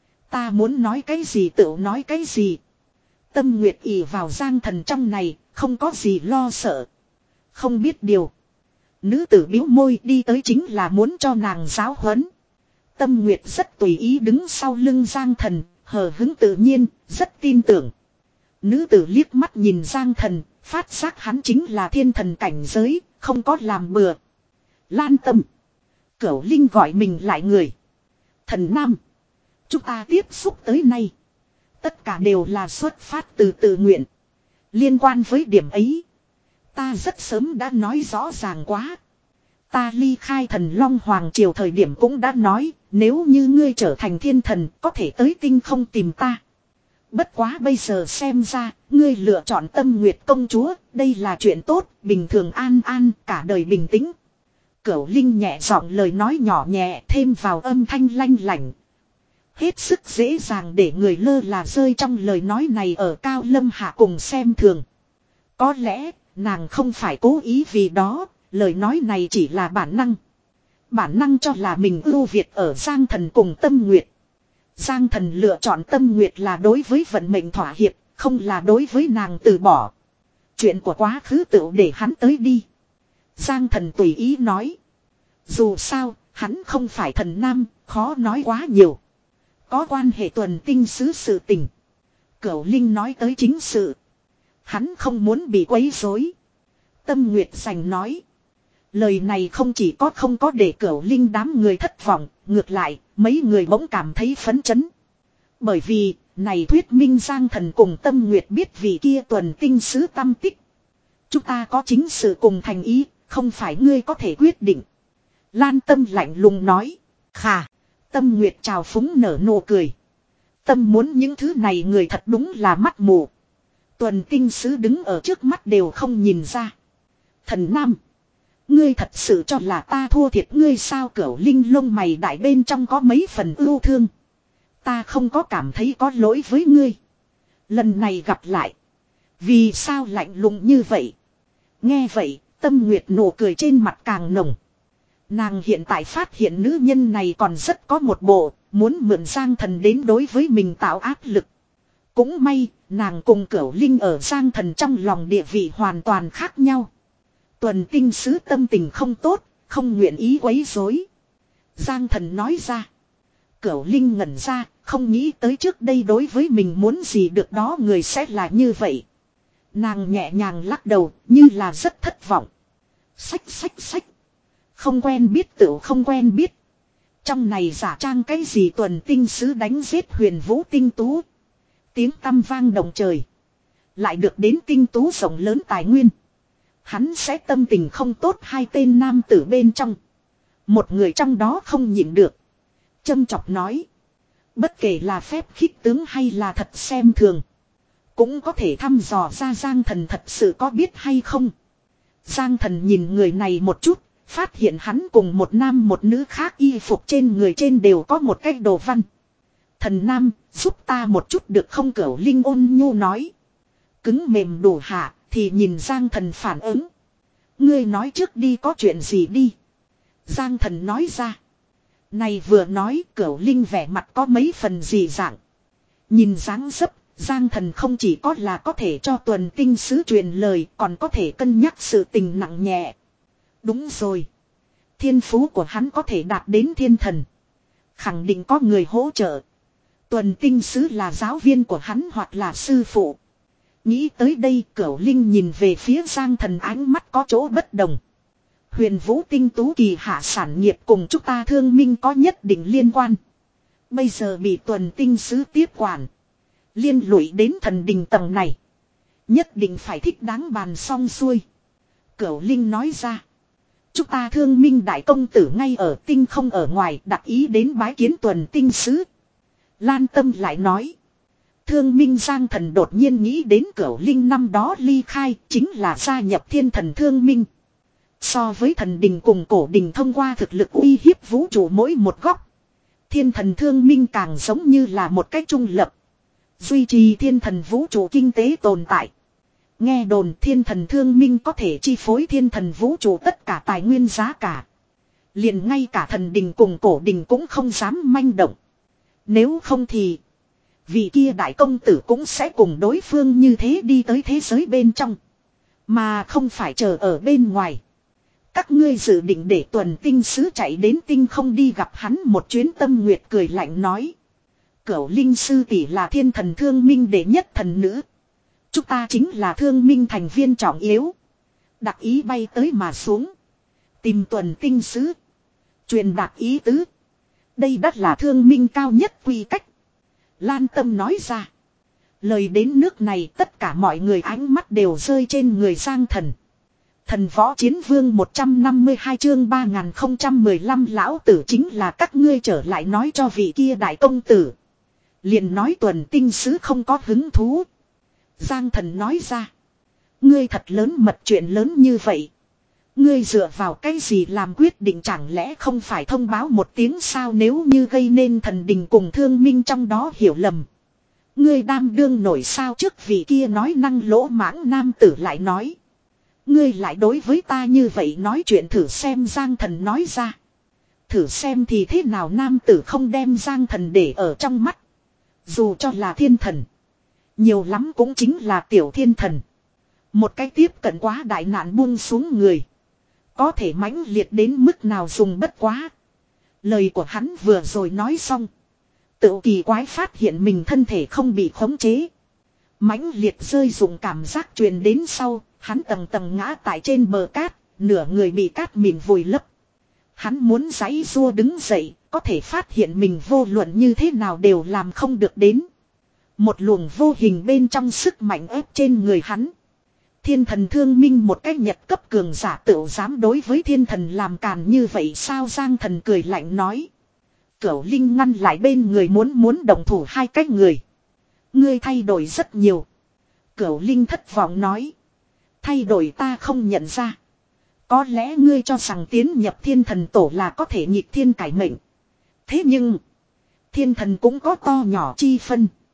Ta muốn nói cái gì tự nói cái gì. Tâm Nguyệt ỷ vào Giang Thần trong này, không có gì lo sợ. Không biết điều. Nữ tử biếu môi đi tới chính là muốn cho nàng giáo huấn. Tâm Nguyệt rất tùy ý đứng sau lưng Giang Thần, hờ hứng tự nhiên, rất tin tưởng. Nữ tử liếc mắt nhìn Giang Thần, phát giác hắn chính là thiên thần cảnh giới, không có làm bừa. Lan Tâm. Cửu Linh gọi mình lại người. Thần Nam. Chúng ta tiếp xúc tới nay, tất cả đều là xuất phát từ tự nguyện. Liên quan với điểm ấy, ta rất sớm đã nói rõ ràng quá. Ta ly khai thần Long Hoàng Triều thời điểm cũng đã nói, nếu như ngươi trở thành thiên thần, có thể tới tinh không tìm ta. Bất quá bây giờ xem ra, ngươi lựa chọn Tâm Nguyệt công chúa, đây là chuyện tốt, bình thường an an, cả đời bình tĩnh. Cửu Linh nhẹ giọng lời nói nhỏ nhẹ, thêm vào âm thanh lanh lảnh. Hết sức dễ dàng để người lơ là rơi trong lời nói này ở Cao Lâm Hạ cùng xem thường. Có lẽ, nàng không phải cố ý vì đó, lời nói này chỉ là bản năng. Bản năng cho là mình ưu việt ở Giang Thần cùng Tâm Nguyệt. Giang Thần lựa chọn Tâm Nguyệt là đối với vận mệnh thỏa hiệp, không là đối với nàng từ bỏ. Chuyện của quá khứ tựu để hắn tới đi. Giang Thần tùy ý nói. Dù sao, hắn không phải thần nam, khó nói quá nhiều. Có quan hệ tuần tinh sứ sự tình. Cửu Linh nói tới chính sự. Hắn không muốn bị quấy rối. Tâm Nguyệt Sành nói. Lời này không chỉ có không có để Cửu Linh đám người thất vọng, ngược lại, mấy người bỗng cảm thấy phấn chấn. Bởi vì, này thuyết minh Giang Thần cùng Tâm Nguyệt biết vị kia tuần tinh sứ tâm tích. Chúng ta có chính sự cùng thành ý, không phải ngươi có thể quyết định. Lan Tâm lạnh lùng nói. Khà. Tâm Nguyệt trào phúng nở nụ cười. Tâm muốn những thứ này người thật đúng là mắt mù. Tuần tinh sứ đứng ở trước mắt đều không nhìn ra. Thần Nam. Ngươi thật sự cho là ta thua thiệt ngươi sao? Cửu Linh lông mày đại bên trong có mấy phần ưu thương. Ta không có cảm thấy có lỗi với ngươi. Lần này gặp lại. Vì sao lạnh lùng như vậy? Nghe vậy, Tâm Nguyệt nụ cười trên mặt càng nồng. Nàng hiện tại phát hiện nữ nhân này còn rất có một bộ, muốn mượn Giang Thần đến đối với mình tạo áp lực. Cũng may, nàng cùng Cửu Linh ở Giang Thần trong lòng địa vị hoàn toàn khác nhau. Tuần tinh sứ tâm tình không tốt, không nguyện ý quấy rối. Giang Thần nói ra. Cửu Linh ngẩn ra, không nghĩ tới trước đây đối với mình muốn gì được đó người sẽ là như vậy. Nàng nhẹ nhàng lắc đầu, như là rất thất vọng. Xách xách xách. Không quen biết tựu không quen biết. Trong này giả trang cái gì tuần tinh sứ đánh giết huyền vũ tinh tú. Tiếng tăm vang động trời. Lại được đến tinh tú rộng lớn tài nguyên. Hắn sẽ tâm tình không tốt hai tên nam tử bên trong. Một người trong đó không nhịn được. Châm chọc nói. Bất kể là phép khích tướng hay là thật xem thường. Cũng có thể thăm dò ra Giang Thần thật sự có biết hay không. Giang Thần nhìn người này một chút. Phát hiện hắn cùng một nam một nữ khác y phục trên người trên đều có một cái đồ văn. Thần nam, giúp ta một chút được không? Cửu Linh ôn nhu nói. Cứng mềm đủ hạ, thì nhìn Giang Thần phản ứng. Ngươi nói trước đi có chuyện gì đi. Giang Thần nói ra. Này vừa nói Cửu Linh vẻ mặt có mấy phần gì dạng. Nhìn dáng dấp, Giang Thần không chỉ có là có thể cho tuần tinh sứ truyền lời, còn có thể cân nhắc sự tình nặng nhẹ. Đúng rồi. Thiên phú của hắn có thể đạt đến thiên thần. Khẳng định có người hỗ trợ. Tuần tinh sứ là giáo viên của hắn hoặc là sư phụ. Nghĩ tới đây Cửu Linh nhìn về phía Giang Thần ánh mắt có chỗ bất đồng. Huyền vũ tinh tú kỳ hạ sản nghiệp cùng chúng ta Thương Minh có nhất định liên quan. Bây giờ bị tuần tinh sứ tiếp quản. Liên lụy đến thần đình tầng này. Nhất định phải thích đáng bàn xong xuôi. Cửu Linh nói ra. Chúng ta Thương Minh đại công tử ngay ở tinh không ở ngoài đặc ý đến bái kiến tuần tinh sứ. Lan Tâm lại nói. Thương Minh Giang Thần đột nhiên nghĩ đến Cửu Linh năm đó ly khai chính là gia nhập thiên thần Thương Minh. So với thần đình cùng cổ đình thông qua thực lực uy hiếp vũ trụ mỗi một góc. Thiên thần Thương Minh càng giống như là một cách trung lập. Duy trì thiên thần vũ trụ kinh tế tồn tại. Nghe đồn thiên thần Thương Minh có thể chi phối thiên thần vũ trụ tất cả tài nguyên giá cả. Liền ngay cả thần đình cùng cổ đình cũng không dám manh động. Nếu không thì vị kia đại công tử cũng sẽ cùng đối phương như thế đi tới thế giới bên trong. Mà không phải chờ ở bên ngoài. Các ngươi dự định để tuần tinh sứ chạy đến tinh không đi gặp hắn một chuyến. Tâm Nguyệt cười lạnh nói. Cửu Linh sư tỷ là thiên thần Thương Minh đệ nhất thần nữ. Chúng ta chính là Thương Minh thành viên trọng yếu. Đặc ý bay tới mà xuống. Tìm tuần tinh sứ. Truyền đạt ý tứ. Đây đắt là Thương Minh cao nhất quy cách. Lan Tâm nói ra. Lời đến nước này tất cả mọi người ánh mắt đều rơi trên người Giang Thần. Thần võ chiến vương một trăm năm mươi hai chương ba nghìn không trăm mười lăm lão tử chính là các ngươi trở lại nói cho vị kia đại công tử. Liền nói tuần tinh sứ không có hứng thú. Giang Thần nói ra. Ngươi thật lớn mật chuyện lớn như vậy. Ngươi dựa vào cái gì làm quyết định chẳng lẽ không phải thông báo một tiếng sao nếu như gây nên thần đình cùng Thương Minh trong đó hiểu lầm. Ngươi đam đương nổi sao trước vị kia nói năng lỗ mãng nam tử lại nói. Ngươi lại đối với ta như vậy nói chuyện thử xem Giang Thần nói ra. Thử xem thì thế nào nam tử không đem Giang Thần để ở trong mắt. Dù cho là thiên thần. Nhiều lắm cũng chính là tiểu thiên thần. Một cái tiếp cận quá đại nạn buông xuống người. Có thể mãnh liệt đến mức nào dùng bất quá. Lời của hắn vừa rồi nói xong. Tự kỳ quái phát hiện mình thân thể không bị khống chế. Mãnh liệt rơi dùng cảm giác truyền đến sau. Hắn tầng tầng ngã tại trên bờ cát. Nửa người bị cát mịn vùi lấp. Hắn muốn giãy giụa đứng dậy. Có thể phát hiện mình vô luận như thế nào đều làm không được đến. Một luồng vô hình bên trong sức mạnh ép trên người hắn. Thiên thần Thương Minh một cách nhật cấp cường giả tự dám đối với thiên thần làm càn như vậy sao Giang Thần cười lạnh nói. Cửu Linh ngăn lại bên người muốn muốn đồng thủ hai cách người. Ngươi thay đổi rất nhiều. Cửu Linh thất vọng nói. Thay đổi ta không nhận ra. Có lẽ ngươi cho rằng tiến nhập thiên thần tổ là có thể nhịp thiên cải mệnh. Thế nhưng. Thiên thần cũng có to nhỏ chi phân.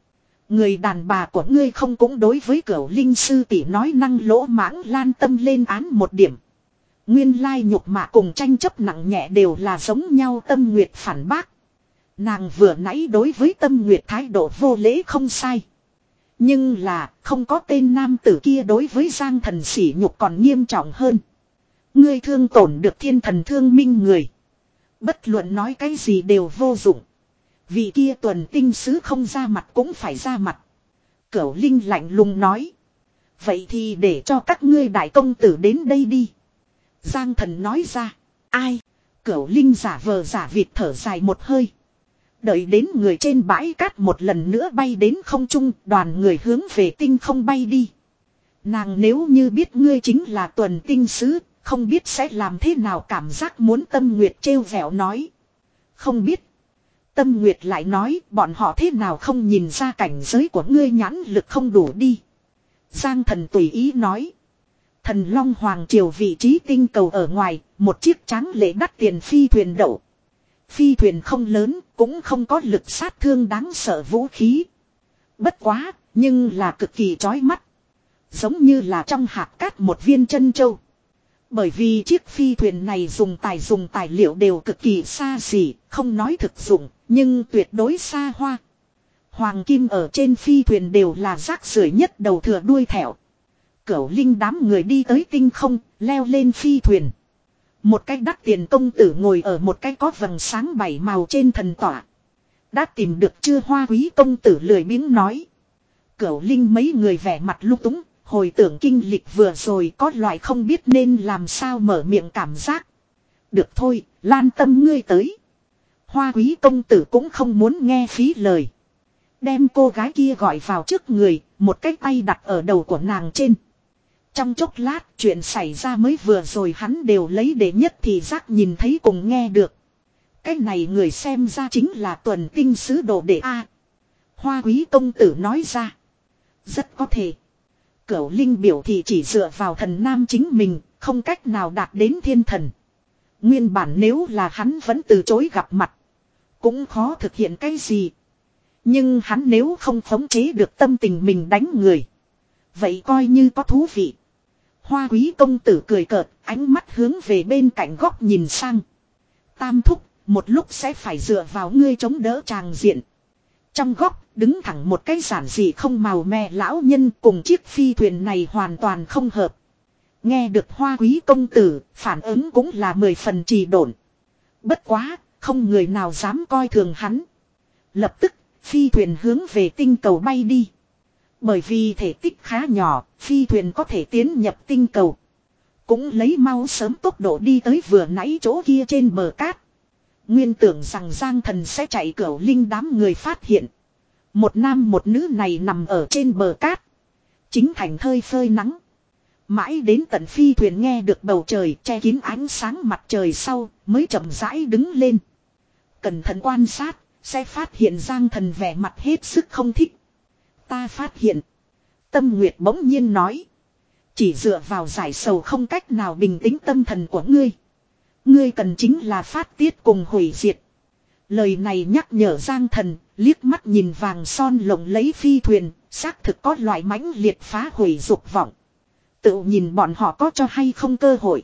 Người đàn bà của ngươi không cũng đối với Cửu Linh sư tỷ nói năng lỗ mãng lan tâm lên án một điểm. Nguyên lai nhục mạ cùng tranh chấp nặng nhẹ đều là giống nhau. Tâm Nguyệt phản bác. Nàng vừa nãy đối với Tâm Nguyệt thái độ vô lễ không sai. Nhưng là không có tên nam tử kia đối với Giang Thần sỉ nhục còn nghiêm trọng hơn. Ngươi thương tổn được thiên thần thương minh người. Bất luận nói cái gì đều vô dụng. Vị kia tuần tinh sứ không ra mặt cũng phải ra mặt. Cửu Linh lạnh lùng nói. Vậy thì để cho các ngươi đại công tử đến đây đi. Giang Thần nói ra. Ai? Cửu Linh giả vờ giả vịt thở dài một hơi. Đợi đến người trên bãi cát một lần nữa bay đến không trung, đoàn người hướng về tinh không bay đi. Nàng nếu như biết ngươi chính là tuần tinh sứ, không biết sẽ làm thế nào. Cảm giác muốn Tâm Nguyệt trêu vẻo nói. Không biết. Tâm Nguyệt lại nói bọn họ thế nào không nhìn ra cảnh giới của ngươi nhãn lực không đủ đi. Giang Thần tùy ý nói. Thần Long Hoàng Triều vị trí tinh cầu ở ngoài, một chiếc tráng lệ đắt tiền phi thuyền đậu. Phi thuyền không lớn, cũng không có lực sát thương đáng sợ vũ khí. Bất quá, nhưng là cực kỳ chói mắt. Giống như là trong hạt cát một viên chân châu. Bởi vì chiếc phi thuyền này dùng tài dùng tài liệu đều cực kỳ xa xỉ, không nói thực dụng, nhưng tuyệt đối xa hoa. Hoàng kim ở trên phi thuyền đều là rác rưởi nhất đầu thừa đuôi thẻo. Cửu Linh đám người đi tới tinh không, leo lên phi thuyền. Một cái đắt tiền công tử ngồi ở một cái có vầng sáng bảy màu trên thần tọa. Đã tìm được chưa? Hoa quý công tử lười biếng nói. Cửu Linh mấy người vẻ mặt lúc túng, hồi tưởng kinh lịch vừa rồi có loại không biết nên làm sao mở miệng cảm giác. Được thôi, Lan Tâm ngươi tới. Hoa quý công tử cũng không muốn nghe phí lời. Đem cô gái kia gọi vào trước người, một cái tay đặt ở đầu của nàng trên. Trong chốc lát chuyện xảy ra mới vừa rồi hắn đều lấy để nhất thì giác nhìn thấy cùng nghe được. Cái này người xem ra chính là tuần tinh sứ đồ đệ A. Hoa quý công tử nói ra. Rất có thể. Cửu Linh biểu thị chỉ dựa vào thần nam chính mình, không cách nào đạt đến thiên thần. Nguyên bản nếu là hắn vẫn từ chối gặp mặt, cũng khó thực hiện cái gì. Nhưng hắn nếu không khống chế được tâm tình mình đánh người, vậy coi như có thú vị. Hoa quý công tử cười cợt, ánh mắt hướng về bên cạnh góc nhìn sang. Tam thúc, một lúc sẽ phải dựa vào ngươi chống đỡ tràng diện. Trong góc, đứng thẳng một cái giản dị không màu mè lão nhân cùng chiếc phi thuyền này hoàn toàn không hợp. Nghe được hoa quý công tử, phản ứng cũng là mười phần trì độn. Bất quá, không người nào dám coi thường hắn. Lập tức, phi thuyền hướng về tinh cầu bay đi. Bởi vì thể tích khá nhỏ, phi thuyền có thể tiến nhập tinh cầu. Cũng lấy mau sớm tốc độ đi tới vừa nãy chỗ kia trên bờ cát. Nguyên tưởng rằng Giang Thần sẽ chạy. Cửu Linh đám người phát hiện. Một nam một nữ này nằm ở trên bờ cát. Chính thành thơi phơi nắng. Mãi đến tận phi thuyền nghe được bầu trời che kín ánh sáng mặt trời sau mới chậm rãi đứng lên. Cẩn thận quan sát, sẽ phát hiện Giang Thần vẻ mặt hết sức không thích. Ta phát hiện. Tâm Nguyệt bỗng nhiên nói. Chỉ dựa vào giải sầu không cách nào bình tĩnh tâm thần của ngươi. Ngươi cần chính là phát tiết cùng hủy diệt. Lời này nhắc nhở Giang Thần, liếc mắt nhìn vàng son lộng lấy phi thuyền, xác thực có loại mãnh liệt phá hủy dục vọng. Tự nhìn bọn họ có cho hay không cơ hội.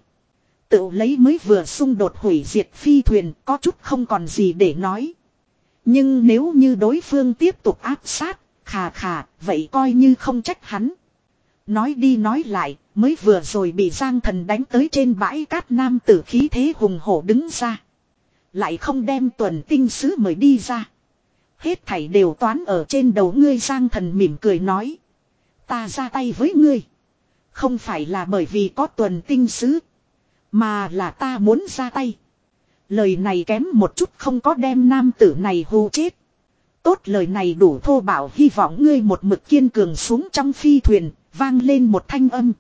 Tự lấy mới vừa xung đột hủy diệt phi thuyền, có chút không còn gì để nói. Nhưng nếu như đối phương tiếp tục áp sát, khà khà, vậy coi như không trách hắn. Nói đi nói lại, mới vừa rồi bị Giang Thần đánh tới trên bãi cát nam tử khí thế hùng hổ đứng ra. Lại không đem tuần tinh sứ mời đi ra. Hết thảy đều toán ở trên đầu ngươi. Giang Thần mỉm cười nói. Ta ra tay với ngươi. Không phải là bởi vì có tuần tinh sứ. Mà là ta muốn ra tay. Lời này kém một chút không có đem nam tử này hù chết. Tốt, lời này đủ thô bạo, hy vọng ngươi một mực kiên cường. Xuống trong phi thuyền, vang lên một thanh âm.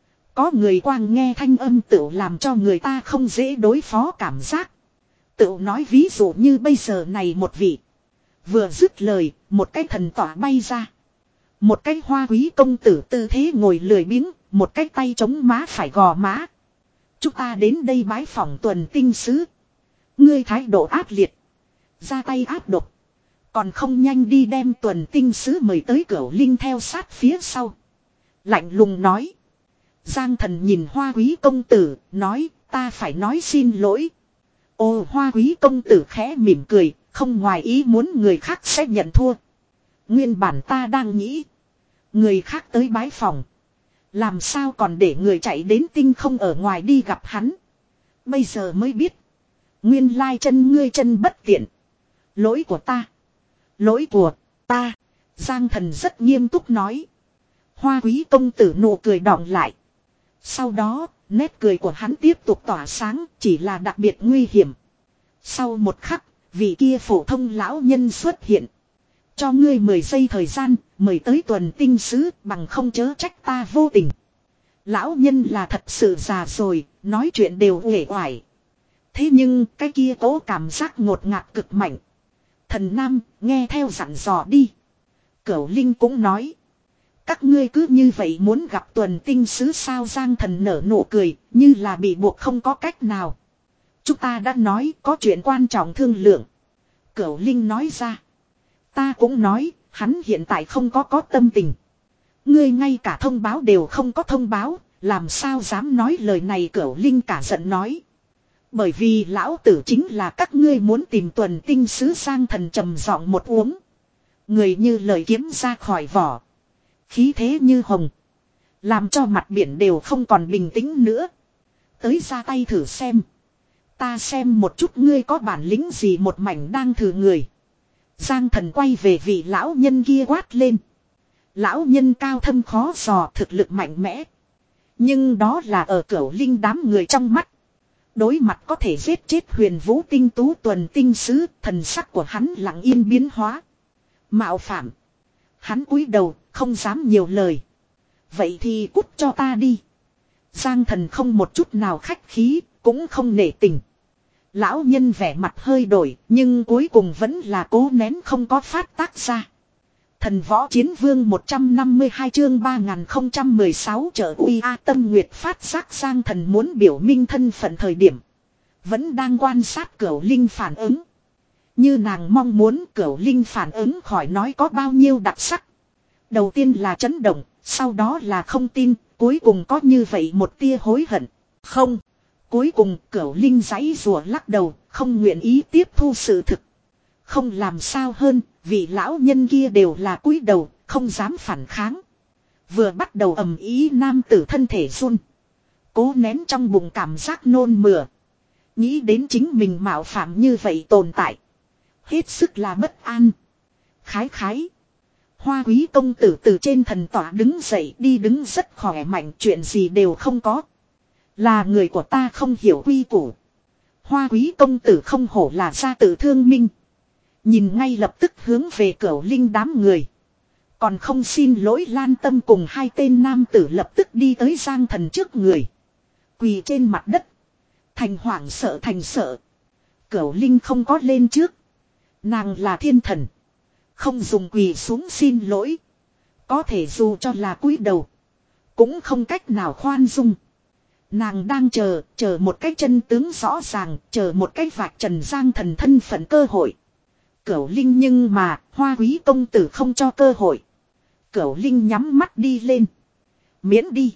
Có người quang nghe thanh âm tự làm cho người ta không dễ đối phó cảm giác. Tự nói ví dụ như bây giờ này một vị. Vừa dứt lời, một cái thần tỏa bay ra. Một cái hoa quý công tử tư thế ngồi lười biếng, một cái tay chống má phải gò má. Chúng ta đến đây bái phỏng tuần tinh sứ. Ngươi thái độ ác liệt, ra tay ác độc. Còn không nhanh đi đem tuần tinh sứ mời tới Cửu Linh theo sát phía sau. Lạnh lùng nói. Giang Thần nhìn Hoa Quý công tử, nói, ta phải nói xin lỗi. Ồ, Hoa Quý công tử khẽ mỉm cười, không ngoài ý muốn người khác sẽ nhận thua. Nguyên bản ta đang nghĩ, người khác tới bái phòng, làm sao còn để người chạy đến tinh không ở ngoài đi gặp hắn. Bây giờ mới biết, nguyên lai chân ngươi chân bất tiện. Lỗi của ta. Lỗi của ta. Giang Thần rất nghiêm túc nói. Hoa Quý công tử nụ cười đọng lại. Sau đó, nét cười của hắn tiếp tục tỏa sáng, chỉ là đặc biệt nguy hiểm. Sau một khắc, vị kia phổ thông lão nhân xuất hiện. Cho ngươi mười giây thời gian, mời tới tuần tinh sứ, bằng không chớ trách ta vô tình. Lão nhân là thật sự già rồi, nói chuyện đều uể oải. Thế nhưng, cái kia cố cảm giác ngột ngạt cực mạnh. Thần Nam, nghe theo dặn dò đi. Cửu Linh cũng nói. Các ngươi cứ như vậy muốn gặp tuần tinh sứ sao? Giang Thần nở nụ cười, như là bị buộc không có cách nào. Chúng ta đã nói có chuyện quan trọng thương lượng. Cửu Linh nói ra. Ta cũng nói, hắn hiện tại không có có tâm tình. Ngươi ngay cả thông báo đều không có thông báo, làm sao dám nói lời này? Cửu Linh cả giận nói. Bởi vì lão tử chính là các ngươi muốn tìm tuần tinh sứ. Giang Thần trầm giọng một uống. Người như lời kiếm ra khỏi vỏ. Khí thế như hồng. Làm cho mặt biển đều không còn bình tĩnh nữa. Tới ra tay thử xem. Ta xem một chút ngươi có bản lĩnh gì. Một mảnh đang thử người. Giang Thần quay về vị lão nhân kia quát lên. Lão nhân cao thâm khó dò, thực lực mạnh mẽ. Nhưng đó là ở Cửu Linh đám người trong mắt. Đối mặt có thể giết chết Huyền Vũ tinh tú tuần tinh sứ, thần sắc của hắn lặng yên biến hóa. Mạo phạm. Hắn cúi đầu, không dám nhiều lời. Vậy thì cút cho ta đi. Giang Thần không một chút nào khách khí, cũng không nể tình. Lão nhân vẻ mặt hơi đổi, nhưng cuối cùng vẫn là cố nén không có phát tác ra. Thần Võ Chiến Vương một trăm năm mươi hai chương ba nghìn không trăm mười sáu trợ uy A Tâm Nguyệt phát giác Giang Thần muốn biểu minh thân phận thời điểm. Vẫn đang quan sát Cửu Linh phản ứng. Như nàng mong muốn, Cửu Linh phản ứng khỏi nói có bao nhiêu đặc sắc. Đầu tiên là chấn động, sau đó là không tin, cuối cùng có như vậy một tia hối hận. Không. Cuối cùng Cửu Linh giãy rùa lắc đầu, không nguyện ý tiếp thu sự thực. Không làm sao hơn, vì lão nhân kia đều là cúi đầu, không dám phản kháng. Vừa bắt đầu ầm ý nam tử thân thể run. Cố nén trong bụng cảm giác nôn mửa. Nghĩ đến chính mình mạo phạm như vậy tồn tại. Hết sức là bất an. Khái khái. Hoa Quý công tử từ trên thần tọa đứng dậy, đi đứng rất khỏe mạnh, chuyện gì đều không có. Là người của ta không hiểu quy củ. Hoa Quý công tử không hổ là gia tử thương minh. Nhìn ngay lập tức hướng về Cửu Linh đám người. Còn không xin lỗi Lan Tâm cùng hai tên nam tử lập tức đi tới Giang Thần trước người. Quỳ trên mặt đất. Thành hoảng sợ thành sợ. Cửu Linh không có lên trước. Nàng là thiên thần. Không dùng quỳ xuống xin lỗi. Có thể dù cho là cúi đầu. Cũng không cách nào khoan dung. Nàng đang chờ, chờ một cái chân tướng rõ ràng, chờ một cái vạch trần Giang Thần thân phận cơ hội. Cửu Linh nhưng mà, Hoa Quý công tử không cho cơ hội. Cửu Linh nhắm mắt đi lên. Miễn đi.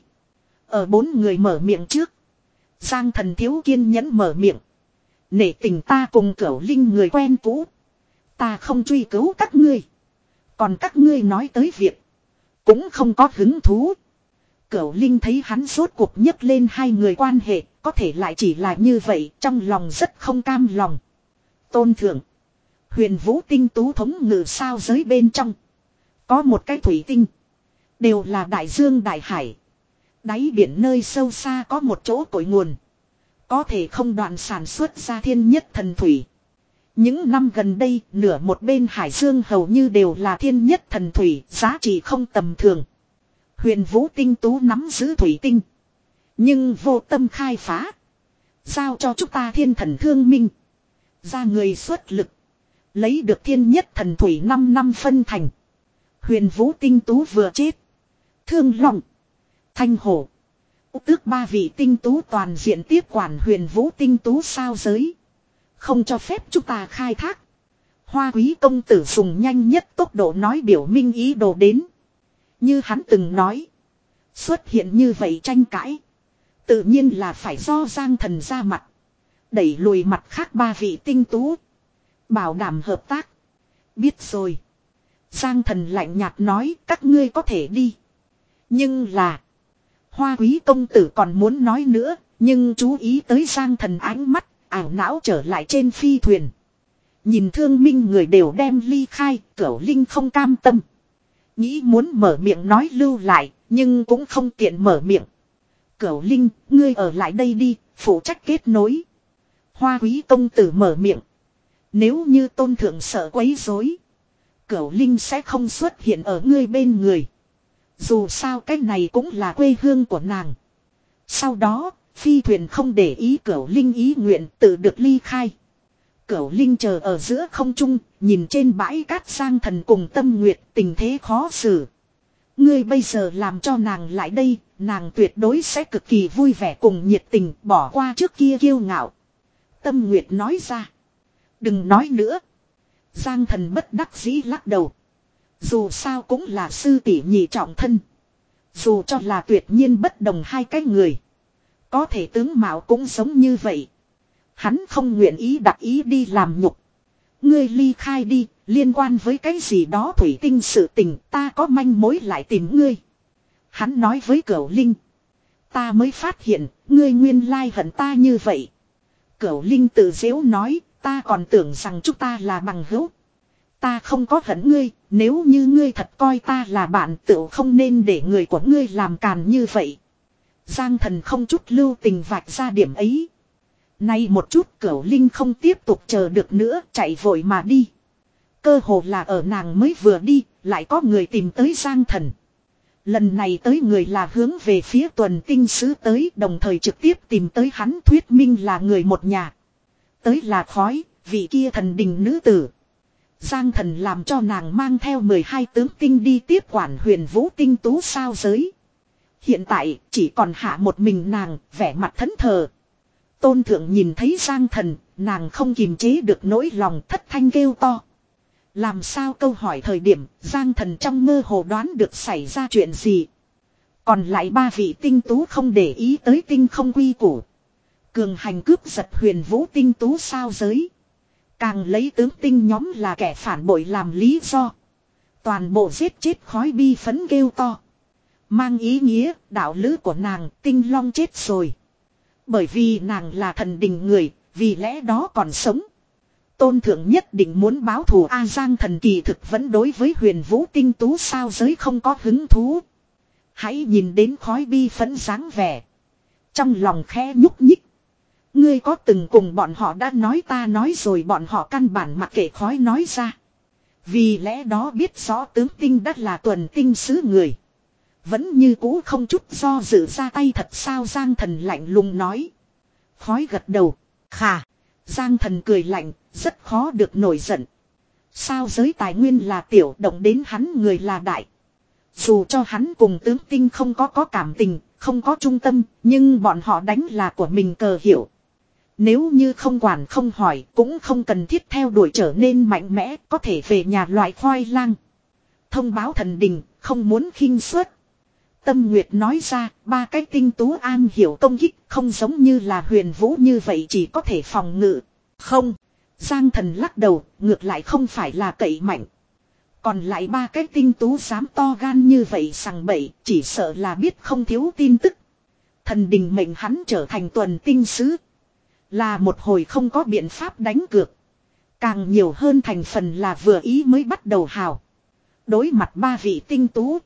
Ở bốn người mở miệng trước. Giang Thần thiếu kiên nhẫn mở miệng. Nể tình ta cùng Cửu Linh người quen cũ. Ta không truy cứu các ngươi. Còn các ngươi nói tới việc. Cũng không có hứng thú. Cửu Linh thấy hắn rốt cuộc nhấc lên hai người quan hệ. Có thể lại chỉ là như vậy. Trong lòng rất không cam lòng. Tôn thượng. Huyền Vũ tinh tú thống ngự sao giới bên trong. Có một cái thủy tinh. Đều là đại dương đại hải. Đáy biển nơi sâu xa có một chỗ cội nguồn. Có thể không đoạn sản xuất ra thiên nhất thần thủy. Những năm gần đây, nửa một bên hải dương hầu như đều là thiên nhất thần thủy, giá trị không tầm thường. Huyền Vũ tinh tú nắm giữ thủy tinh. Nhưng vô tâm khai phá. Giao cho chúng ta thiên thần thương minh. Ra người xuất lực. Lấy được thiên nhất thần thủy năm năm phân thành. Huyền Vũ tinh tú vừa chết. Thương Long. Thanh Hổ. Tước ba vị tinh tú toàn diện tiếp quản Huyền Vũ tinh tú sao giới. Không cho phép chúng ta khai thác. Hoa quý công tử dùng nhanh nhất tốc độ nói biểu minh ý đồ đến. Như hắn từng nói. Xuất hiện như vậy tranh cãi. Tự nhiên là phải do Giang Thần ra mặt. Đẩy lùi mặt khác ba vị tinh tú. Bảo đảm hợp tác. Biết rồi. Giang Thần lạnh nhạt nói các ngươi có thể đi. Nhưng là. Hoa quý công tử còn muốn nói nữa. Nhưng chú ý tới Giang Thần ánh mắt. Ảo não trở lại trên phi thuyền. Nhìn thương minh người đều đem ly khai. Cửu Linh không cam tâm. Nghĩ muốn mở miệng nói lưu lại. Nhưng cũng không tiện mở miệng. Cửu Linh, ngươi ở lại đây đi. Phụ trách kết nối. Hoa quý công tử mở miệng. Nếu như tôn thượng sợ quấy rối, Cửu Linh sẽ không xuất hiện ở ngươi bên người. Dù sao cái này cũng là quê hương của nàng. Sau đó, phi thuyền không để ý Cửu Linh ý nguyện tự được ly khai. Cửu Linh chờ ở giữa không trung, nhìn trên bãi cát Giang Thần cùng Tâm Nguyệt tình thế khó xử. Ngươi bây giờ làm cho nàng lại đây, nàng tuyệt đối sẽ cực kỳ vui vẻ cùng nhiệt tình bỏ qua trước kia kiêu ngạo. Tâm Nguyệt nói ra. Đừng nói nữa. Giang Thần bất đắc dĩ lắc đầu. Dù sao cũng là sư tỷ nhị trọng thân. Dù cho là tuyệt nhiên bất đồng hai cái người. Có thể tướng mạo cũng giống như vậy. Hắn không nguyện ý đặt ý đi làm nhục. Ngươi ly khai đi, liên quan với cái gì đó thủy tinh sự tình ta có manh mối lại tìm ngươi. Hắn nói với Cửu Linh. Ta mới phát hiện, ngươi nguyên lai hận ta như vậy. Cửu Linh tự giễu nói, ta còn tưởng rằng chúng ta là bằng hữu. Ta không có hận ngươi, nếu như ngươi thật coi ta là bạn tựu không nên để người của ngươi làm càn như vậy. Giang Thần không chút lưu tình vạch ra điểm ấy. Nay một chút Cửu Linh không tiếp tục chờ được nữa, chạy vội mà đi. Cơ hồ là ở nàng mới vừa đi, lại có người tìm tới Giang Thần. Lần này tới người là hướng về phía Tuần Tinh Sứ tới, đồng thời trực tiếp tìm tới hắn thuyết minh là người một nhà. Tới là khói, vị kia thần đình nữ tử. Giang Thần làm cho nàng mang theo mười hai tướng tinh đi tiếp quản Huyền Vũ tinh tú sao giới. Hiện tại chỉ còn hạ một mình nàng, vẻ mặt thẫn thờ. Tôn thượng nhìn thấy Giang Thần, nàng không kiềm chế được nỗi lòng thất thanh kêu to. Làm sao câu hỏi thời điểm, Giang Thần trong mơ hồ đoán được xảy ra chuyện gì. Còn lại ba vị tinh tú không để ý tới tinh không quy củ. Cường hành cướp giật Huyền Vũ tinh tú sao giới. Càng lấy tướng tinh nhóm là kẻ phản bội làm lý do. Toàn bộ giết chết khói bi phấn kêu to. Mang ý nghĩa đạo lữ của nàng Tinh Long chết rồi. Bởi vì nàng là thần đình người, vì lẽ đó còn sống. Tôn thượng nhất định muốn báo thù A Giang Thần kỳ thực vẫn đối với Huyền Vũ tinh tú sao giới không có hứng thú. Hãy nhìn đến khói bi phấn dáng vẻ. Trong lòng khẽ nhúc nhích. Ngươi có từng cùng bọn họ đã nói ta nói rồi bọn họ căn bản mặc kệ khói nói ra. Vì lẽ đó biết rõ tướng tinh đất là Tuần Tinh Sứ người. Vẫn như cũ không chút do dự ra tay thật sao Giang Thần lạnh lùng nói. Khói gật đầu. Khà. Giang Thần cười lạnh, rất khó được nổi giận. Sao giới tài nguyên là tiểu động đến hắn người là đại. Dù cho hắn cùng tướng tinh không có có cảm tình, không có trung tâm, nhưng bọn họ đánh là của mình cờ hiểu. Nếu như không quản không hỏi, cũng không cần thiết theo đuổi trở nên mạnh mẽ, có thể về nhà loại khoai lang. Thông báo thần đình, không muốn khinh suất. Tâm Nguyệt nói ra, ba cái tinh tú an hiểu công kích, không giống như là Huyền Vũ như vậy chỉ có thể phòng ngự. Không, Giang Thần lắc đầu, ngược lại không phải là cậy mạnh. Còn lại ba cái tinh tú dám to gan như vậy sằng bậy, chỉ sợ là biết không thiếu tin tức. Thần đình mệnh hắn trở thành Tuần Tinh Sứ. Là một hồi không có biện pháp đánh cược. Càng nhiều hơn thành phần là vừa ý mới bắt đầu hào. Đối mặt ba vị tinh tú.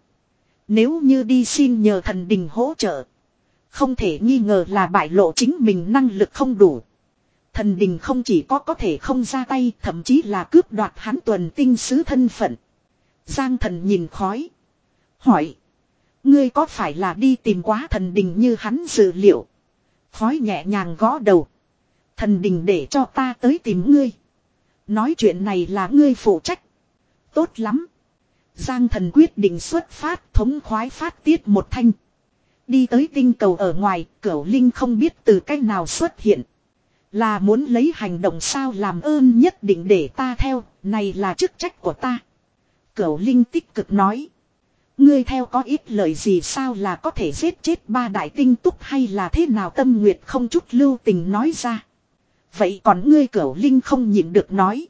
Nếu như đi xin nhờ thần đình hỗ trợ. Không thể nghi ngờ là bại lộ chính mình năng lực không đủ. Thần đình không chỉ có có thể không ra tay, thậm chí là cướp đoạt hắn Tuần Tinh Sứ thân phận. Giang Thần nhìn khói. Hỏi. Ngươi có phải là đi tìm quá thần đình như hắn dự liệu? Khói nhẹ nhàng gõ đầu. Thần đình để cho ta tới tìm ngươi. Nói chuyện này là ngươi phụ trách. Tốt lắm. Giang Thần quyết định xuất phát thống khoái phát tiết một thanh. Đi tới tinh cầu ở ngoài, Cửu Linh không biết từ cách nào xuất hiện. Là muốn lấy hành động sao làm ơn nhất định để ta theo, này là chức trách của ta. Cửu Linh tích cực nói. Ngươi theo có ít lời gì sao là có thể giết chết ba đại tinh túc hay là thế nào Tâm Nguyệt không chút lưu tình nói ra. Vậy còn ngươi Cửu Linh không nhịn được nói.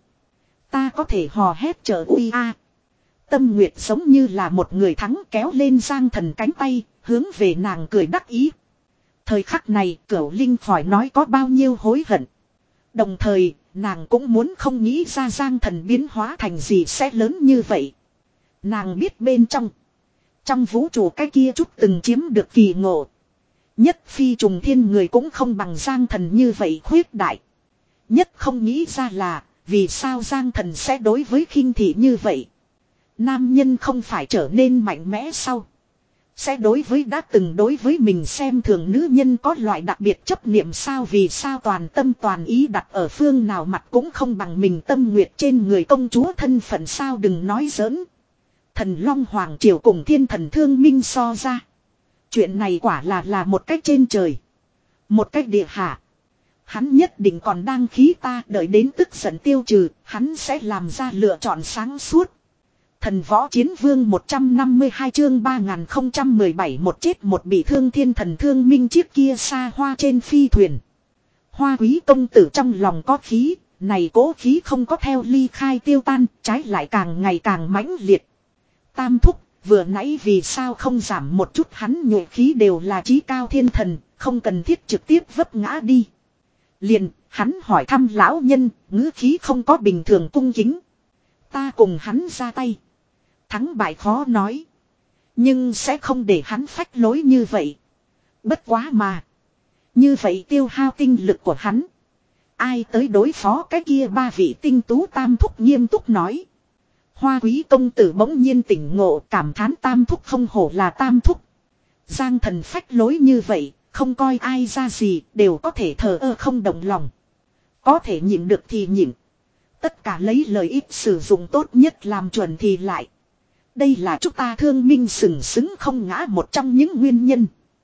Ta có thể hò hét trợ uy a. Tâm Nguyệt giống như là một người thắng kéo lên Giang Thần cánh tay, hướng về nàng cười đắc ý. Thời khắc này Cửu Linh khỏi nói có bao nhiêu hối hận. Đồng thời, nàng cũng muốn không nghĩ ra Giang Thần biến hóa thành gì sẽ lớn như vậy. Nàng biết bên trong. Trong vũ trụ cái kia chút từng chiếm được kỳ ngộ. Nhất phi trùng thiên người cũng không bằng Giang Thần như vậy khuyết đại. Nhất không nghĩ ra là, vì sao Giang Thần sẽ đối với khinh thị như vậy. Nam nhân không phải trở nên mạnh mẽ sau. Sẽ đối với đã từng đối với mình xem thường nữ nhân có loại đặc biệt chấp niệm sao vì sao toàn tâm toàn ý đặt ở phương nào mặt cũng không bằng mình Tâm Nguyệt trên người công chúa thân phận sao đừng nói giỡn. Thần Long Hoàng Triều cùng thiên thần Thương Minh so ra. Chuyện này quả là là một cách trên trời. Một cách địa hạ. Hắn nhất định còn đang khí ta đợi đến tức giận tiêu trừ, hắn sẽ làm ra lựa chọn sáng suốt. Thần Võ Chiến Vương một trăm năm mươi hai chương ba nghìn không trăm mười bảy một chết một bị thương thiên thần Thương Minh chiếc kia xa hoa trên phi thuyền. Hoa Quý công tử trong lòng có khí, này cố khí không có theo ly khai tiêu tan, trái lại càng ngày càng mãnh liệt. Tam thúc, vừa nãy vì sao không giảm một chút hắn nhuệ khí đều là chí cao thiên thần, không cần thiết trực tiếp vấp ngã đi. Liền, hắn hỏi thăm lão nhân, ngữ khí không có bình thường cung kính. Ta cùng hắn ra tay. Thắng bại khó nói. Nhưng sẽ không để hắn phách lối như vậy. Bất quá mà. Như vậy tiêu hao tinh lực của hắn. Ai tới đối phó cái kia ba vị tinh tú tam thúc nghiêm túc nói. Hoa Quý công tử bỗng nhiên tỉnh ngộ cảm thán tam thúc không hổ là tam thúc. Giang Thần phách lối như vậy, không coi ai ra gì, đều có thể thờ ơ không động lòng. Có thể nhịn được thì nhịn. Tất cả lấy lời ít sử dụng tốt nhất làm chuẩn thì lại. Đây là chúng ta Thương Minh sừng sững không ngã một trong những nguyên nhân.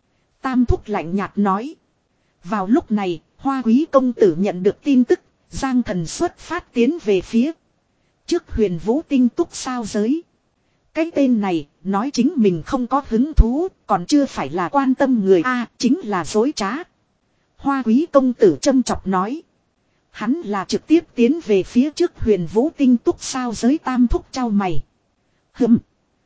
Tam thúc lạnh nhạt nói. Vào lúc này, Hoa Quý công tử nhận được tin tức, Giang Thần xuất phát tiến về phía. Trước Huyền Vũ tinh túc sao giới. Cái tên này, nói chính mình không có hứng thú, còn chưa phải là quan tâm người A, chính là dối trá. Hoa Quý công tử châm chọc nói. Hắn là trực tiếp tiến về phía trước Huyền Vũ tinh túc sao giới tam thúc trao mày. Hừm.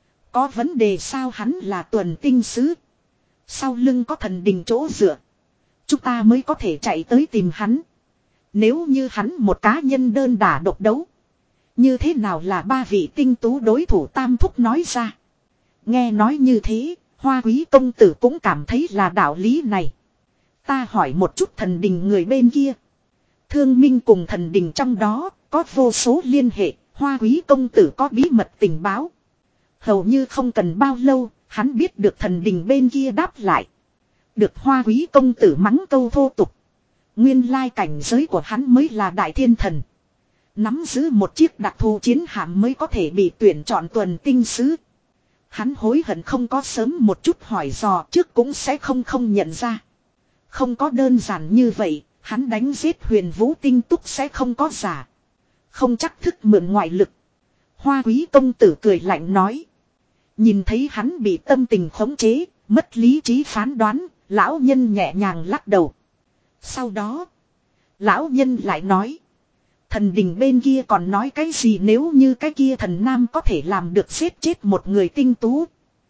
Có vấn đề sao hắn là tuần tinh sứ. Sau lưng có thần đình chỗ dựa. Chúng ta mới có thể chạy tới tìm hắn. Nếu như hắn một cá nhân đơn đả độc đấu. Như thế nào là ba vị tinh tú đối thủ tam thúc nói ra. Nghe nói như thế, Hoa Quý công tử cũng cảm thấy là đạo lý này. Ta hỏi một chút thần đình người bên kia. Thương Minh cùng thần đình trong đó, có vô số liên hệ, Hoa Quý công tử có bí mật tình báo. Hầu như không cần bao lâu, hắn biết được thần đình bên kia đáp lại. Được Hoa Quý công tử mắng câu thô tục. Nguyên lai cảnh giới của hắn mới là đại thiên thần. Nắm giữ một chiếc đặc thù chiến hạm mới có thể bị tuyển chọn tuần tinh sứ. Hắn hối hận không có sớm một chút hỏi dò trước cũng sẽ không không nhận ra. Không có đơn giản như vậy, hắn đánh giết Huyền Vũ tinh túc sẽ không có giả. Không chắc thức mượn ngoại lực. Hoa Quý công tử cười lạnh nói. Nhìn thấy hắn bị tâm tình khống chế, mất lý trí phán đoán, lão nhân nhẹ nhàng lắc đầu. Sau đó, lão nhân lại nói. Thần đình bên kia còn nói cái gì nếu như cái kia thần nam có thể làm được giết chết một người tinh tú.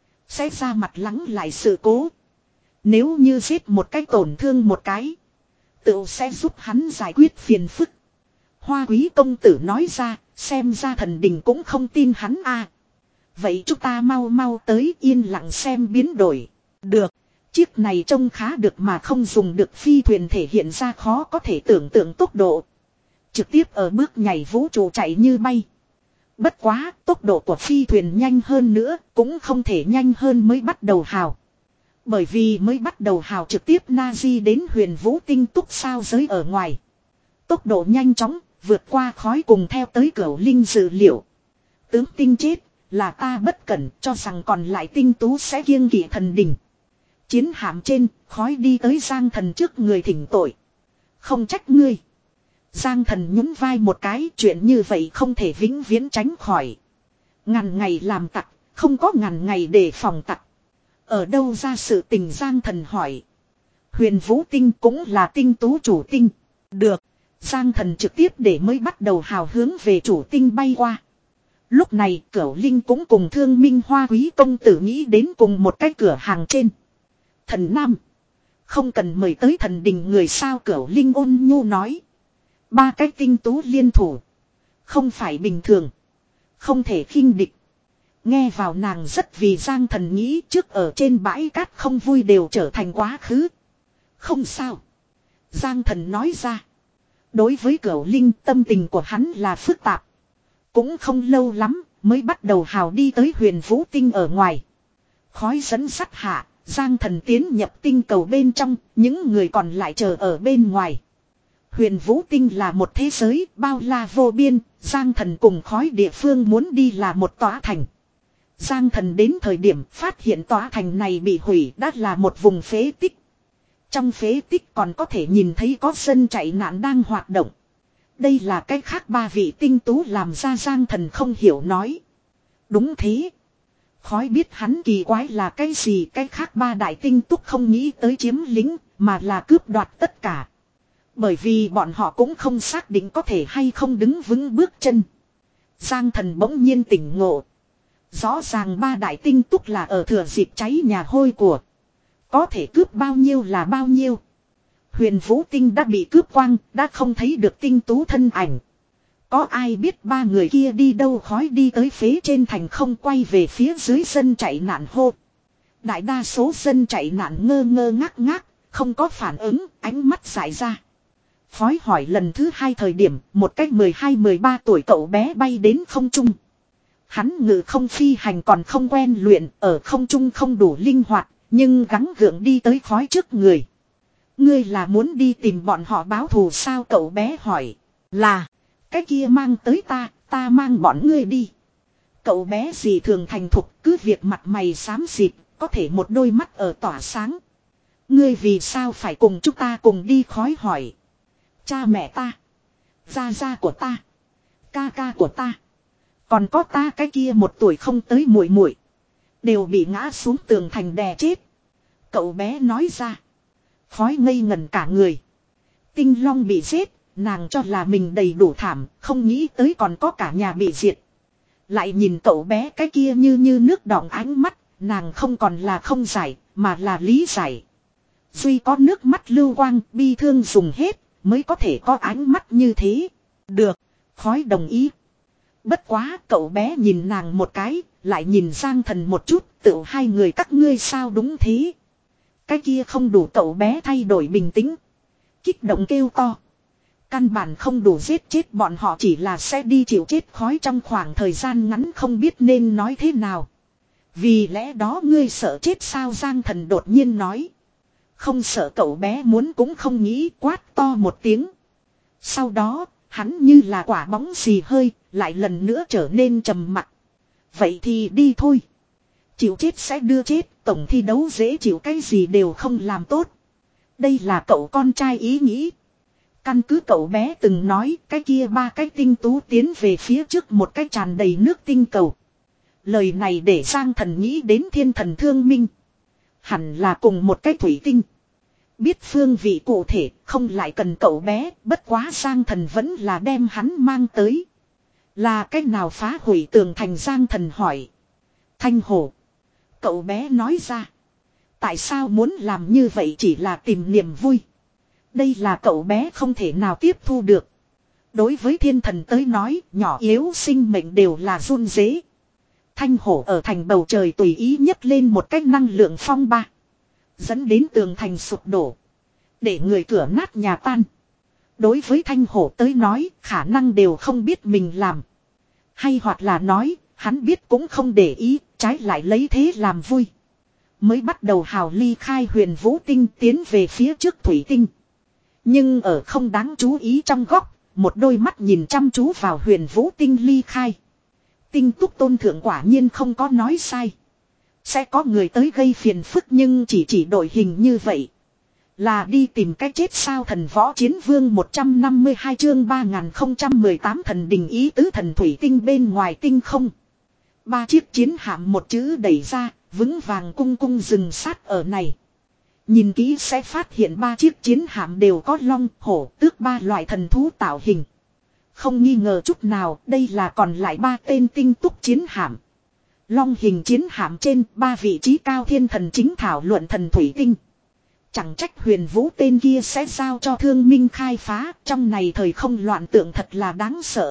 Sẽ ra mặt lắng lại sự cố. Nếu như giết một cái tổn thương một cái. Tự sẽ giúp hắn giải quyết phiền phức. Hoa Quý công tử nói ra, xem ra thần đình cũng không tin hắn a. Vậy chúng ta mau mau tới yên lặng xem biến đổi. Được, chiếc này trông khá được mà không dùng được phi thuyền thể hiện ra khó có thể tưởng tượng tốc độ. Trực tiếp ở bước nhảy vũ trụ chạy như bay. Bất quá, tốc độ của phi thuyền nhanh hơn nữa, cũng không thể nhanh hơn mới bắt đầu hào. Bởi vì mới bắt đầu hào trực tiếp Nazi đến Huyền Vũ tinh túc sao giới ở ngoài. Tốc độ nhanh chóng, vượt qua khói cùng theo tới Cửu Linh dự liệu. Tướng tinh chết, là ta bất cẩn cho rằng còn lại tinh tú sẽ kiêng kỵ thần đình. Chiến hạm trên, khói đi tới Giang Thần trước người thỉnh tội. Không trách ngươi. Giang Thần nhún vai một cái, chuyện như vậy không thể vĩnh viễn tránh khỏi. Ngàn ngày làm tặc, không có ngàn ngày để phòng tặc. Ở đâu ra sự tình Giang Thần hỏi. Huyền Vũ Tinh cũng là tinh tú chủ tinh. Được. Giang Thần trực tiếp để mới bắt đầu hào hướng về chủ tinh bay qua. Lúc này Cửu Linh cũng cùng Thương Minh Hoa Quý công tử nghĩ đến cùng một cái cửa hàng trên. Thần Nam. Không cần mời tới thần đình người sao, Cửu Linh ôn nhu nói. Ba cái tinh tú liên thủ. Không phải bình thường. Không thể khinh địch. Nghe vào nàng rất vì Giang Thần nghĩ trước ở trên bãi cát không vui đều trở thành quá khứ. Không sao. Giang Thần nói ra. Đối với Cửu Linh tâm tình của hắn là phức tạp. Cũng không lâu lắm mới bắt đầu hào đi tới Huyền Vũ Tinh ở ngoài. Khói dẫn sắt hạ, Giang Thần tiến nhập tinh cầu bên trong, những người còn lại chờ ở bên ngoài. Huyền Vũ Tinh là một thế giới bao la vô biên, Giang Thần cùng khói địa phương muốn đi là một tòa thành. Giang Thần đến thời điểm phát hiện tòa thành này bị hủy đã là một vùng phế tích. Trong phế tích còn có thể nhìn thấy có dân chạy nạn đang hoạt động. Đây là cách khác ba vị tinh tú làm ra, Giang Thần không hiểu nói. Đúng thế. Khói biết hắn kỳ quái là cái gì, cái khác ba đại tinh túc không nghĩ tới chiếm lính mà là cướp đoạt tất cả. Bởi vì bọn họ cũng không xác định có thể hay không đứng vững bước chân. Giang Thần bỗng nhiên tỉnh ngộ. Rõ ràng ba đại tinh túc là ở thừa dịp cháy nhà hôi của. Có thể cướp bao nhiêu là bao nhiêu. Huyền Vũ Tinh đã bị cướp quang, đã không thấy được tinh tú thân ảnh. Có ai biết ba người kia đi đâu, khói đi tới phế trên thành không quay về phía dưới dân chạy nạn hô. Đại đa số dân chạy nạn ngơ ngơ ngác ngác, không có phản ứng, ánh mắt dại ra. Khói hỏi lần thứ hai thời điểm, một cách mười hai mười ba tuổi cậu bé bay đến không trung. Hắn ngự không phi hành còn không quen luyện, ở không trung không đủ linh hoạt, nhưng gắng gượng đi tới khói trước người. Ngươi là muốn đi tìm bọn họ báo thù sao, cậu bé hỏi. Là, cái kia mang tới ta, ta mang bọn ngươi đi. Cậu bé gì thường thành thục, cứ việc mặt mày xám xịt, có thể một đôi mắt ở tỏa sáng. Ngươi vì sao phải cùng chúng ta cùng đi, khói hỏi. Cha mẹ ta, gia gia của ta, ca ca của ta, còn có ta cái kia một tuổi không tới muội muội đều bị ngã xuống tường thành đè chết. Cậu bé nói ra. Khói ngây ngẩn cả người. Tinh Long bị giết, nàng cho là mình đầy đủ thảm, không nghĩ tới còn có cả nhà bị diệt. Lại nhìn cậu bé cái kia như như nước đọng ánh mắt, nàng không còn là không giải, mà là lý giải. Duy có nước mắt lưu quang, bi thương dùng hết, mới có thể có ánh mắt như thế. Được, khói đồng ý. Bất quá cậu bé nhìn nàng một cái, lại nhìn Giang Thần một chút, tự hai người các ngươi sao đúng thế. Cái kia không đủ, cậu bé thay đổi bình tĩnh. Kích động kêu to. Căn bản không đủ giết chết bọn họ, chỉ là sẽ đi chịu chết khói trong khoảng thời gian ngắn không biết nên nói thế nào. Vì lẽ đó ngươi sợ chết sao, Giang Thần đột nhiên nói. Không sợ, cậu bé muốn cũng không nghĩ, quát to một tiếng. Sau đó, hắn như là quả bóng xì hơi, lại lần nữa trở nên trầm mặc. Vậy thì đi thôi. Chịu chết sẽ đưa chết, tổng thi đấu dễ chịu, cái gì đều không làm tốt. Đây là cậu con trai ý nghĩ. Căn cứ cậu bé từng nói, cái kia ba cái tinh tú tiến về phía trước một cái tràn đầy nước tinh cầu. Lời này để Giang Thần nghĩ đến thiên thần Thương Minh. Hẳn là cùng một cái thủy tinh. Biết phương vị cụ thể, không lại cần cậu bé, bất quá Giang Thần vẫn là đem hắn mang tới. Là cách nào phá hủy tường thành, Giang Thần hỏi. Thanh hổ. Cậu bé nói ra. Tại sao muốn làm như vậy, chỉ là tìm niềm vui. Đây là cậu bé không thể nào tiếp thu được. Đối với thiên thần tới nói, nhỏ yếu sinh mệnh đều là run rế. Thanh hổ ở thành bầu trời tùy ý nhấc lên một cách năng lượng phong ba. Dẫn đến tường thành sụp đổ. Để người cửa nát nhà tan. Đối với thanh hổ tới nói, khả năng đều không biết mình làm. Hay hoặc là nói, hắn biết cũng không để ý, trái lại lấy thế làm vui. Mới bắt đầu hào ly khai Huyền Vũ Tinh tiến về phía trước thủy tinh. Nhưng ở không đáng chú ý trong góc, một đôi mắt nhìn chăm chú vào Huyền Vũ Tinh ly khai. Tinh Túc Tôn Thượng quả nhiên không có nói sai. Sẽ có người tới gây phiền phức, nhưng chỉ chỉ đội hình như vậy. Là đi tìm cách chết sao thần võ chiến vương một trăm năm mươi hai chương ba nghìn không trăm mười tám thần đình ý tứ thần thủy tinh bên ngoài tinh không. Ba chiếc chiến hạm một chữ đẩy ra, vững vàng cung cung dừng sát ở này. Nhìn kỹ sẽ phát hiện ba chiếc chiến hạm đều có long, hổ, tước ba loại thần thú tạo hình. Không nghi ngờ chút nào, đây là còn lại ba tên tinh túc chiến hạm. Long hình chiến hạm trên ba vị trí cao thiên thần chính thảo luận thần thủy tinh. Chẳng trách huyền vũ tên kia sẽ giao cho thương minh khai phá, trong này thời không loạn tượng thật là đáng sợ.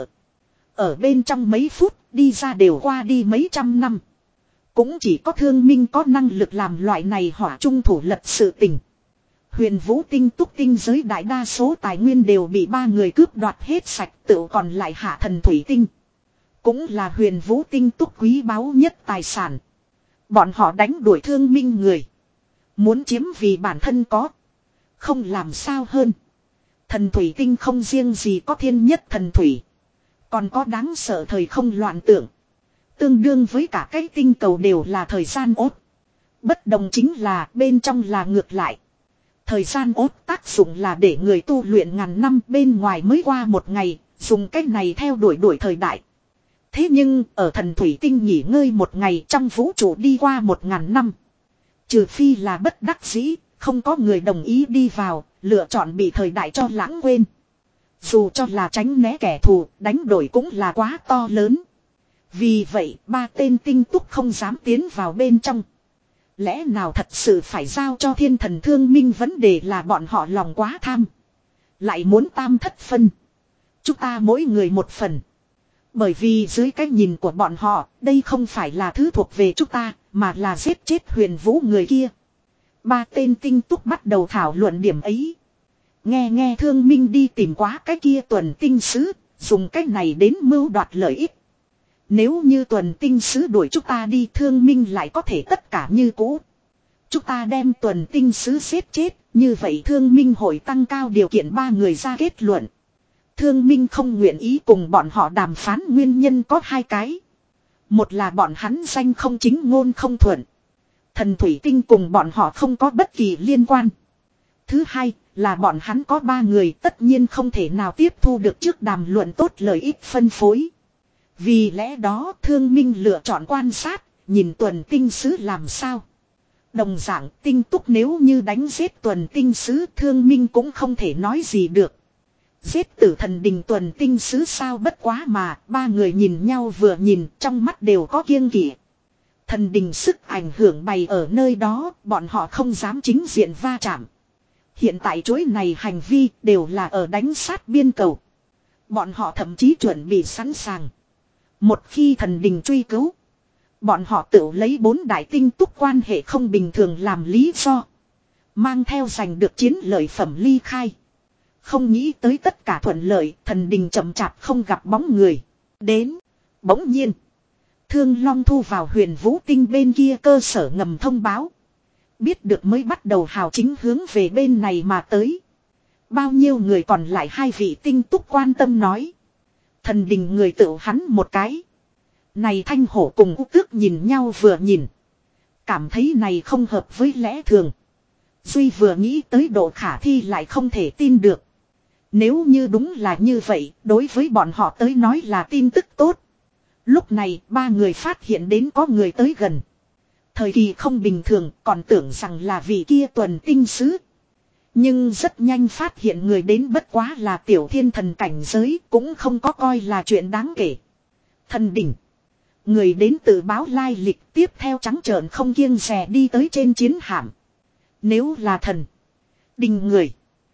Ở bên trong mấy phút, đi ra đều qua đi mấy trăm năm. Cũng chỉ có thương minh có năng lực làm loại này hỏa trung thủ lật sự tình. Huyền vũ tinh túc tinh giới đại đa số tài nguyên đều bị ba người cướp đoạt hết sạch, tự còn lại hạ thần thủy tinh. Cũng là huyền vũ tinh túc quý báu nhất tài sản. Bọn họ đánh đuổi thương minh người. Muốn chiếm vì bản thân có. Không làm sao hơn. Thần thủy tinh không riêng gì có thiên nhất thần thủy. Còn có đáng sợ thời không loạn tưởng. Tương đương với cả cái tinh cầu đều là thời gian ốt. Bất đồng chính là bên trong là ngược lại. Thời gian ốt tác dụng là để người tu luyện ngàn năm, bên ngoài mới qua một ngày, dùng cách này theo đuổi đuổi thời đại. Thế nhưng ở thần thủy tinh nghỉ ngơi một ngày, trong vũ trụ đi qua một ngàn năm. Trừ phi là bất đắc dĩ, không có người đồng ý đi vào, lựa chọn bị thời đại cho lãng quên. Dù cho là tránh né kẻ thù, đánh đổi cũng là quá to lớn. Vì vậy, ba tên tinh túc không dám tiến vào bên trong. Lẽ nào thật sự phải giao cho thiên thần thương minh, vấn đề là bọn họ lòng quá tham. Lại muốn tam thất phân. Chúng ta mỗi người một phần. Bởi vì dưới cái nhìn của bọn họ, đây không phải là thứ thuộc về chúng ta, mà là giết chết huyền vũ người kia. Ba tên tinh túc bắt đầu thảo luận điểm ấy. Nghe nghe thương minh đi tìm quá cái kia tuần tinh sứ, dùng cái này đến mưu đoạt lợi ích. Nếu như tuần tinh sứ đuổi chúng ta đi, thương minh lại có thể tất cả như cũ. Chúng ta đem tuần tinh sứ giết chết, như vậy thương minh hội tăng cao điều kiện ba người ra kết luận. Thương minh không nguyện ý cùng bọn họ đàm phán nguyên nhân có hai cái. Một là bọn hắn danh không chính ngôn không thuận. Thần thủy tinh cùng bọn họ không có bất kỳ liên quan. Thứ hai là bọn hắn có ba người, tất nhiên không thể nào tiếp thu được trước đàm luận tốt lợi ích phân phối. Vì lẽ đó thương minh lựa chọn quan sát, nhìn tuần tinh sứ làm sao. Đồng dạng tinh túc nếu như đánh giết tuần tinh sứ, thương minh cũng không thể nói gì được. Giết tử thần đình tuần tinh sứ sao, bất quá mà ba người nhìn nhau vừa nhìn, trong mắt đều có kiêng kỵ. Thần đình sức ảnh hưởng bày ở nơi đó, bọn họ không dám chính diện va chạm. Hiện tại chuỗi này hành vi đều là ở đánh sát biên cầu. Bọn họ thậm chí chuẩn bị sẵn sàng. Một khi thần đình truy cứu, bọn họ tự lấy bốn đại tinh túc quan hệ không bình thường làm lý do, mang theo giành được chiến lợi phẩm ly khai. Không nghĩ tới tất cả thuận lợi, thần đình chậm chạp không gặp bóng người. Đến, bỗng nhiên, Thương Long thu vào huyền vũ tinh bên kia cơ sở ngầm thông báo. Biết được mới bắt đầu hào chính hướng về bên này mà tới. Bao nhiêu người còn lại, hai vị tinh túc quan tâm nói. Thần đình người tự hắn một cái. Này Thanh Hổ cùng U Tước nhìn nhau vừa nhìn. Cảm thấy này không hợp với lẽ thường. Duy vừa nghĩ tới độ khả thi lại không thể tin được. Nếu như đúng là như vậy, đối với bọn họ tới nói là tin tức tốt. Lúc này ba người phát hiện đến có người tới gần. Thời kỳ không bình thường, còn tưởng rằng là vị kia tuần tinh sứ. Nhưng rất nhanh phát hiện người đến bất quá là tiểu thiên thần cảnh giới, cũng không có coi là chuyện đáng kể. Thần đỉnh. Người đến tự báo lai lịch, tiếp theo trắng trợn không kiêng dè đi tới trên chiến hạm. Nếu là thần đình người,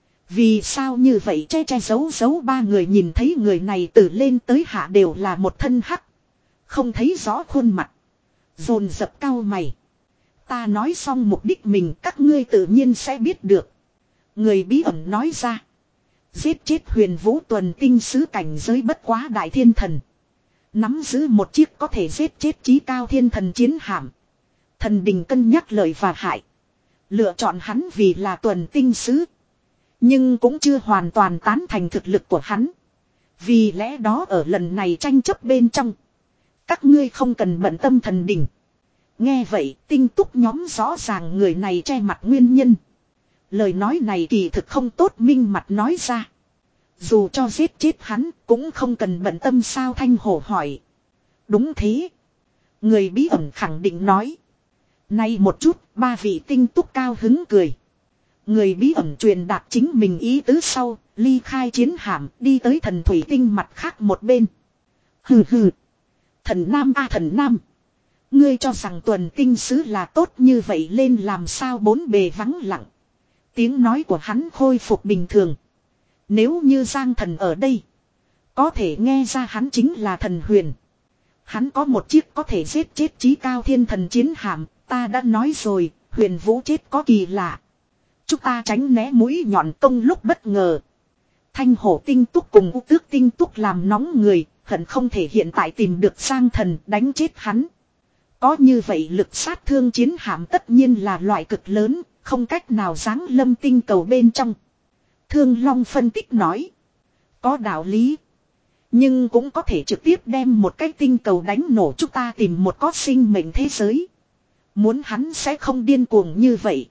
vì sao như vậy che che giấu giấu? Ba người nhìn thấy người này từ lên tới hạ đều là một thân hắc, không thấy rõ khuôn mặt, dồn dập cau mày. Ta nói xong mục đích mình, các ngươi tự nhiên sẽ biết được. Người bí ẩn nói ra. Giết chết huyền vũ tuần tinh sứ cảnh giới bất quá đại thiên thần. Nắm giữ một chiếc có thể giết chết chí cao thiên thần chiến hạm. Thần đình cân nhắc lợi và hại, lựa chọn hắn vì là tuần tinh sứ. Nhưng cũng chưa hoàn toàn tán thành thực lực của hắn. Vì lẽ đó ở lần này tranh chấp bên trong, các ngươi không cần bận tâm thần đình. Nghe vậy tinh túc nhóm rõ ràng người này che mặt nguyên nhân. Lời nói này kỳ thực không tốt minh mặt nói ra. Dù cho giết chết hắn cũng không cần bận tâm sao Thanh Hổ hỏi. Đúng thế. Người bí ẩn khẳng định nói. Nay một chút ba vị tinh túc cao hứng cười. Người bí ẩn truyền đạt chính mình ý tứ sau, ly khai chiến hạm đi tới thần thủy tinh mặt khác một bên. Hừ hừ. Thần Nam a thần Nam. Ngươi cho rằng tuần tinh sứ là tốt như vậy lên làm sao bốn bề vắng lặng. Tiếng nói của hắn khôi phục bình thường. Nếu như Giang Thần ở đây, có thể nghe ra hắn chính là thần Huyền. Hắn có một chiếc có thể giết chết chí cao thiên thần chiến hạm, ta đã nói rồi, Huyền Vũ chết có kỳ lạ. Chúng ta tránh né mũi nhọn công lúc bất ngờ. Thanh Hổ tinh túc cùng U Tước tinh túc làm nóng người, hận không thể hiện tại tìm được Giang Thần đánh chết hắn. Có như vậy lực sát thương chiến hạm tất nhiên là loại cực lớn, không cách nào giáng lâm tinh cầu bên trong. Thương Long phân tích nói. Có đạo lý. Nhưng cũng có thể trực tiếp đem một cái tinh cầu đánh nổ chúng ta tìm một có sinh mệnh thế giới. Muốn hắn sẽ không điên cuồng như vậy.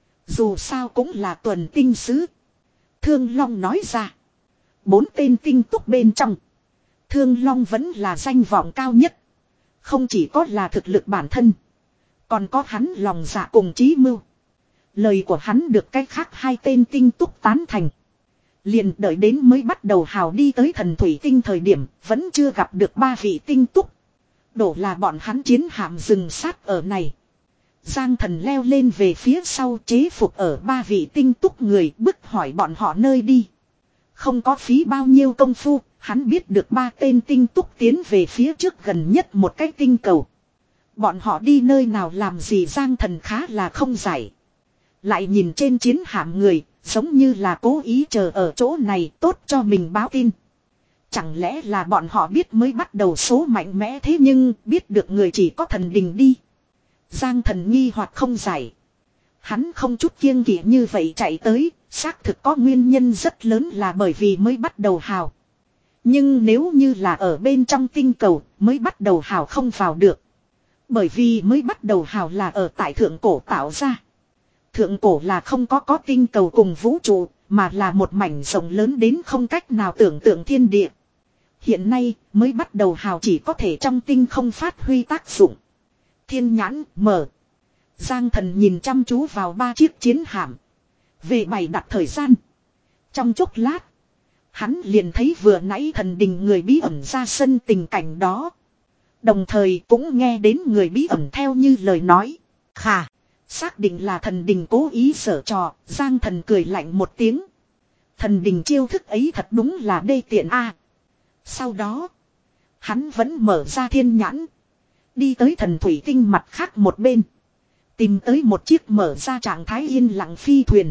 Dù sao cũng là tuần tinh sứ. Thương Long nói ra. Bốn tên tinh túc bên trong. Thương Long vẫn là danh vọng cao nhất. Không chỉ có là thực lực bản thân. Còn có hắn lòng dạ cùng chí mưu. Lời của hắn được cách khác hai tên tinh túc tán thành. Liền đợi đến mới bắt đầu hào đi tới thần thủy tinh thời điểm. Vẫn chưa gặp được ba vị tinh túc. Đổ là bọn hắn chiến hạm dừng sát ở này. Giang Thần leo lên về phía sau chế phục ở ba vị tinh túc người bức hỏi bọn họ nơi đi. Không có phí bao nhiêu công phu, hắn biết được ba tên tinh túc tiến về phía trước gần nhất một cái tinh cầu. Bọn họ đi nơi nào làm gì Giang Thần khá là không giải. Lại nhìn trên chiến hạm người, giống như là cố ý chờ ở chỗ này tốt cho mình báo tin. Chẳng lẽ là bọn họ biết mới bắt đầu số mạnh mẽ thế nhưng biết được người chỉ có thần đình đi. Giang Thần nghi hoặc không giải. Hắn không chút kiêng kỵ như vậy chạy tới, xác thực có nguyên nhân rất lớn là bởi vì mới bắt đầu hào. Nhưng nếu như là ở bên trong tinh cầu, mới bắt đầu hào không vào được. Bởi vì mới bắt đầu hào là ở tại thượng cổ tạo ra. Thượng cổ là không có có tinh cầu cùng vũ trụ, mà là một mảnh rộng lớn đến không cách nào tưởng tượng thiên địa. Hiện nay, mới bắt đầu hào chỉ có thể trong tinh không phát huy tác dụng. Thiên nhãn mở. Giang Thần nhìn chăm chú vào ba chiếc chiến hạm. Về bày đặt thời gian. Trong chốc lát. Hắn liền thấy vừa nãy thần đình người bí ẩn ra sân tình cảnh đó. Đồng thời cũng nghe đến người bí ẩn theo như lời nói. Khà. Xác định là thần đình cố ý giở trò. Giang Thần cười lạnh một tiếng. Thần đình chiêu thức ấy thật đúng là đê tiện a. Sau đó. Hắn vẫn mở ra thiên nhãn. Đi tới thần thủy tinh mặt khác một bên. Tìm tới một chiếc mở ra trạng thái yên lặng phi thuyền.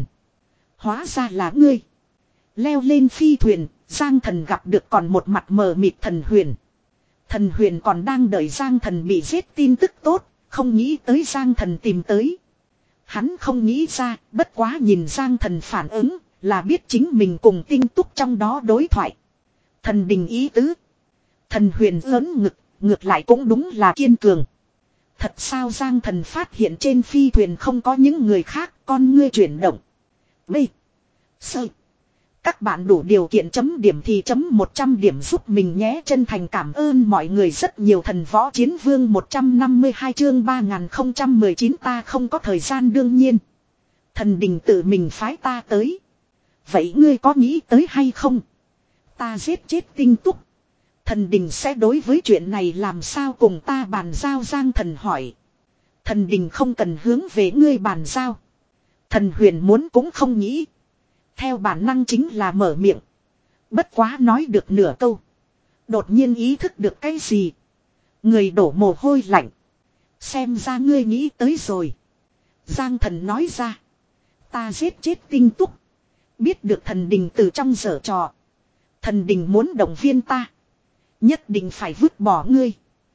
Hóa ra là ngươi. Leo lên phi thuyền, Giang Thần gặp được còn một mặt mờ mịt thần Huyền. Thần Huyền còn đang đợi Giang Thần bị giết tin tức tốt, không nghĩ tới Giang Thần tìm tới. Hắn không nghĩ ra, bất quá nhìn Giang Thần phản ứng, là biết chính mình cùng tinh túc trong đó đối thoại. Thần đình ý tứ. Thần Huyền lớn ngực, ngược lại cũng đúng là kiên cường. Thật sao Giang Thần phát hiện trên phi thuyền không có những người khác, con ngươi chuyển động. B. Sơ. Các bạn đủ điều kiện chấm điểm thì chấm một trăm điểm giúp mình nhé, chân thành cảm ơn mọi người rất nhiều. Thần võ chiến vương một trăm năm mươi hai chương ba nghìn không trăm mười chín ta không có thời gian đương nhiên. Thần đình tự mình phái ta tới. Vậy ngươi có nghĩ tới hay không? Ta giết chết tinh túc. Thần đình sẽ đối với chuyện này làm sao cùng ta bàn giao Giang Thần hỏi. Thần đình không cần hướng về ngươi bàn giao. Thần Huyền muốn cũng không nghĩ. Theo bản năng chính là mở miệng. Bất quá nói được nửa câu. Đột nhiên ý thức được cái gì. Người đổ mồ hôi lạnh. Xem ra ngươi nghĩ tới rồi. Giang Thần nói ra. Ta giết chết tinh túc. Biết được thần đình từ trong giở trò. Thần đình muốn động viên ta. Nhất định phải vứt bỏ ngươi.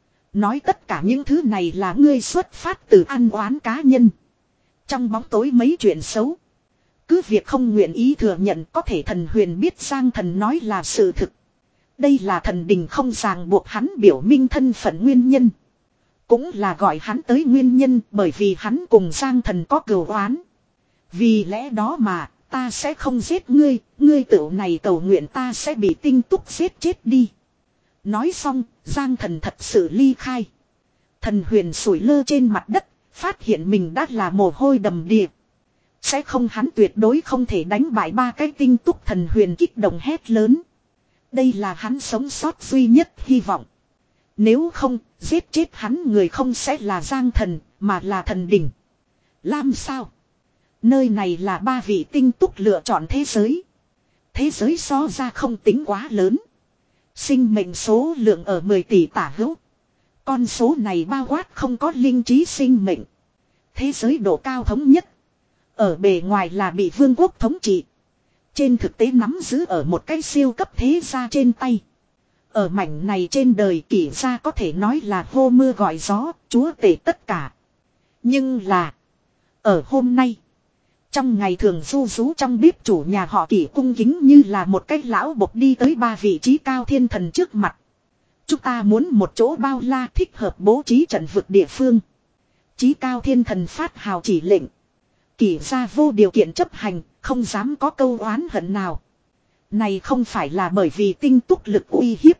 Nói tất cả những thứ này là ngươi xuất phát từ ăn oán cá nhân. Trong bóng tối mấy chuyện xấu. Cứ việc không nguyện ý thừa nhận có thể thần Huyền biết Giang Thần nói là sự thực. Đây là thần đình không ràng buộc hắn biểu minh thân phận nguyên nhân. Cũng là gọi hắn tới nguyên nhân bởi vì hắn cùng Giang Thần có cừu oán. Vì lẽ đó mà, ta sẽ không giết ngươi, ngươi tựu này cầu nguyện ta sẽ bị tinh túc giết chết đi. Nói xong, Giang Thần thật sự ly khai. Thần Huyền sủi lơ trên mặt đất, phát hiện mình đã là mồ hôi đầm đìa. Sẽ không, hắn tuyệt đối không thể đánh bại ba cái tinh túc. Thần Huyền kích động hét lớn. Đây là hắn sống sót duy nhất hy vọng. Nếu không, giết chết hắn người không sẽ là Giang Thần, mà là Thần Đỉnh. Làm sao? Nơi này là ba vị tinh túc lựa chọn thế giới. Thế giới so ra không tính quá lớn. Sinh mệnh số lượng ở mười tỷ tả hữu. Con số này bao quát không có linh trí sinh mệnh. Thế giới độ cao thống nhất. Ở bề ngoài là bị vương quốc thống trị. Trên thực tế nắm giữ ở một cái siêu cấp thế gia trên tay. Ở mảnh này trên đời kỷ gia có thể nói là hô mưa gọi gió, chúa tể tất cả. Nhưng là, ở hôm nay, trong ngày thường du rú trong bếp chủ nhà họ kỷ cung kính như là một cái lão bộc đi tới ba vị trí cao thiên thần trước mặt. Chúng ta muốn một chỗ bao la thích hợp bố trí trận vực địa phương. Chí cao thiên thần phát hào chỉ lệnh. Kỷ gia vô điều kiện chấp hành, không dám có câu oán hận nào. Này không phải là bởi vì tinh túc lực uy hiếp,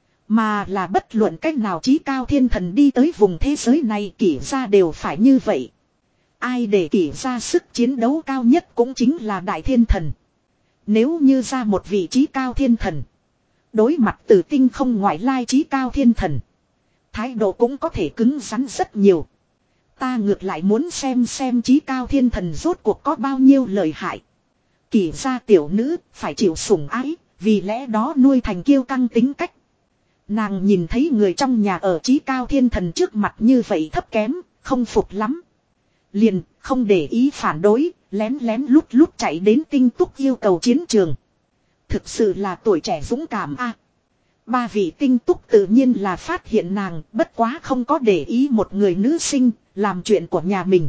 mà là bất luận cách nào chí cao thiên thần đi tới vùng thế giới này kỷ gia đều phải như vậy. Ai để kỷ gia sức chiến đấu cao nhất cũng chính là đại thiên thần. Nếu như ra một vị chí cao thiên thần, đối mặt từ tinh không ngoại lai chí cao thiên thần, thái độ cũng có thể cứng rắn rất nhiều. Ta ngược lại muốn xem xem chí cao thiên thần rốt cuộc có bao nhiêu lợi hại. Kỷ gia tiểu nữ phải chịu sủng ái, vì lẽ đó nuôi thành kiêu căng tính cách. Nàng nhìn thấy người trong nhà ở chí cao thiên thần trước mặt như vậy thấp kém, không phục lắm. Liền không để ý phản đối, lén lén lút lút chạy đến tinh túc yêu cầu chiến trường. Thực sự là tuổi trẻ dũng cảm a. Ba vị tinh túc tự nhiên là phát hiện nàng, bất quá không có để ý một người nữ sinh, làm chuyện của nhà mình.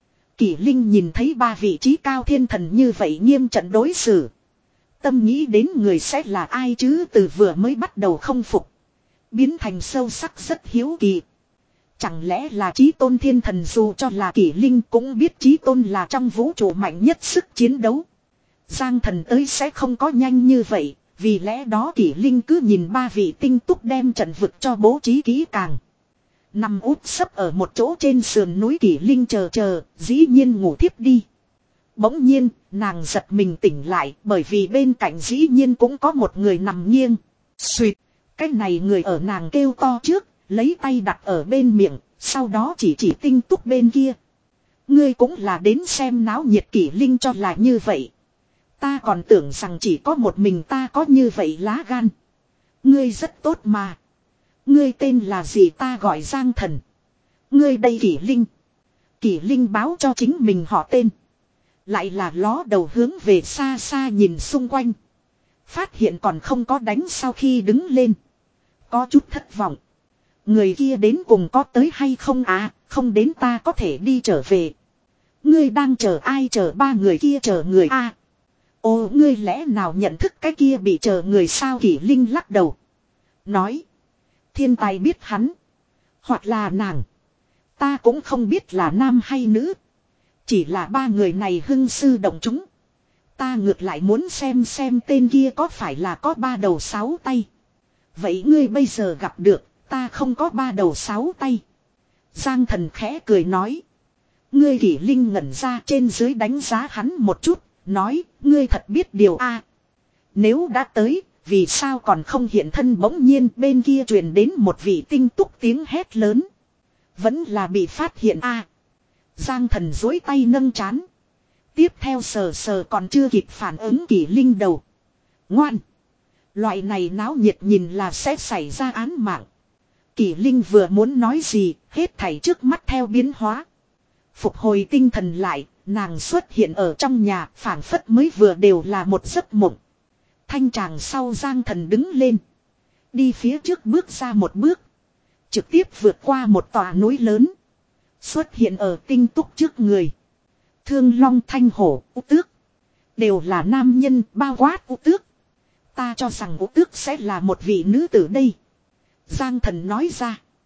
Kỷ Linh nhìn thấy ba vị trí cao thiên thần như vậy nghiêm trận đối xử. Tâm nghĩ đến người sẽ là ai chứ, từ vừa mới bắt đầu không phục, biến thành sâu sắc rất hiếu kỳ. Chẳng lẽ là Chí Tôn thiên thần, dù cho là Kỷ Linh cũng biết Chí Tôn là trong vũ trụ mạnh nhất sức chiến đấu. Giang Thần tới sẽ không có nhanh như vậy, vì lẽ đó Kỷ Linh cứ nhìn ba vị tinh túc đem trận vực cho bố trí kỹ càng. Nằm úp sấp ở một chỗ trên sườn núi Kỷ Linh chờ chờ, dĩ nhiên ngủ thiếp đi. Bỗng nhiên, nàng giật mình tỉnh lại bởi vì bên cạnh dĩ nhiên cũng có một người nằm nghiêng. Xuyệt, cái này người ở nàng kêu to trước, lấy tay đặt ở bên miệng, sau đó chỉ chỉ tinh túc bên kia. Ngươi cũng là đến xem náo nhiệt. Kỷ Linh cho là như vậy. Ta còn tưởng rằng chỉ có một mình ta có như vậy lá gan. Ngươi rất tốt mà. Ngươi tên là gì? Ta gọi Giang Thần. Ngươi đây Kỷ Linh. Kỷ Linh báo cho chính mình họ tên. Lại là ló đầu hướng về xa xa nhìn xung quanh. Phát hiện còn không có đánh, sau khi đứng lên có chút thất vọng. Người kia đến cùng có tới hay không à? Không đến ta có thể đi trở về. Ngươi đang chờ ai? Chờ ba người kia chờ người a. À? Ồ, ngươi lẽ nào nhận thức cái kia bị chờ người sao? Kỷ Linh lắc đầu. Nói. Thiên tài biết hắn. Hoặc là nàng. Ta cũng không biết là nam hay nữ. Chỉ là ba người này hưng sư động chúng. Ta ngược lại muốn xem xem tên kia có phải là có ba đầu sáu tay. Vậy ngươi bây giờ gặp được. Ta không có ba đầu sáu tay. Giang Thần khẽ cười nói. Ngươi Kỷ Linh ngẩn ra, trên dưới đánh giá hắn một chút. Nói, ngươi thật biết điều a. Nếu đã tới, vì sao còn không hiện thân? Bỗng nhiên bên kia truyền đến một vị tinh túc tiếng hét lớn. Vẫn là bị phát hiện a. Giang Thần duỗi tay nâng trán. Tiếp theo sờ sờ còn chưa kịp phản ứng Kỷ Linh đầu. Ngoan. Loại này náo nhiệt nhìn là sẽ xảy ra án mạng. Kỷ Linh vừa muốn nói gì, hết thảy trước mắt theo biến hóa. Phục hồi tinh thần lại, nàng xuất hiện ở trong nhà, phảng phất mới vừa đều là một giấc mộng. Thanh tràng sau Giang Thần đứng lên. Đi phía trước bước ra một bước. Trực tiếp vượt qua một tòa núi lớn. Xuất hiện ở tinh túc trước người. Thương Long, Thanh Hổ, U Tước. Đều là nam nhân, bao quát U Tước. Ta cho rằng U Tước sẽ là một vị nữ tử đây. Giang Thần nói ra.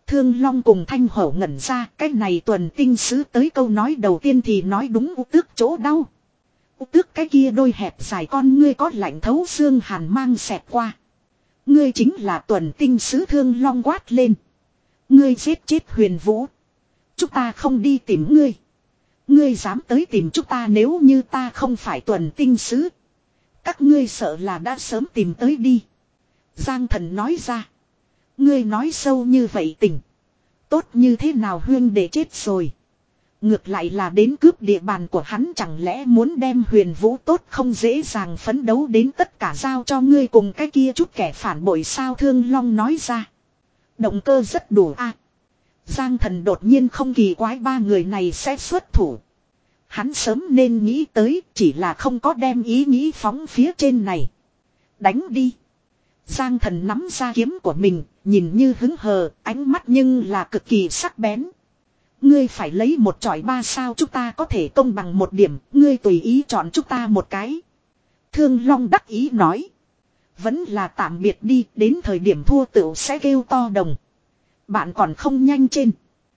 Thương Long cùng Thanh Hổ ngẩn ra, cái này tuần tinh sứ tới câu nói đầu tiên thì nói đúng U Tước chỗ đau. U Tước cái kia đôi hẹp dài con ngươi có lạnh thấu xương hàn mang xẹt qua. Ngươi chính là tuần tinh sứ. Thương Long quát lên. Ngươi giết chết Huyền Vũ. Chúng ta không đi tìm ngươi. Ngươi dám tới tìm chúng ta, nếu như ta không phải tuần tinh sứ, các ngươi sợ là đã sớm tìm tới đi. Giang Thần nói ra. Ngươi nói sâu như vậy tình. Tốt như thế nào huyên để chết rồi. Ngược lại là đến cướp địa bàn của hắn, chẳng lẽ muốn đem Huyền Vũ tốt không dễ dàng phấn đấu đến tất cả giao cho ngươi cùng cái kia chút kẻ phản bội sao. Thương Long nói ra. Động cơ rất đủ a. À, Giang Thần đột nhiên không kỳ quái ba người này sẽ xuất thủ. Hắn sớm nên nghĩ tới, chỉ là không có đem ý nghĩ phóng phía trên này. Đánh đi. Giang Thần nắm ra kiếm của mình, nhìn như hứng hờ, ánh mắt nhưng là cực kỳ sắc bén. Ngươi phải lấy một chọi ba sao, chúng ta có thể công bằng một điểm, ngươi tùy ý chọn chúng ta một cái. Thương Long đắc ý nói. Vẫn là tạm biệt đi, đến thời điểm thua tựu sẽ kêu to đồng. Bạn còn không nhanh trên.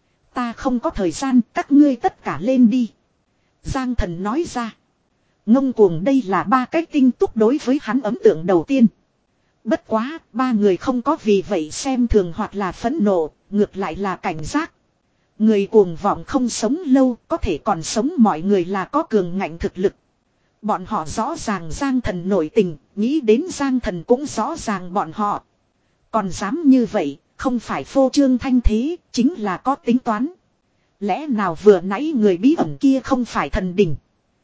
Ta không có thời gian, các ngươi tất cả lên đi. Giang Thần nói ra. Ngông cuồng, đây là ba cái tinh túc đối với hắn ấn tượng đầu tiên. Bất quá, ba người không có vì vậy xem thường hoặc là phẫn nộ, ngược lại là cảnh giác. Người cuồng vọng không sống lâu, có thể còn sống mọi người là có cường ngạnh thực lực. Bọn họ rõ ràng Giang Thần nổi tình, nghĩ đến Giang Thần cũng rõ ràng bọn họ. Còn dám như vậy, không phải phô trương thanh thế, chính là có tính toán. Lẽ nào vừa nãy người bí ẩn kia không phải thần đình,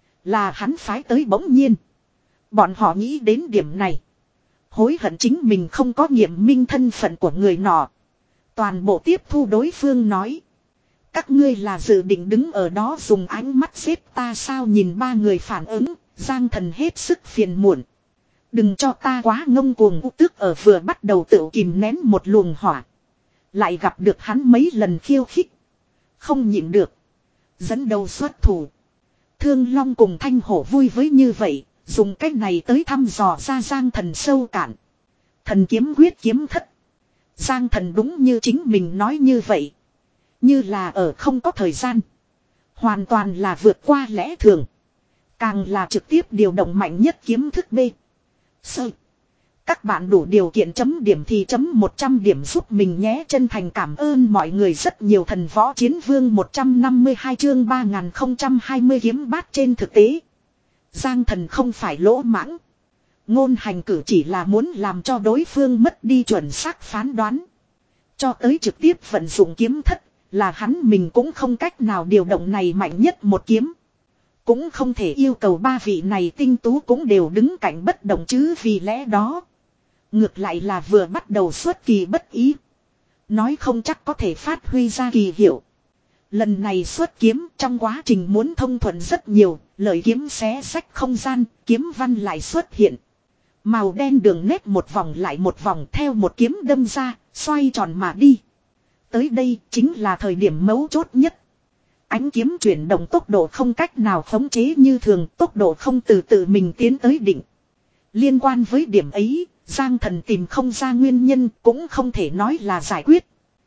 là hắn phái tới bỗng nhiên. Bọn họ nghĩ đến điểm này, hối hận chính mình không có nghiệm minh thân phận của người nọ. Toàn bộ tiếp thu đối phương nói. Các ngươi là dự định đứng ở đó dùng ánh mắt xếp ta sao? Nhìn ba người phản ứng, Giang Thần hết sức phiền muộn. Đừng cho ta quá ngông cuồng. U Tước ở vừa bắt đầu tự kìm nén một luồng hỏa, lại gặp được hắn mấy lần khiêu khích, không nhịn được, dẫn đầu xuất thủ. Thương Long cùng Thanh Hổ vui với như vậy, dùng cách này tới thăm dò ra Giang Thần sâu cạn. Thần kiếm quyết kiếm thất. Giang Thần đúng như chính mình nói như vậy, như là ở không có thời gian, hoàn toàn là vượt qua lẽ thường, càng là trực tiếp điều động mạnh nhất kiếm thức B. Sơ. Các bạn đủ điều kiện chấm điểm thì chấm một trăm điểm giúp mình nhé, chân thành cảm ơn mọi người rất nhiều. Thần võ chiến vương một trăm năm mươi hai chương ba nghìn không trăm hai mươi kiếm bát. Trên thực tế, Giang Thần không phải lỗ mãng. Ngôn hành cử chỉ là muốn làm cho đối phương mất đi chuẩn xác phán đoán. Cho tới trực tiếp vận dụng kiếm thất, là hắn mình cũng không cách nào điều động này mạnh nhất một kiếm. Cũng không thể yêu cầu ba vị này tinh tú cũng đều đứng cạnh bất động chứ, vì lẽ đó ngược lại là vừa bắt đầu xuất kỳ bất ý, nói không chắc có thể phát huy ra kỳ hiệu. Lần này xuất kiếm trong quá trình muốn thông thuận rất nhiều, lợi kiếm xé rách không gian, kiếm văn lại xuất hiện. Màu đen đường nét một vòng lại một vòng theo một kiếm đâm ra, xoay tròn mà đi. Tới đây chính là thời điểm mấu chốt nhất. Ánh kiếm chuyển động tốc độ không cách nào khống chế như thường, tốc độ không từ tự mình tiến tới đỉnh. Liên quan với điểm ấy, Giang Thần tìm không ra nguyên nhân, cũng không thể nói là giải quyết.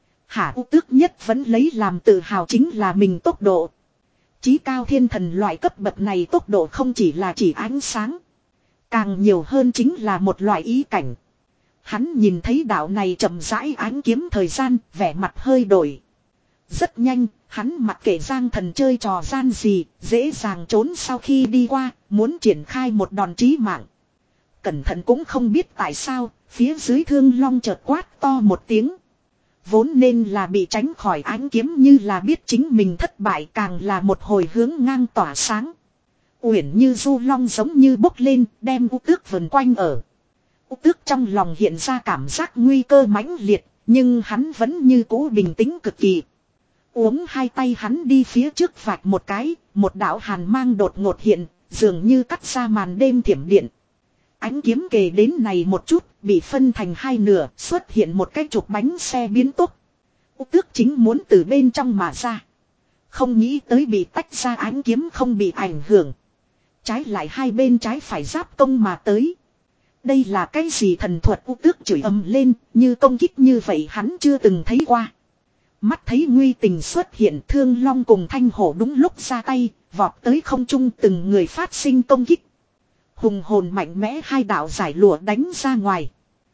Hả U Tước nhất vẫn lấy làm tự hào chính là mình tốc độ. Chí cao thiên thần loại cấp bậc này tốc độ không chỉ là chỉ ánh sáng, càng nhiều hơn chính là một loại ý cảnh. Hắn nhìn thấy đạo này chậm rãi ánh kiếm thời gian, vẻ mặt hơi đổi. Rất nhanh, hắn mặc kệ Giang Thần chơi trò gian gì, dễ dàng trốn sau khi đi qua, muốn triển khai một đòn chí mạng. Cẩn thận cũng không biết tại sao, phía dưới Thương Long chợt quát to một tiếng. Vốn nên là bị tránh khỏi ánh kiếm, như là biết chính mình thất bại, càng là một hồi hướng ngang tỏa sáng. Uyển như du long giống như bốc lên, đem U Tước vần quanh ở. U Tước trong lòng hiện ra cảm giác nguy cơ mãnh liệt, nhưng hắn vẫn như cũ bình tĩnh cực kỳ. Uống hai tay hắn đi phía trước vạch một cái, một đạo hàn mang đột ngột hiện, dường như cắt ra màn đêm thiểm điện. Ánh kiếm kề đến này một chút, bị phân thành hai nửa, xuất hiện một cái trục bánh xe biến tốc. U Tước chính muốn từ bên trong mà ra, không nghĩ tới bị tách ra ánh kiếm không bị ảnh hưởng, trái lại hai bên trái phải giáp công mà tới. Đây là cái gì thần thuật? U Tước chửi ầm lên, như công kích như vậy hắn chưa từng thấy qua. Mắt thấy nguy tình xuất hiện, Thương Long cùng Thanh Hổ đúng lúc ra tay, vọt tới không trung từng người phát sinh công kích. Hùng hồn mạnh mẽ hai đạo giải lụa đánh ra ngoài.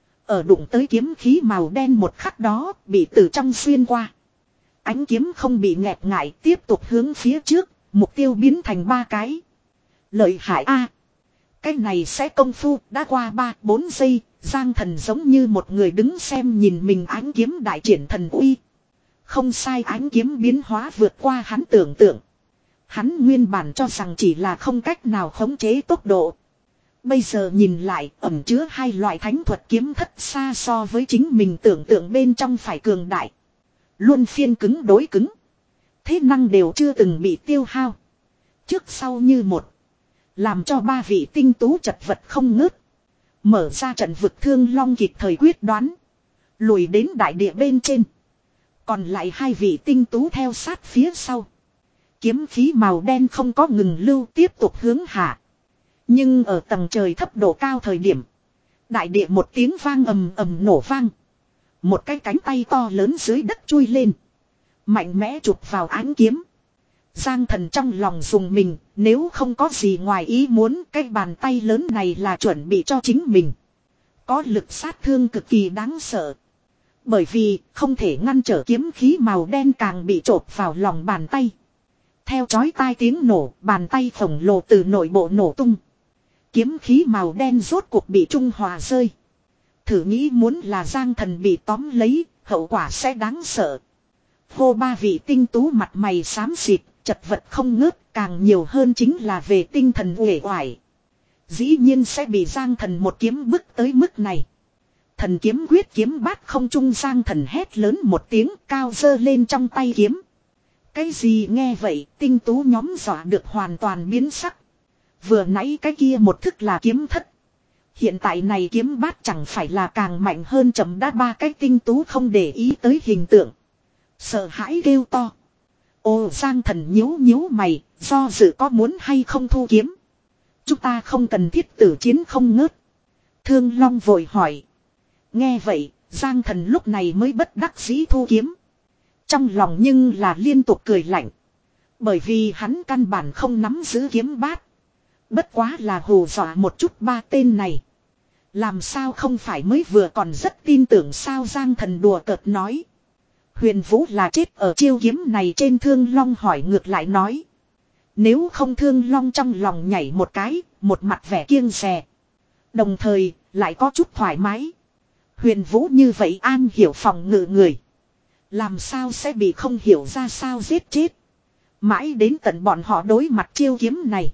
Ở đụng tới kiếm khí màu đen một khắc đó, bị từ trong xuyên qua. Ánh kiếm không bị nghẹt ngại, tiếp tục hướng phía trước, mục tiêu biến thành ba cái. Lợi hại a. Cái này sẽ công phu, đã qua ba bốn giây, Giang Thần giống như một người đứng xem nhìn mình ánh kiếm đại triển thần uy. Không sai, ánh kiếm biến hóa vượt qua hắn tưởng tượng. Hắn nguyên bản cho rằng chỉ là không cách nào khống chế tốc độ. Bây giờ nhìn lại, ẩn chứa hai loại thánh thuật kiếm thất xa so với chính mình tưởng tượng bên trong phải cường đại. Luôn phiên cứng đối cứng. Thế năng đều chưa từng bị tiêu hao. Trước sau như một. Làm cho ba vị tinh tú chật vật không ngớt. Mở ra trận vực Thương Long kịp thời quyết đoán. Lùi đến đại địa bên trên. Còn lại hai vị tinh tú theo sát phía sau. Kiếm khí màu đen không có ngừng lưu, tiếp tục hướng hạ. Nhưng ở tầng trời thấp độ cao thời điểm. Đại địa một tiếng vang ầm ầm nổ vang. Một cái cánh tay to lớn dưới đất chui lên. Mạnh mẽ chụp vào ánh kiếm. Giang Thần trong lòng dùng mình, nếu không có gì ngoài ý muốn, cái bàn tay lớn này là chuẩn bị cho chính mình. Có lực sát thương cực kỳ đáng sợ. Bởi vì không thể ngăn trở kiếm khí màu đen càng bị chộp vào lòng bàn tay. Theo chói tai tiếng nổ, bàn tay khổng lồ từ nội bộ nổ tung. Kiếm khí màu đen rốt cuộc bị trung hòa rơi. Thử nghĩ muốn là Giang Thần bị tóm lấy, hậu quả sẽ đáng sợ. Hô ba vị tinh tú mặt mày xám xịt, chật vật không ngớt, càng nhiều hơn chính là về tinh thần uể oải. Dĩ nhiên sẽ bị Giang Thần một kiếm bức tới mức này. Thần kiếm quyết kiếm bát không trung, Giang Thần hét lớn một tiếng, cao giơ lên trong tay kiếm. Cái gì nghe vậy, tinh tú nhóm dọa được hoàn toàn biến sắc. Vừa nãy cái kia một thức là kiếm thất. Hiện tại này kiếm bát chẳng phải là càng mạnh hơn chấm đá, ba cái tinh tú không để ý tới hình tượng. Sợ hãi kêu to. Ô Giang Thần nhíu nhíu mày, do dự có muốn hay không thu kiếm. Chúng ta không cần thiết tử chiến không ngớt. Thương Long vội hỏi. Nghe vậy, Giang Thần lúc này mới bất đắc dĩ thu kiếm. Trong lòng nhưng là liên tục cười lạnh. Bởi vì hắn căn bản không nắm giữ kiếm bát. Bất quá là hù dọa một chút ba tên này. Làm sao không phải mới vừa còn rất tin tưởng sao, Giang Thần đùa cợt nói. Huyền Vũ là chết ở chiêu kiếm này trên. Thương Long hỏi ngược lại nói. Nếu không, Thương Long trong lòng nhảy một cái, một mặt vẻ kiêng dè. Đồng thời, lại có chút thoải mái. Huyền Vũ như vậy an hiểu phòng ngự người. Làm sao sẽ bị không hiểu ra sao giết chết. Mãi đến tận bọn họ đối mặt chiêu kiếm này.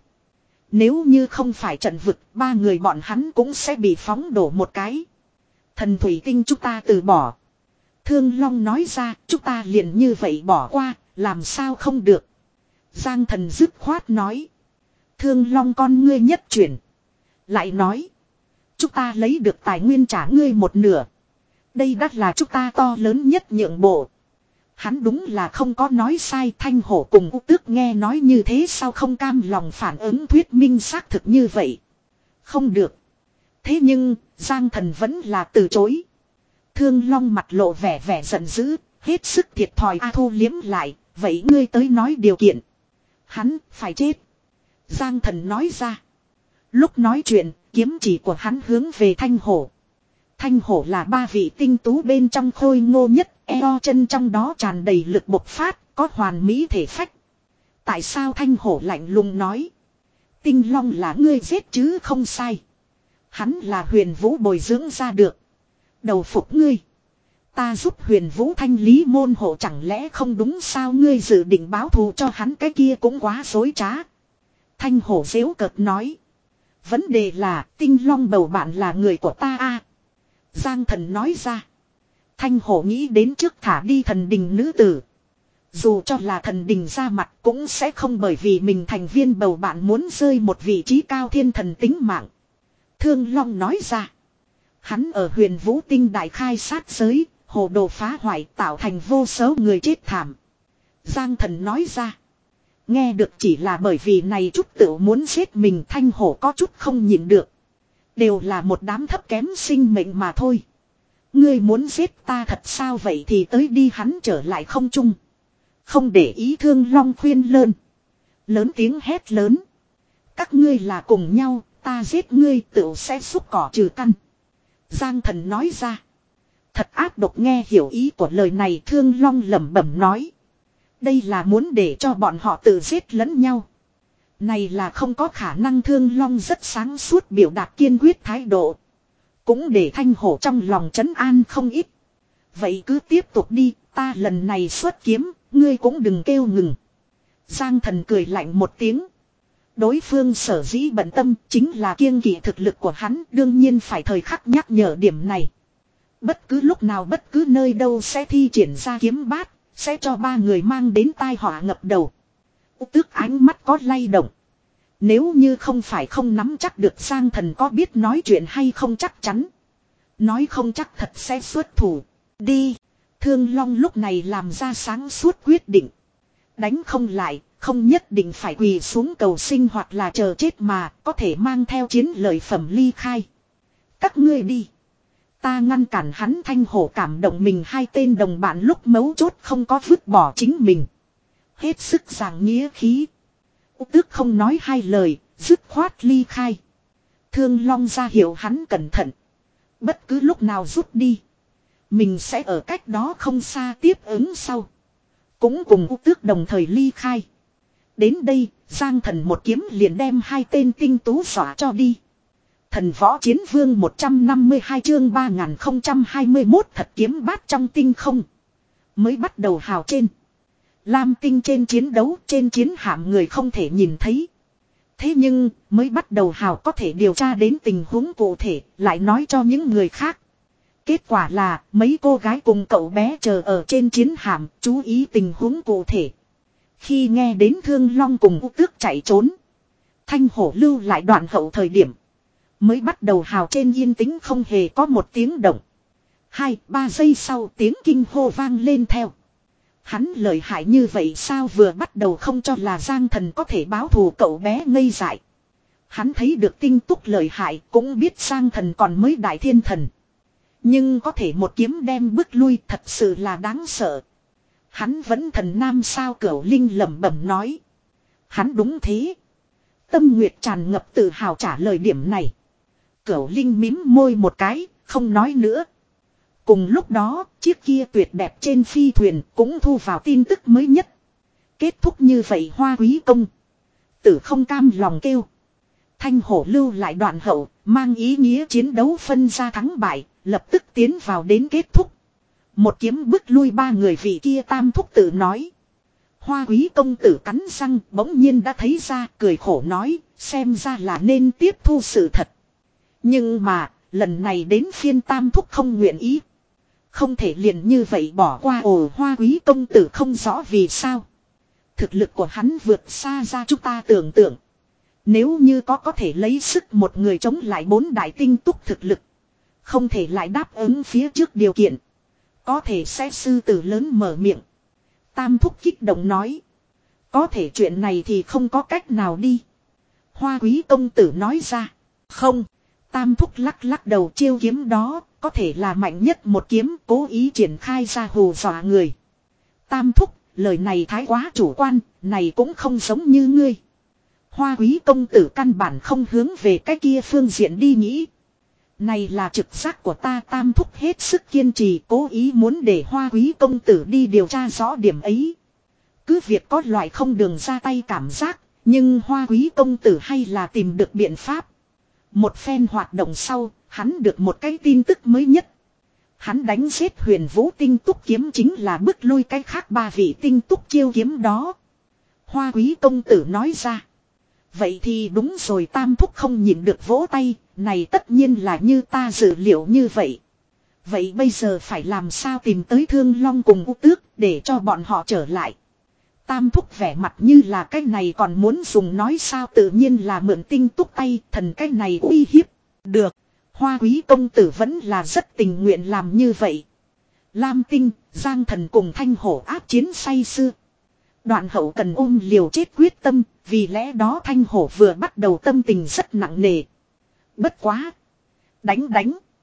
Nếu như không phải trận vực, ba người bọn hắn cũng sẽ bị phóng đổ một cái. Thần thủy tinh chúng ta từ bỏ. Thương Long nói ra, chúng ta liền như vậy bỏ qua, làm sao không được. Giang Thần dứt khoát nói. Thương Long con ngươi nhất chuyển. Lại nói. Chúng ta lấy được tài nguyên trả ngươi một nửa. Đây đắt là chúng ta to lớn nhất nhượng bộ. Hắn đúng là không có nói sai. Thanh Hổ cùng U Tước nghe nói như thế sao không cam lòng phản ứng thuyết minh xác thực như vậy. Không được. Thế nhưng, Giang Thần vẫn là từ chối. Thương Long mặt lộ vẻ vẻ giận dữ, hết sức thiệt thòi a thu liếm lại, vậy ngươi tới nói điều kiện. Hắn, phải chết. Giang Thần nói ra. Lúc nói chuyện, kiếm chỉ của hắn hướng về Thanh Hổ. Thanh Hổ là ba vị tinh tú bên trong khôi ngô nhất, eo chân trong đó tràn đầy lực bộc phát, có hoàn mỹ thể phách. Tại sao? Thanh Hổ lạnh lùng nói. Tinh Long là ngươi giết chứ không sai. Hắn là Huyền Vũ bồi dưỡng ra được. Đầu phục ngươi. Ta giúp Huyền Vũ thanh lý môn hộ chẳng lẽ không đúng sao? Ngươi dự định báo thù cho hắn, cái kia cũng quá dối trá. Thanh Hổ giễu cợt nói. Vấn đề là Tinh Long bầu bạn là người của ta a. Giang Thần nói ra. Thanh Hổ nghĩ đến trước thả đi thần đình nữ tử. Dù cho là thần đình ra mặt cũng sẽ không bởi vì mình thành viên bầu bạn muốn rơi một vị trí cao thiên thần tính mạng. Thương Long nói ra. Hắn ở Huyền Vũ tinh đại khai sát giới, hồ đồ phá hoại tạo thành vô số người chết thảm. Giang Thần nói ra. Nghe được chỉ là bởi vì này chút tự muốn giết mình. Thanh Hổ có chút không nhịn được. Đều là một đám thấp kém sinh mệnh mà thôi. Ngươi muốn giết ta thật sao vậy thì tới đi, hắn trở lại không trung. Không để ý Thương Long khuyên lơn. Lớn tiếng hét lớn. Các ngươi là cùng nhau, ta giết ngươi tựu sẽ xúc cỏ trừ căn. Giang Thần nói ra. Thật ác độc, nghe hiểu ý của lời này Thương Long lẩm bẩm nói. Đây là muốn để cho bọn họ tự giết lẫn nhau. Này là không có khả năng. Thương Long rất sáng suốt biểu đạt kiên quyết thái độ. Cũng để Thanh Hổ trong lòng trấn an không ít. Vậy cứ tiếp tục đi, ta lần này xuất kiếm, ngươi cũng đừng kêu ngừng. Giang Thần cười lạnh một tiếng. Đối phương sở dĩ bận tâm chính là kiêng kỵ thực lực của hắn, đương nhiên phải thời khắc nhắc nhở điểm này. Bất cứ lúc nào bất cứ nơi đâu sẽ thi triển ra kiếm bát, sẽ cho ba người mang đến tai họa ngập đầu. U Tước ánh mắt có lay động. Nếu như không phải không nắm chắc được Giang Thần có biết nói chuyện hay không chắc chắn. Nói không chắc thật sẽ xuất thủ. Đi. Thương Long lúc này làm ra sáng suốt quyết định. Đánh không lại, không nhất định phải quỳ xuống cầu sinh hoặc là chờ chết mà có thể mang theo chiến lợi phẩm ly khai. Các ngươi đi. Ta ngăn cản hắn. Thanh Hổ cảm động mình hai tên đồng bạn lúc mấu chốt không có vứt bỏ chính mình. Hết sức giảng nghĩa khí. U Tước không nói hai lời, dứt khoát ly khai. Thương Long ra hiệu hắn cẩn thận. Bất cứ lúc nào rút đi. Mình sẽ ở cách đó không xa tiếp ứng sau. Cũng cùng U Tước đồng thời ly khai. Đến đây, Giang Thần một kiếm liền đem hai tên tinh tú xỏa cho đi. Thần Võ Chiến Vương một trăm năm mươi hai chương ba nghìn không trăm hai mươi mốt thật kiếm bát trong tinh không. Mới bắt đầu hào trên. Lam tinh trên chiến đấu trên chiến hạm người không thể nhìn thấy. Thế nhưng mới bắt đầu hào có thể điều tra đến tình huống cụ thể lại nói cho những người khác. Kết quả là mấy cô gái cùng cậu bé chờ ở trên chiến hạm chú ý tình huống cụ thể. Khi nghe đến Thương Long cùng U Tước chạy trốn. Thanh Hổ lưu lại đoạn hậu thời điểm. Mới bắt đầu hào trên yên tĩnh không hề có một tiếng động. Hai, ba giây sau tiếng kinh hô vang lên theo. Hắn lợi hại như vậy sao, vừa bắt đầu không cho là Giang Thần có thể báo thù cậu bé ngây dại. Hắn thấy được tinh túc lợi hại cũng biết Giang Thần còn mới đại thiên thần. Nhưng có thể một kiếm đem bước lui thật sự là đáng sợ. Hắn vẫn thần nam sao, Cửu Linh lẩm bẩm nói. Hắn đúng thế. Tâm Nguyệt tràn ngập tự hào trả lời điểm này. Cửu Linh mím môi một cái, không nói nữa. Cùng lúc đó, chiếc kia tuyệt đẹp trên phi thuyền cũng thu vào tin tức mới nhất. Kết thúc như vậy Hoa Quý Công. Tử không cam lòng kêu. Thanh Hổ lưu lại đoạn hậu, mang ý nghĩa chiến đấu phân ra thắng bại, lập tức tiến vào đến kết thúc. Một kiếm bức lui ba người vị kia Tam Thúc tự nói. Hoa Quý Công tử cắn răng bỗng nhiên đã thấy ra, cười khổ nói, xem ra là nên tiếp thu sự thật. Nhưng mà, lần này đến phiên Tam Thúc không nguyện ý. Không thể liền như vậy bỏ qua. Ồ, Hoa Quý Công tử không rõ vì sao. Thực lực của hắn vượt xa ra chúng ta tưởng tượng. Nếu như có có thể lấy sức một người chống lại bốn đại tinh túc thực lực. Không thể lại đáp ứng phía trước điều kiện. Có thể sẽ sư tử lớn mở miệng. Tam Thúc kích động nói. Có thể chuyện này thì không có cách nào đi. Hoa Quý Công tử nói ra. Không. Tam Thúc lắc lắc đầu, chiêu kiếm đó có thể là mạnh nhất một kiếm, cố ý triển khai ra hù dọa người. Tam Thúc, lời này thái quá chủ quan, này cũng không giống như ngươi. Hoa Quý Công tử căn bản không hướng về cái kia phương diện đi nghĩ. Này là trực giác của ta. Tam Thúc hết sức kiên trì, cố ý muốn để Hoa Quý Công tử đi điều tra rõ điểm ấy. Cứ việc có loại không đường ra tay cảm giác, nhưng Hoa Quý Công tử hay là tìm được biện pháp. Một phen hoạt động sau, hắn được một cái tin tức mới nhất. Hắn đánh giết Huyền Vũ tinh túc kiếm chính là bức lui cái khác ba vị tinh túc chiêu kiếm đó. Hoa Quý Công tử nói ra. Vậy thì đúng rồi. Tam Thúc không nhịn được vỗ tay, này tất nhiên là như ta dự liệu như vậy. Vậy bây giờ phải làm sao tìm tới Thương Long cùng U Tước để cho bọn họ trở lại. Tam Thúc vẻ mặt như là cái này còn muốn dùng nói sao, tự nhiên là mượn tinh túc tay thần cái này uy hiếp. Được. Hoa Quý Công tử vẫn là rất tình nguyện làm như vậy. Lam Tinh, Giang Thần cùng Thanh Hổ áp chiến say sưa. Đoạn hậu cần ôm liều chết quyết tâm, vì lẽ đó Thanh Hổ vừa bắt đầu tâm tình rất nặng nề. Bất quá. Đánh đánh.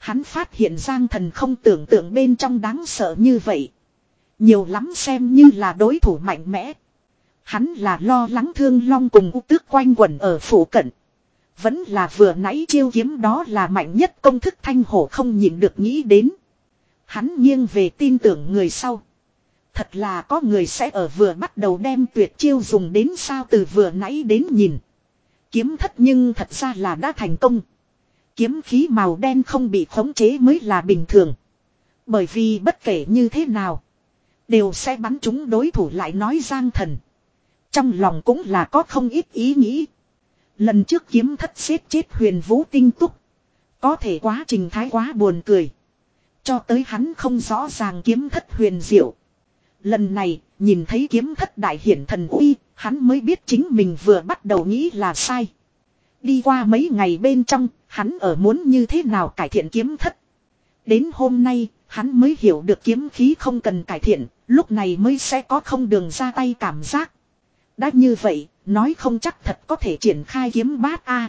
Hắn phát hiện Giang Thần không tưởng tượng bên trong đáng sợ như vậy. Nhiều lắm xem như là đối thủ mạnh mẽ. Hắn là lo lắng Thương Long cùng U Tước quanh quẩn ở phủ cận. Vẫn là vừa nãy chiêu kiếm đó là mạnh nhất công thức Thanh Hổ không nhịn được nghĩ đến. Hắn nghiêng về tin tưởng người sau. Thật là có người sẽ ở vừa bắt đầu đem tuyệt chiêu dùng đến sao từ vừa nãy đến nhìn. Kiếm thất nhưng thật ra là đã thành công. Kiếm khí màu đen không bị khống chế mới là bình thường. Bởi vì bất kể như thế nào. Đều sẽ bắn trúng đối thủ lại nói Giang Thần. Trong lòng cũng là có không ít ý nghĩ. Lần trước kiếm thất xếp chết Huyền Vũ Tinh Túc. Có thể quá trình thái quá buồn cười. Cho tới hắn không rõ ràng kiếm thất huyền diệu. Lần này nhìn thấy kiếm thất đại hiển thần uy. Hắn mới biết chính mình vừa bắt đầu nghĩ là sai. Đi qua mấy ngày bên trong. Hắn ở muốn như thế nào cải thiện kiếm thất. Đến hôm nay hắn mới hiểu được kiếm khí không cần cải thiện. Lúc này mới sẽ có không đường ra tay cảm giác. Đã như vậy, nói không chắc thật có thể triển khai kiếm bát a.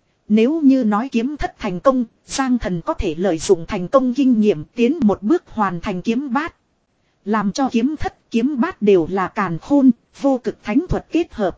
Nếu như nói kiếm thất thành công, Giang Thần có thể lợi dụng thành công kinh nghiệm tiến một bước hoàn thành kiếm bát. Làm cho kiếm thất, kiếm bát đều là càn khôn, vô cực thánh thuật kết hợp.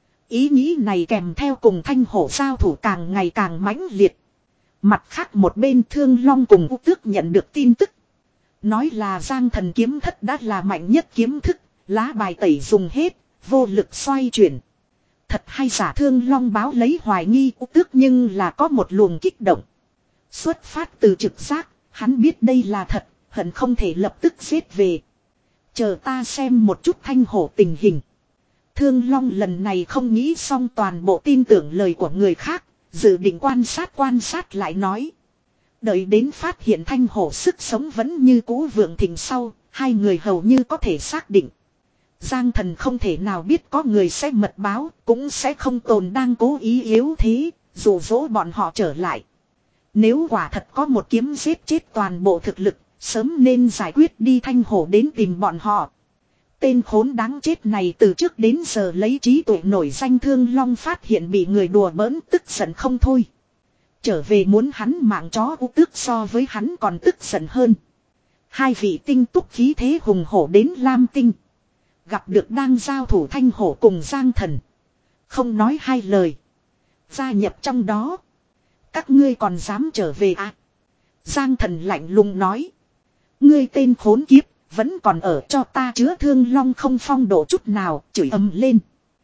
Ý nghĩ này kèm theo cùng Thanh Hổ giao thủ càng ngày càng mãnh liệt. Mặt khác một bên Thương Long cùng U Tước nhận được tin tức. Nói là Giang Thần kiếm thất đã là mạnh nhất kiếm thức, lá bài tẩy dùng hết. Vô lực xoay chuyển. Thật hay giả Thương Long báo lấy hoài nghi U Tước nhưng là có một luồng kích động. Xuất phát từ trực giác, hắn biết đây là thật, hận không thể lập tức giết về. Chờ ta xem một chút Thanh Hổ tình hình. Thương Long lần này không nghĩ xong toàn bộ tin tưởng lời của người khác, dự định quan sát quan sát lại nói. Đợi đến phát hiện Thanh Hổ sức sống vẫn như cũ vượng thịnh sau, hai người hầu như có thể xác định. Giang Thần không thể nào biết có người sẽ mật báo, cũng sẽ không tồn đang cố ý yếu thế, dụ dỗ bọn họ trở lại. Nếu quả thật có một kiếm giết chết toàn bộ thực lực, sớm nên giải quyết đi Thanh Hổ đến tìm bọn họ. Tên khốn đáng chết này từ trước đến giờ lấy trí tuệ nổi danh Thương Long phát hiện bị người đùa bỡn tức giận không thôi. Trở về muốn hắn mạng chó U Tước so với hắn còn tức giận hơn. Hai vị tinh túc khí thế hùng hổ đến Lam Tinh. Gặp được đang giao thủ Thanh Hổ cùng Giang Thần. Không nói hai lời. Gia nhập trong đó. Các ngươi còn dám trở về à? Giang Thần lạnh lùng nói. Ngươi tên khốn kiếp. Vẫn còn ở cho ta chứa Thương Long không phong độ chút nào. Chửi ầm lên.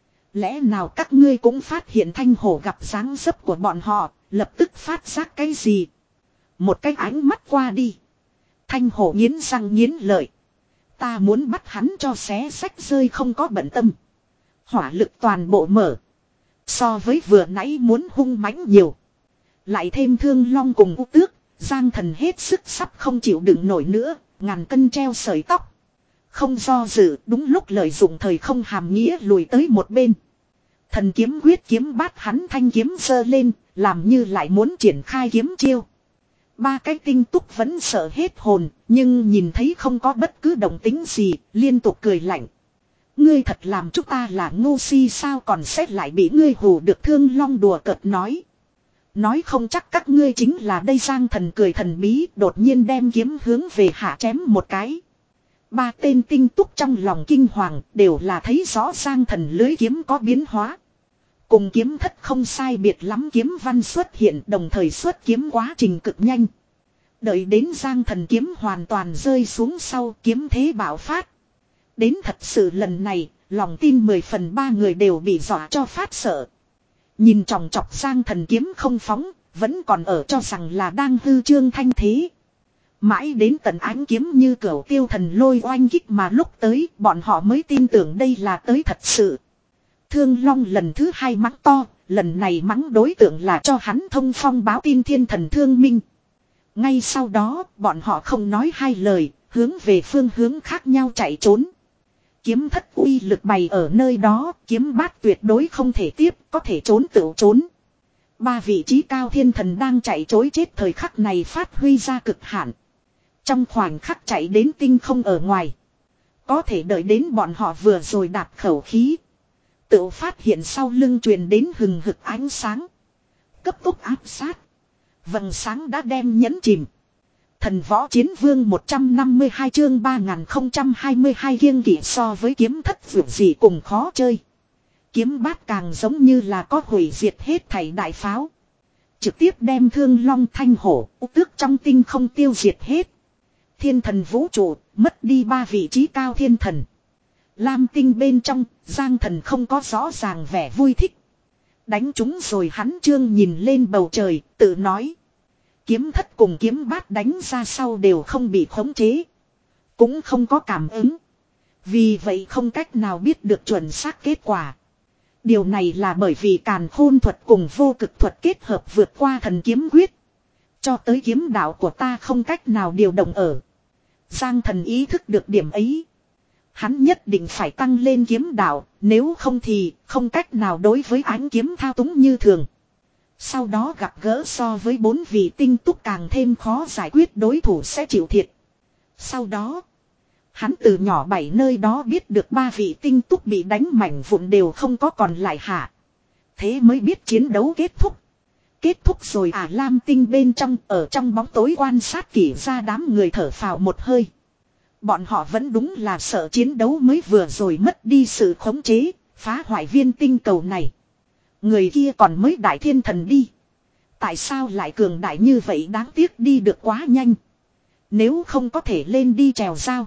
Lẽ nào các ngươi cũng phát hiện Thanh Hổ gặp dáng dấp của bọn họ. Lập tức phát giác cái gì? Một cái ánh mắt qua đi. Thanh Hổ nghiến răng nghiến lợi. Ta muốn bắt hắn cho xé sách rơi không có bận tâm. Hỏa lực toàn bộ mở. So với vừa nãy muốn hung mãnh nhiều. Lại thêm Thương Long cùng U Tước. Giang Thần hết sức sắp không chịu đựng nổi nữa. Ngàn cân treo sợi tóc. Không do dự đúng lúc lợi dụng thời không hàm nghĩa lùi tới một bên. Thần kiếm quyết kiếm bát hắn thanh kiếm giơ lên. Làm như lại muốn triển khai kiếm chiêu. Ba cái tinh túc vẫn sợ hết hồn, nhưng nhìn thấy không có bất cứ động tính gì, liên tục cười lạnh. Ngươi thật làm chúng ta là ngu si sao còn sẽ lại bị ngươi hù được Thương Long đùa cợt nói. Nói không chắc các ngươi chính là đây Giang Thần cười thần bí, đột nhiên đem kiếm hướng về hạ chém một cái. Ba tên tinh túc trong lòng kinh hoàng, đều là thấy rõ Giang Thần lưới kiếm có biến hóa. Cùng kiếm thất không sai biệt lắm kiếm văn xuất hiện đồng thời xuất kiếm quá trình cực nhanh. Đợi đến Giang Thần kiếm hoàn toàn rơi xuống sau kiếm thế bạo phát. Đến thật sự lần này, lòng tin mười phần ba người đều bị dọa cho phát sợ. Nhìn chòng chọc Giang Thần kiếm không phóng, vẫn còn ở cho rằng là đang hư trương thanh thế. Mãi đến tận ánh kiếm như cửu tiêu thần lôi oanh kích mà lúc tới, bọn họ mới tin tưởng đây là tới thật sự. Thương Long lần thứ hai mắng to, lần này mắng đối tượng là cho hắn thông phong báo tin thiên thần Thương Minh. Ngay sau đó, bọn họ không nói hai lời, hướng về phương hướng khác nhau chạy trốn. Kiếm thất uy lực bày ở nơi đó, kiếm bát tuyệt đối không thể tiếp, có thể trốn tự trốn. Ba vị trí cao thiên thần đang chạy trối chết thời khắc này phát huy ra cực hạn. Trong khoảnh khắc chạy đến tinh không ở ngoài. Có thể đợi đến bọn họ vừa rồi đạp khẩu khí. Tự phát hiện sau lưng truyền đến hừng hực ánh sáng. Cấp tốc áp sát. Vầng sáng đã đem nhấn chìm. Thần võ chiến vương một trăm năm mươi hai chương ba nghìn không trăm hai mươi hai kiêng kỵ so với kiếm thất vượt gì cùng khó chơi. Kiếm bát càng giống như là có hủy diệt hết thảy đại pháo. Trực tiếp đem thương long thanh hổ, tước trong tinh không tiêu diệt hết. Thiên thần vũ trụ, mất đi ba vị trí cao thiên thần. Lam tinh bên trong, Giang Thần không có rõ ràng vẻ vui thích. Đánh chúng rồi hắn trương nhìn lên bầu trời, tự nói. Kiếm thất cùng kiếm bát đánh ra sau đều không bị khống chế. Cũng không có cảm ứng. Vì vậy không cách nào biết được chuẩn xác kết quả. Điều này là bởi vì càn khôn thuật cùng vô cực thuật kết hợp vượt qua thần kiếm quyết. Cho tới kiếm đạo của ta không cách nào điều động ở. Giang Thần ý thức được điểm ấy. Hắn nhất định phải tăng lên kiếm đạo, nếu không thì không cách nào đối với ánh kiếm thao túng như thường. Sau đó gặp gỡ so với bốn vị tinh túc càng thêm khó giải quyết đối thủ sẽ chịu thiệt. Sau đó, hắn từ nhỏ bảy nơi đó biết được ba vị tinh túc bị đánh mảnh vụn đều không có còn lại hạ. Thế mới biết chiến đấu kết thúc. Kết thúc rồi à, Lam tinh bên trong ở trong bóng tối quan sát kỹ ra đám người thở phào một hơi. Bọn họ vẫn đúng là sợ chiến đấu mới vừa rồi mất đi sự khống chế, phá hoại viên tinh cầu này. Người kia còn mới đại thiên thần đi. Tại sao lại cường đại như vậy, đáng tiếc đi được quá nhanh. Nếu không có thể lên đi trèo sao.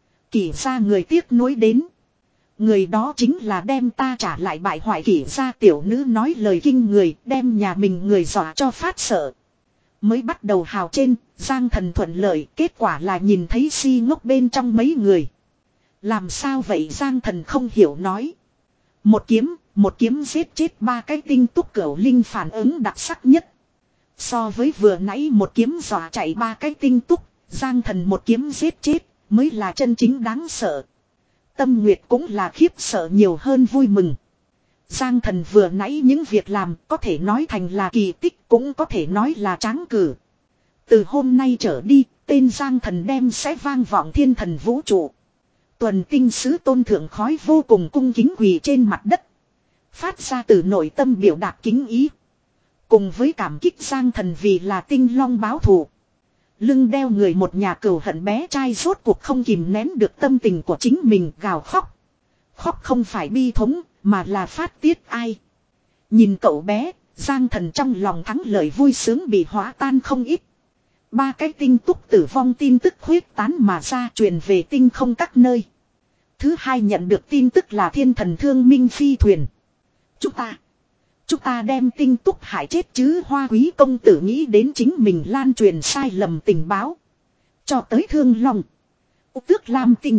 Kỷ ra người tiếc nuối đến. Người đó chính là đem ta trả lại bại hoại. Kỷ ra tiểu nữ nói lời kinh người, đem nhà mình người dọa cho phát sợ. Mới bắt đầu hào trên, Giang Thần thuận lợi, kết quả là nhìn thấy si ngốc bên trong mấy người. Làm sao vậy, Giang Thần không hiểu nói. Một kiếm, một kiếm giết chết ba cái tinh túc cửu linh, phản ứng đặc sắc nhất. So với vừa nãy một kiếm dọa chạy ba cái tinh túc, Giang Thần một kiếm giết chết, mới là chân chính đáng sợ. Tâm Nguyệt cũng là khiếp sợ nhiều hơn vui mừng. Giang Thần vừa nãy những việc làm có thể nói thành là kỳ tích, cũng có thể nói là tráng cử. Từ hôm nay trở đi, tên Giang Thần đem sẽ vang vọng thiên thần vũ trụ. Tuần tinh sứ tôn thượng khói vô cùng cung kính quỳ trên mặt đất. Phát ra từ nội tâm biểu đạt kính ý. Cùng với cảm kích Giang Thần vì là tinh long báo thù. Lưng đeo người một nhà cừu hận bé trai rốt cuộc không kìm nén được tâm tình của chính mình, gào khóc. Khóc không phải bi thống, mà là phát tiết ai. Nhìn cậu bé, Giang Thần trong lòng thắng lợi vui sướng bị hóa tan không ít. Ba cái tinh túc tử vong tin tức huyết tán mà ra, truyền về tinh không các nơi. Thứ hai nhận được tin tức là thiên thần thương minh phi thuyền. Chúng ta, chúng ta đem tinh túc hại chết chứ. Hoa quý công tử nghĩ đến chính mình lan truyền sai lầm tình báo. Cho tới thương long, tước lam tinh,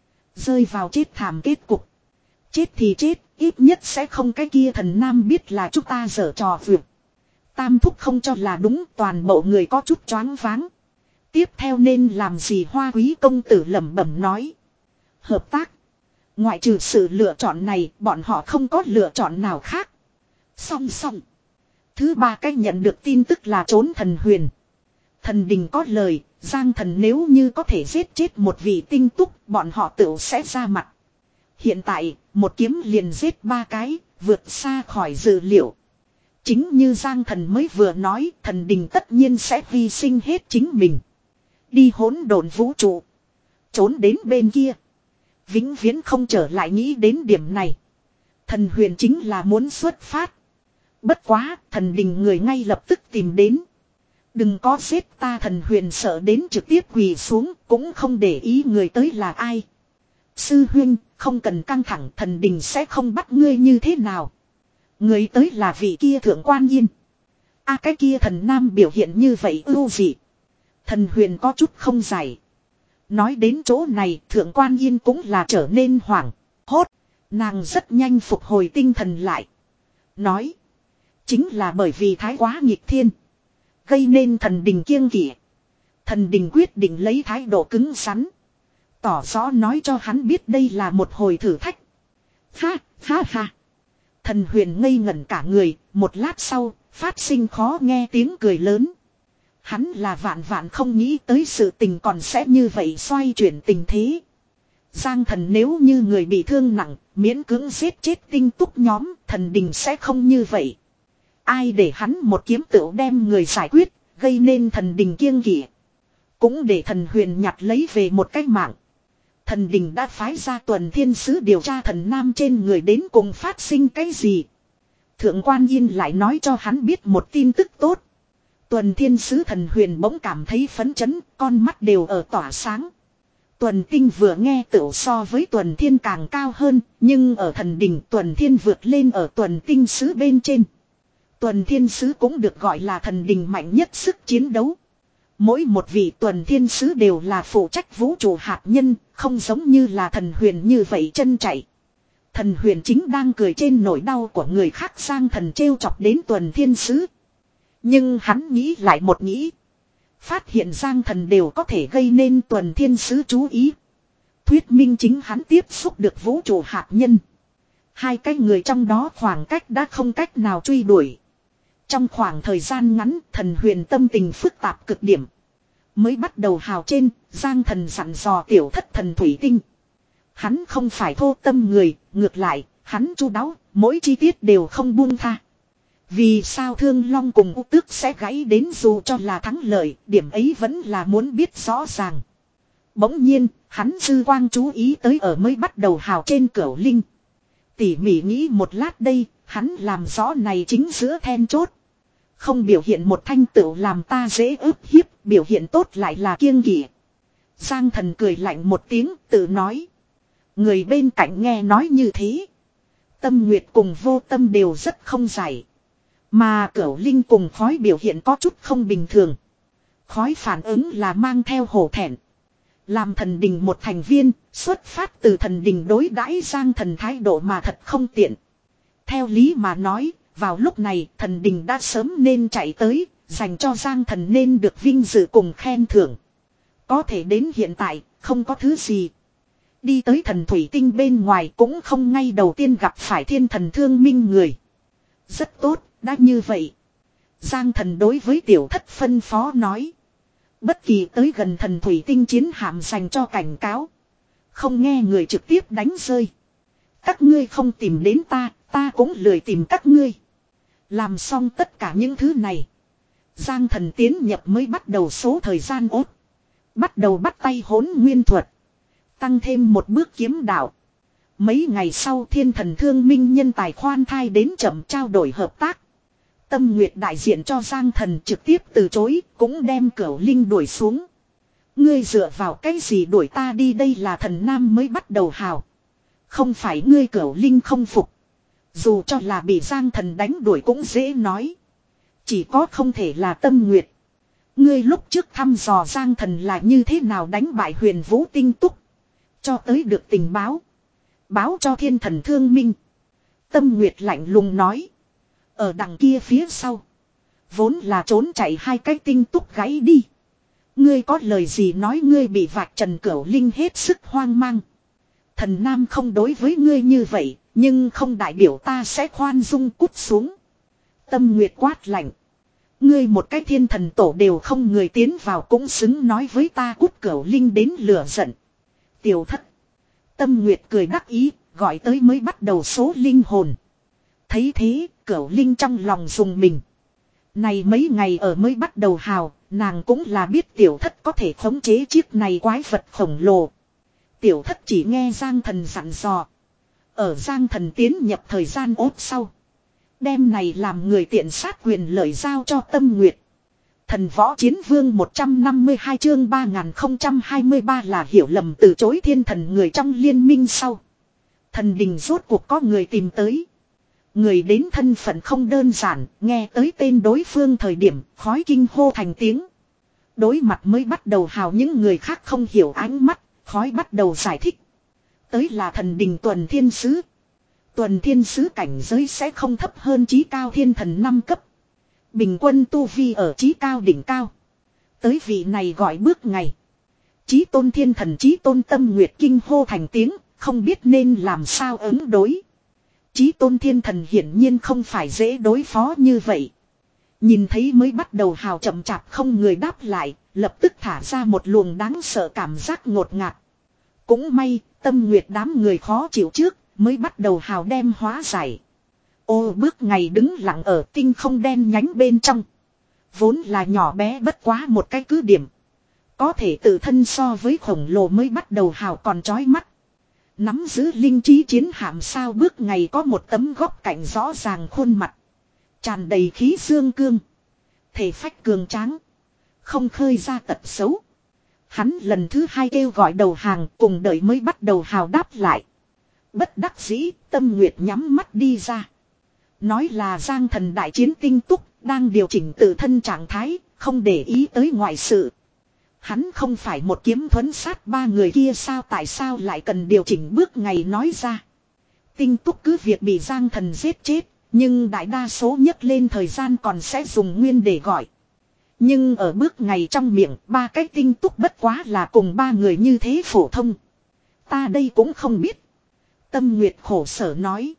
rơi vào chết thảm kết cục. Chết thì chết, ít nhất sẽ không cái kia thần nam biết là chúng ta giở trò vượt. Tam thúc không cho là đúng, toàn bộ người có chút choáng váng. Tiếp theo nên làm gì, hoa quý công tử lẩm bẩm nói. Hợp tác. Ngoại trừ sự lựa chọn này, bọn họ không có lựa chọn nào khác. Song song. Thứ ba cách nhận được tin tức là trốn thần huyền. Thần đình có lời, Giang Thần nếu như có thể giết chết một vị tinh túc, bọn họ tự sẽ ra mặt. Hiện tại, một kiếm liền giết ba cái, vượt xa khỏi dự liệu. Chính như Giang Thần mới vừa nói, thần đình tất nhiên sẽ hy sinh hết chính mình. Đi hỗn độn vũ trụ. Trốn đến bên kia. Vĩnh viễn không trở lại, nghĩ đến điểm này. Thần huyền chính là muốn xuất phát. Bất quá, thần đình người ngay lập tức tìm đến. Đừng có giết ta, thần huyền sợ đến trực tiếp quỳ xuống, cũng không để ý người tới là ai. Sư huynh, không cần căng thẳng, thần đình sẽ không bắt ngươi như thế nào. Người tới là vị kia thượng quan yên. A à, cái kia thần nam biểu hiện như vậy ưu dị. Thần huyền có chút không giải. Nói đến chỗ này, thượng quan yên cũng là trở nên hoảng hốt. Nàng rất nhanh phục hồi tinh thần lại. Nói. Chính là bởi vì thái quá nghịch thiên. Gây nên thần đình kiêng kỵ. Thần đình quyết định lấy thái độ cứng rắn. Tỏ rõ nói cho hắn biết đây là một hồi thử thách. Ha, ha, ha. Thần huyền ngây ngẩn cả người, một lát sau, phát sinh khó nghe tiếng cười lớn. Hắn là vạn vạn không nghĩ tới sự tình còn sẽ như vậy xoay chuyển tình thế. Giang Thần nếu như người bị thương nặng, miễn cưỡng giết chết tinh túc nhóm, thần đình sẽ không như vậy. Ai để hắn một kiếm tựu đem người giải quyết, gây nên thần đình kiêng kỵ. cũng để thần huyền nhặt lấy về một cái mạng. Thần đình đã phái ra tuần thiên sứ điều tra thần nam trên người đến cùng phát sinh cái gì. Thượng quan Yên lại nói cho hắn biết một tin tức tốt. Tuần thiên sứ thần huyền bỗng cảm thấy phấn chấn, con mắt đều ở tỏa sáng. Tuần tinh vừa nghe tựu so với tuần thiên càng cao hơn, nhưng ở thần đình tuần thiên vượt lên ở tuần tinh sứ bên trên. Tuần thiên sứ cũng được gọi là thần đình mạnh nhất sức chiến đấu. Mỗi một vị tuần thiên sứ đều là phụ trách vũ trụ hạt nhân, không giống như là thần huyền như vậy chân chạy. Thần huyền chính đang cười trên nỗi đau của người khác sang thần trêu chọc đến tuần thiên sứ. Nhưng hắn nghĩ lại một nghĩ. Phát hiện Giang thần đều có thể gây nên tuần thiên sứ chú ý. Thuyết minh chính hắn tiếp xúc được vũ trụ hạt nhân. Hai cái người trong đó khoảng cách đã không cách nào truy đuổi. Trong khoảng thời gian ngắn thần huyền tâm tình phức tạp cực điểm. Mới bắt đầu hào trên, Giang thần dặn dò tiểu thất thần thủy tinh. Hắn không phải thô tâm người, ngược lại, hắn chu đáo, mỗi chi tiết đều không buông tha. Vì sao Thương Long cùng U Tước sẽ gãy đến dù cho là thắng lợi, điểm ấy vẫn là muốn biết rõ ràng. Bỗng nhiên, hắn dư quang chú ý tới ở mới bắt đầu hào trên cửu linh. Tỉ mỉ nghĩ một lát đây, hắn làm rõ này chính giữa then chốt. Không biểu hiện một thanh tựu làm ta dễ ức hiếp, biểu hiện tốt lại là kiêng kỵ. Giang thần cười lạnh một tiếng, tự nói. Người bên cạnh nghe nói như thế. Tâm Nguyệt cùng Vô Tâm đều rất không giải. Mà Cửu Linh cùng Khói biểu hiện có chút không bình thường. Khói phản ứng là mang theo hổ thẹn. Làm thần đình một thành viên, xuất phát từ thần đình đối đãi Giang thần thái độ mà thật không tiện. Theo lý mà nói, vào lúc này thần đình đã sớm nên chạy tới, dành cho Giang thần nên được vinh dự cùng khen thưởng. Có thể đến hiện tại, không có thứ gì. Đi tới thần thủy tinh bên ngoài cũng không ngay đầu tiên gặp phải thiên thần thương minh người. Rất tốt, đã như vậy. Giang thần đối với tiểu thất phân phó nói. Bất kỳ tới gần thần thủy tinh chiến hạm dành cho cảnh cáo. Không nghe người trực tiếp đánh rơi. Các ngươi không tìm đến ta, ta cũng lười tìm các ngươi. Làm xong tất cả những thứ này. Giang thần tiến nhập mới bắt đầu số thời gian ốt. Bắt đầu bắt tay hỗn nguyên thuật. Tăng thêm một bước kiếm đạo. Mấy ngày sau thiên thần thương minh nhân tài khoan thai đến chậm trao đổi hợp tác. Tâm Nguyệt đại diện cho Giang thần trực tiếp từ chối, cũng đem Cửu Linh đuổi xuống. Ngươi dựa vào cái gì đuổi ta đi, đây là thần nam mới bắt đầu hào. Không phải ngươi Cửu Linh không phục. Dù cho là bị Giang thần đánh đuổi cũng dễ nói. Chỉ có không thể là Tâm Nguyệt. Ngươi lúc trước thăm dò Giang thần là như thế nào đánh bại Huyền Vũ Tinh Túc. Cho tới được tình báo. Báo cho thiên thần thương minh. Tâm Nguyệt lạnh lùng nói. Ở đằng kia phía sau. Vốn là trốn chạy hai cái tinh túc gáy đi. Ngươi có lời gì nói, ngươi bị vạch trần. Cửu Linh hết sức hoang mang. Thần nam không đối với ngươi như vậy. Nhưng không đại biểu ta sẽ khoan dung cút xuống. Tâm Nguyệt quát lạnh. Ngươi một cái thiên thần tổ đều không người tiến vào cũng xứng nói với ta cút. Cửu Linh đến lửa giận. Tiểu thất. Tâm Nguyệt cười đắc ý, gọi tới mới bắt đầu số linh hồn. Thấy thế, Cửu Linh trong lòng dùng mình. Này mấy ngày ở mới bắt đầu hào, nàng cũng là biết tiểu thất có thể khống chế chiếc này quái vật khổng lồ. Tiểu thất chỉ nghe Giang thần dặn dò. Ở Giang thần tiến nhập thời gian ốt sau. Đem này làm người tiện sát quyền lợi giao cho Tâm Nguyệt. Thần võ chiến vương một trăm năm mươi hai chương ba nghìn không trăm hai mươi ba là hiểu lầm từ chối thiên thần người trong liên minh sau. Thần đình rốt cuộc có người tìm tới. Người đến thân phận không đơn giản, nghe tới tên đối phương thời điểm khói kinh hô thành tiếng. Đối mặt mới bắt đầu hào những người khác không hiểu ánh mắt, khói bắt đầu giải thích. Tới là thần đình tuần thiên sứ. Tuần thiên sứ cảnh giới sẽ không thấp hơn chí cao thiên thần năm cấp. Bình quân tu vi ở chí cao đỉnh cao. Tới vị này gọi bước ngày. Chí tôn thiên thần chí tôn Tâm Nguyệt kinh hô thành tiếng, không biết nên làm sao ứng đối. Chí tôn thiên thần hiển nhiên không phải dễ đối phó như vậy. Nhìn thấy mới bắt đầu hào chậm chạp không người đáp lại, lập tức thả ra một luồng đáng sợ cảm giác ngột ngạt. Cũng may, Tâm Nguyệt đám người khó chịu trước, mới bắt đầu hào đem hóa giải. Ô bước ngày đứng lặng ở tinh không đen nhánh bên trong. Vốn là nhỏ bé bất quá một cái cứ điểm. Có thể tự thân so với khổng lồ mới bắt đầu hào còn chói mắt. Nắm giữ linh trí chiến hạm sao bước ngày có một tấm góc cạnh rõ ràng khuôn mặt. Tràn đầy khí dương cương. Thể phách cường tráng. Không khơi ra tật xấu. Hắn lần thứ hai kêu gọi đầu hàng cùng đợi mới bắt đầu hào đáp lại. Bất đắc dĩ, Tâm Nguyệt nhắm mắt đi ra. Nói là Giang Thần đại chiến tinh túc, đang điều chỉnh tự thân trạng thái, không để ý tới ngoại sự. Hắn không phải một kiếm thuẫn sát ba người kia sao, tại sao lại cần điều chỉnh bước ngày nói ra. Tinh túc cứ việc bị Giang Thần giết chết, nhưng đại đa số nhất lên thời gian còn sẽ dùng nguyên để gọi. Nhưng ở bước ngày trong miệng, ba cái tinh túc bất quá là cùng ba người như thế phổ thông. Ta đây cũng không biết. Tâm Nguyệt khổ sở nói.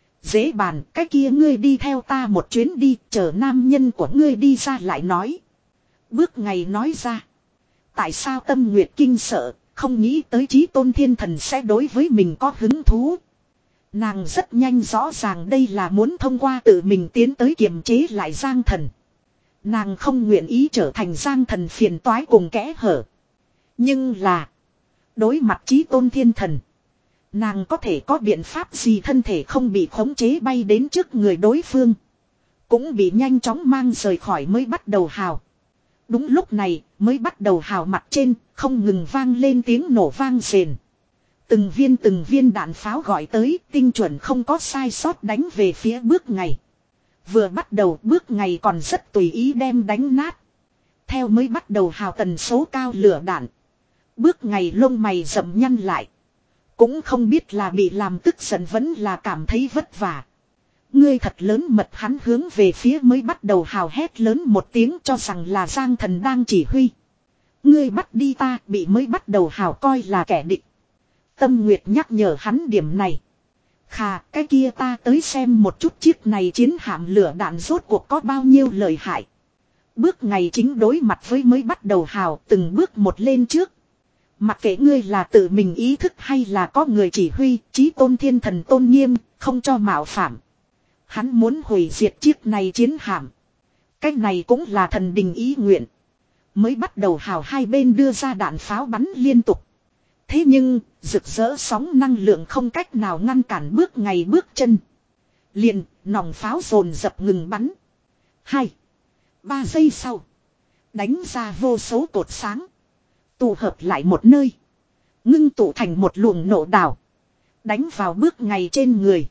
Dễ bàn, cái kia ngươi đi theo ta một chuyến đi, chờ nam nhân của ngươi đi ra lại nói. Bước ngày nói ra. Tại sao Tâm Nguyệt kinh sợ, không nghĩ tới Chí Tôn Thiên Thần sẽ đối với mình có hứng thú. Nàng rất nhanh rõ ràng đây là muốn thông qua tự mình tiến tới kiềm chế lại Giang Thần. Nàng không nguyện ý trở thành Giang Thần phiền toái cùng kẽ hở. Nhưng là, đối mặt Chí Tôn Thiên Thần, nàng có thể có biện pháp gì thân thể không bị khống chế bay đến trước người đối phương. Cũng bị nhanh chóng mang rời khỏi mới bắt đầu hào. Đúng lúc này mới bắt đầu hào mặt trên không ngừng vang lên tiếng nổ vang rền. Từng viên từng viên đạn pháo gọi tới tinh chuẩn không có sai sót đánh về phía bước ngày. Vừa bắt đầu bước ngày còn rất tùy ý đem đánh nát. Theo mới bắt đầu hào tần số cao lửa đạn. Bước ngày lông mày rậm nhăn lại. Cũng không biết là bị làm tức giận vẫn là cảm thấy vất vả. Ngươi thật lớn mật, hắn hướng về phía mới bắt đầu hào hét lớn một tiếng cho rằng là Giang Thần đang chỉ huy. Ngươi bắt đi ta, bị mới bắt đầu hào coi là kẻ địch. Tâm Nguyệt nhắc nhở hắn điểm này. Khà, cái kia ta tới xem một chút chiếc này chiến hạm lửa đạn rốt cuộc có bao nhiêu lợi hại. Bước ngày chính đối mặt với mới bắt đầu hào từng bước một lên trước. Mặc kệ ngươi là tự mình ý thức hay là có người chỉ huy, Chí Tôn Thiên Thần tôn nghiêm, không cho mạo phạm. Hắn muốn hủy diệt chiếc này chiến hạm. Cái này cũng là thần đình ý nguyện. Mới bắt đầu hào hai bên đưa ra đạn pháo bắn liên tục. Thế nhưng, rực rỡ sóng năng lượng không cách nào ngăn cản bước ngày bước chân. Liền, nòng pháo dồn dập ngừng bắn. Hai, ba giây sau. Đánh ra vô số cột sáng. Tụ hợp lại một nơi. Ngưng tụ thành một luồng nổ đảo. Đánh vào bước ngày trên người.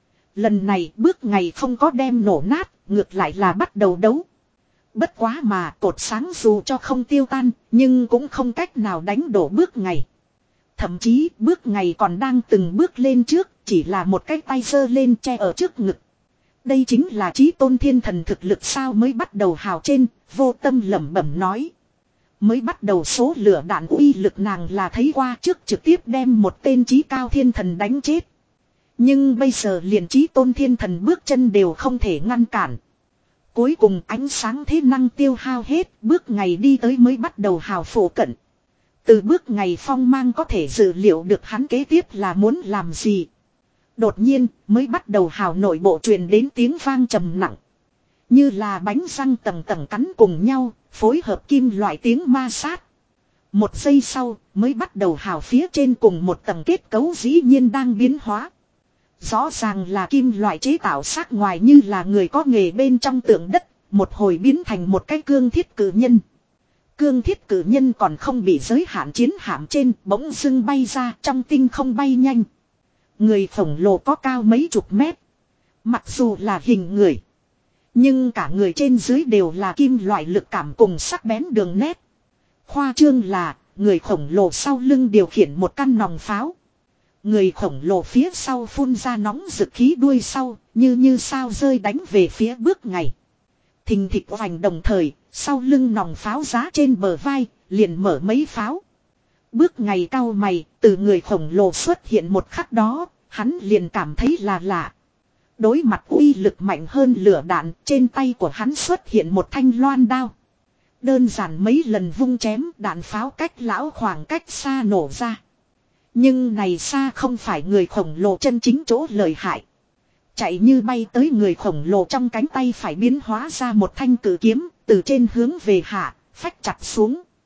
Lần này bước ngày không có đem nổ nát, ngược lại là bắt đầu đấu. Bất quá mà cột sáng dù cho không tiêu tan, nhưng cũng không cách nào đánh đổ bước ngày. Thậm chí bước ngày còn đang từng bước lên trước, chỉ là một cái tay giơ lên che ở trước ngực. Đây chính là Chí Tôn Thiên Thần thực lực sao mới bắt đầu hào trên, vô tâm lẩm bẩm nói. Mới bắt đầu số lửa đạn uy lực nàng là thấy qua trước trực tiếp đem một tên Chí Cao Thiên Thần đánh chết. Nhưng bây giờ liền Chí Tôn Thiên Thần bước chân đều không thể ngăn cản. Cuối cùng ánh sáng thế năng tiêu hao hết, bước ngày đi tới mới bắt đầu hào phổ cận. Từ bước ngày phong mang có thể dự liệu được hắn kế tiếp là muốn làm gì. Đột nhiên mới bắt đầu hào nội bộ truyền đến tiếng vang trầm nặng. Như là bánh răng tầng tầng cắn cùng nhau, phối hợp kim loại tiếng ma sát. Một giây sau mới bắt đầu hào phía trên cùng một tầng kết cấu dĩ nhiên đang biến hóa. Rõ ràng là kim loại chế tạo sắc ngoài như là người có nghề bên trong tượng đất, một hồi biến thành một cái cương thiết cử nhân. Cương thiết cử nhân còn không bị giới hạn chiến hạm trên, bỗng dưng bay ra trong tinh không bay nhanh. Người khổng lồ có cao mấy chục mét. Mặc dù là hình người, nhưng cả người trên dưới đều là kim loại lực cảm cùng sắc bén đường nét. Khoa trương là, người khổng lồ sau lưng điều khiển một căn nòng pháo. Người khổng lồ phía sau phun ra nóng rực khí đuôi sau, như như sao rơi đánh về phía bước ngày. Thình thịch vành đồng thời, sau lưng nòng pháo giá trên bờ vai, liền mở mấy pháo. Bước ngày cao mày, từ người khổng lồ xuất hiện một khắc đó, hắn liền cảm thấy là lạ. Đối mặt uy lực mạnh hơn lửa đạn, trên tay của hắn xuất hiện một thanh loan đao. Đơn giản mấy lần vung chém, đạn pháo cách lão khoảng cách xa nổ ra. Nhưng này xa không phải người khổng lồ chân chính chỗ lợi hại. Chạy như bay tới người khổng lồ trong cánh tay phải biến hóa ra một thanh cử kiếm, từ trên hướng về hạ, phách chặt xuống.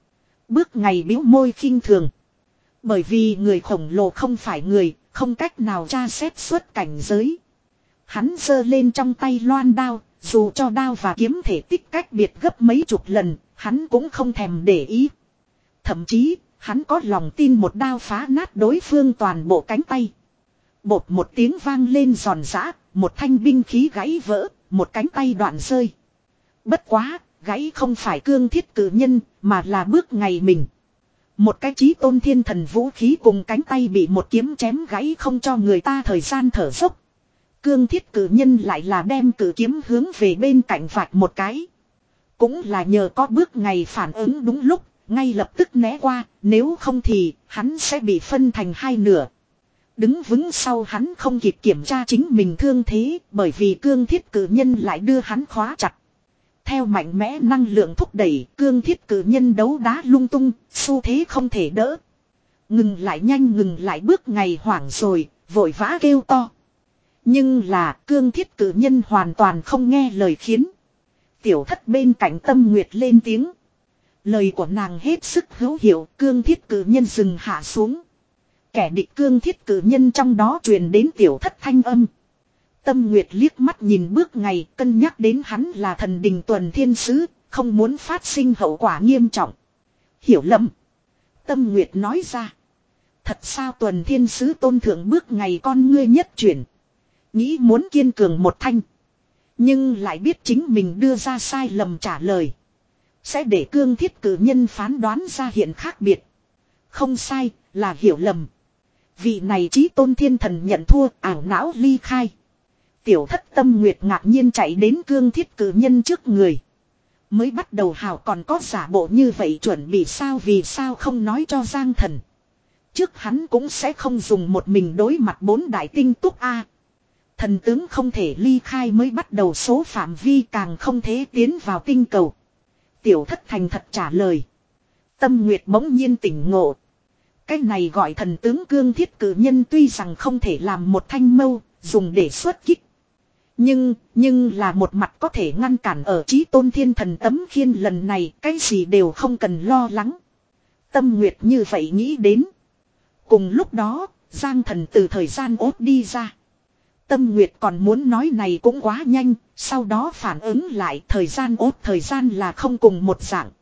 Bước ngày bĩu môi khinh thường. Bởi vì người khổng lồ không phải người, không cách nào tra xét xuất cảnh giới. Hắn giơ lên trong tay loan đao, dù cho đao và kiếm thể tích cách biệt gấp mấy chục lần, hắn cũng không thèm để ý. Thậm chí, hắn có lòng tin một đao phá nát đối phương toàn bộ cánh tay. Bột một tiếng vang lên giòn giã, một thanh binh khí gãy vỡ, một cánh tay đoạn rơi. Bất quá, gãy không phải cương thiết cử nhân, mà là bước ngày mình. Một cái chí tôn thiên thần vũ khí cùng cánh tay bị một kiếm chém gãy không cho người ta thời gian thở dốc. Cương thiết cử nhân lại là đem cử kiếm hướng về bên cạnh vạch một cái. Cũng là nhờ có bước ngày phản ứng đúng lúc, ngay lập tức né qua, nếu không thì hắn sẽ bị phân thành hai nửa. Đứng vững sau hắn không kịp kiểm tra chính mình thương thế, bởi vì cương thiết cử nhân lại đưa hắn khóa chặt. Theo mạnh mẽ năng lượng thúc đẩy, cương thiết cử nhân đấu đá lung tung, xu thế không thể đỡ. Ngừng lại nhanh ngừng lại bước ngày hoảng rồi, vội vã kêu to. Nhưng là cương thiết cử nhân hoàn toàn không nghe lời khiến. Tiểu thất bên cạnh Tâm Nguyệt lên tiếng. Lời của nàng hết sức hữu hiệu, cương thiết cử nhân dừng hạ xuống. Kẻ địch cương thiết cử nhân trong đó truyền đến tiểu thất thanh âm. Tâm Nguyệt liếc mắt nhìn bước ngày, cân nhắc đến hắn là thần đình tuần thiên sứ, không muốn phát sinh hậu quả nghiêm trọng. Hiểu lầm. Tâm Nguyệt nói ra. Thật sao tuần thiên sứ tôn thượng bước ngày con ngươi nhất chuyển. Nghĩ muốn kiên cường một thanh. Nhưng lại biết chính mình đưa ra sai lầm trả lời. Sẽ để cương thiết cử nhân phán đoán ra hiện khác biệt. Không sai, là hiểu lầm. Vị này chí tôn thiên thần nhận thua, ảo não ly khai. Tiểu thất Tâm Nguyệt ngạc nhiên chạy đến cương thiết cử nhân trước người. Mới bắt đầu hào còn có giả bộ như vậy chuẩn bị sao vì sao không nói cho Giang Thần. Trước hắn cũng sẽ không dùng một mình đối mặt bốn đại tinh túc A. Thần tướng không thể ly khai mới bắt đầu số phạm vi càng không thể tiến vào tinh cầu. Tiểu thất thành thật trả lời. Tâm Nguyệt bỗng nhiên tỉnh ngộ. Cái này gọi thần tướng cương thiết cử nhân tuy rằng không thể làm một thanh mâu, dùng để xuất kích. Nhưng, nhưng là một mặt có thể ngăn cản ở chí tôn thiên thần tấm khiên lần này, cái gì đều không cần lo lắng. Tâm Nguyệt như vậy nghĩ đến. Cùng lúc đó, Giang Thần từ thời gian ốt đi ra. Tâm Nguyệt còn muốn nói này cũng quá nhanh, sau đó phản ứng lại thời gian ốt thời gian là không cùng một dạng.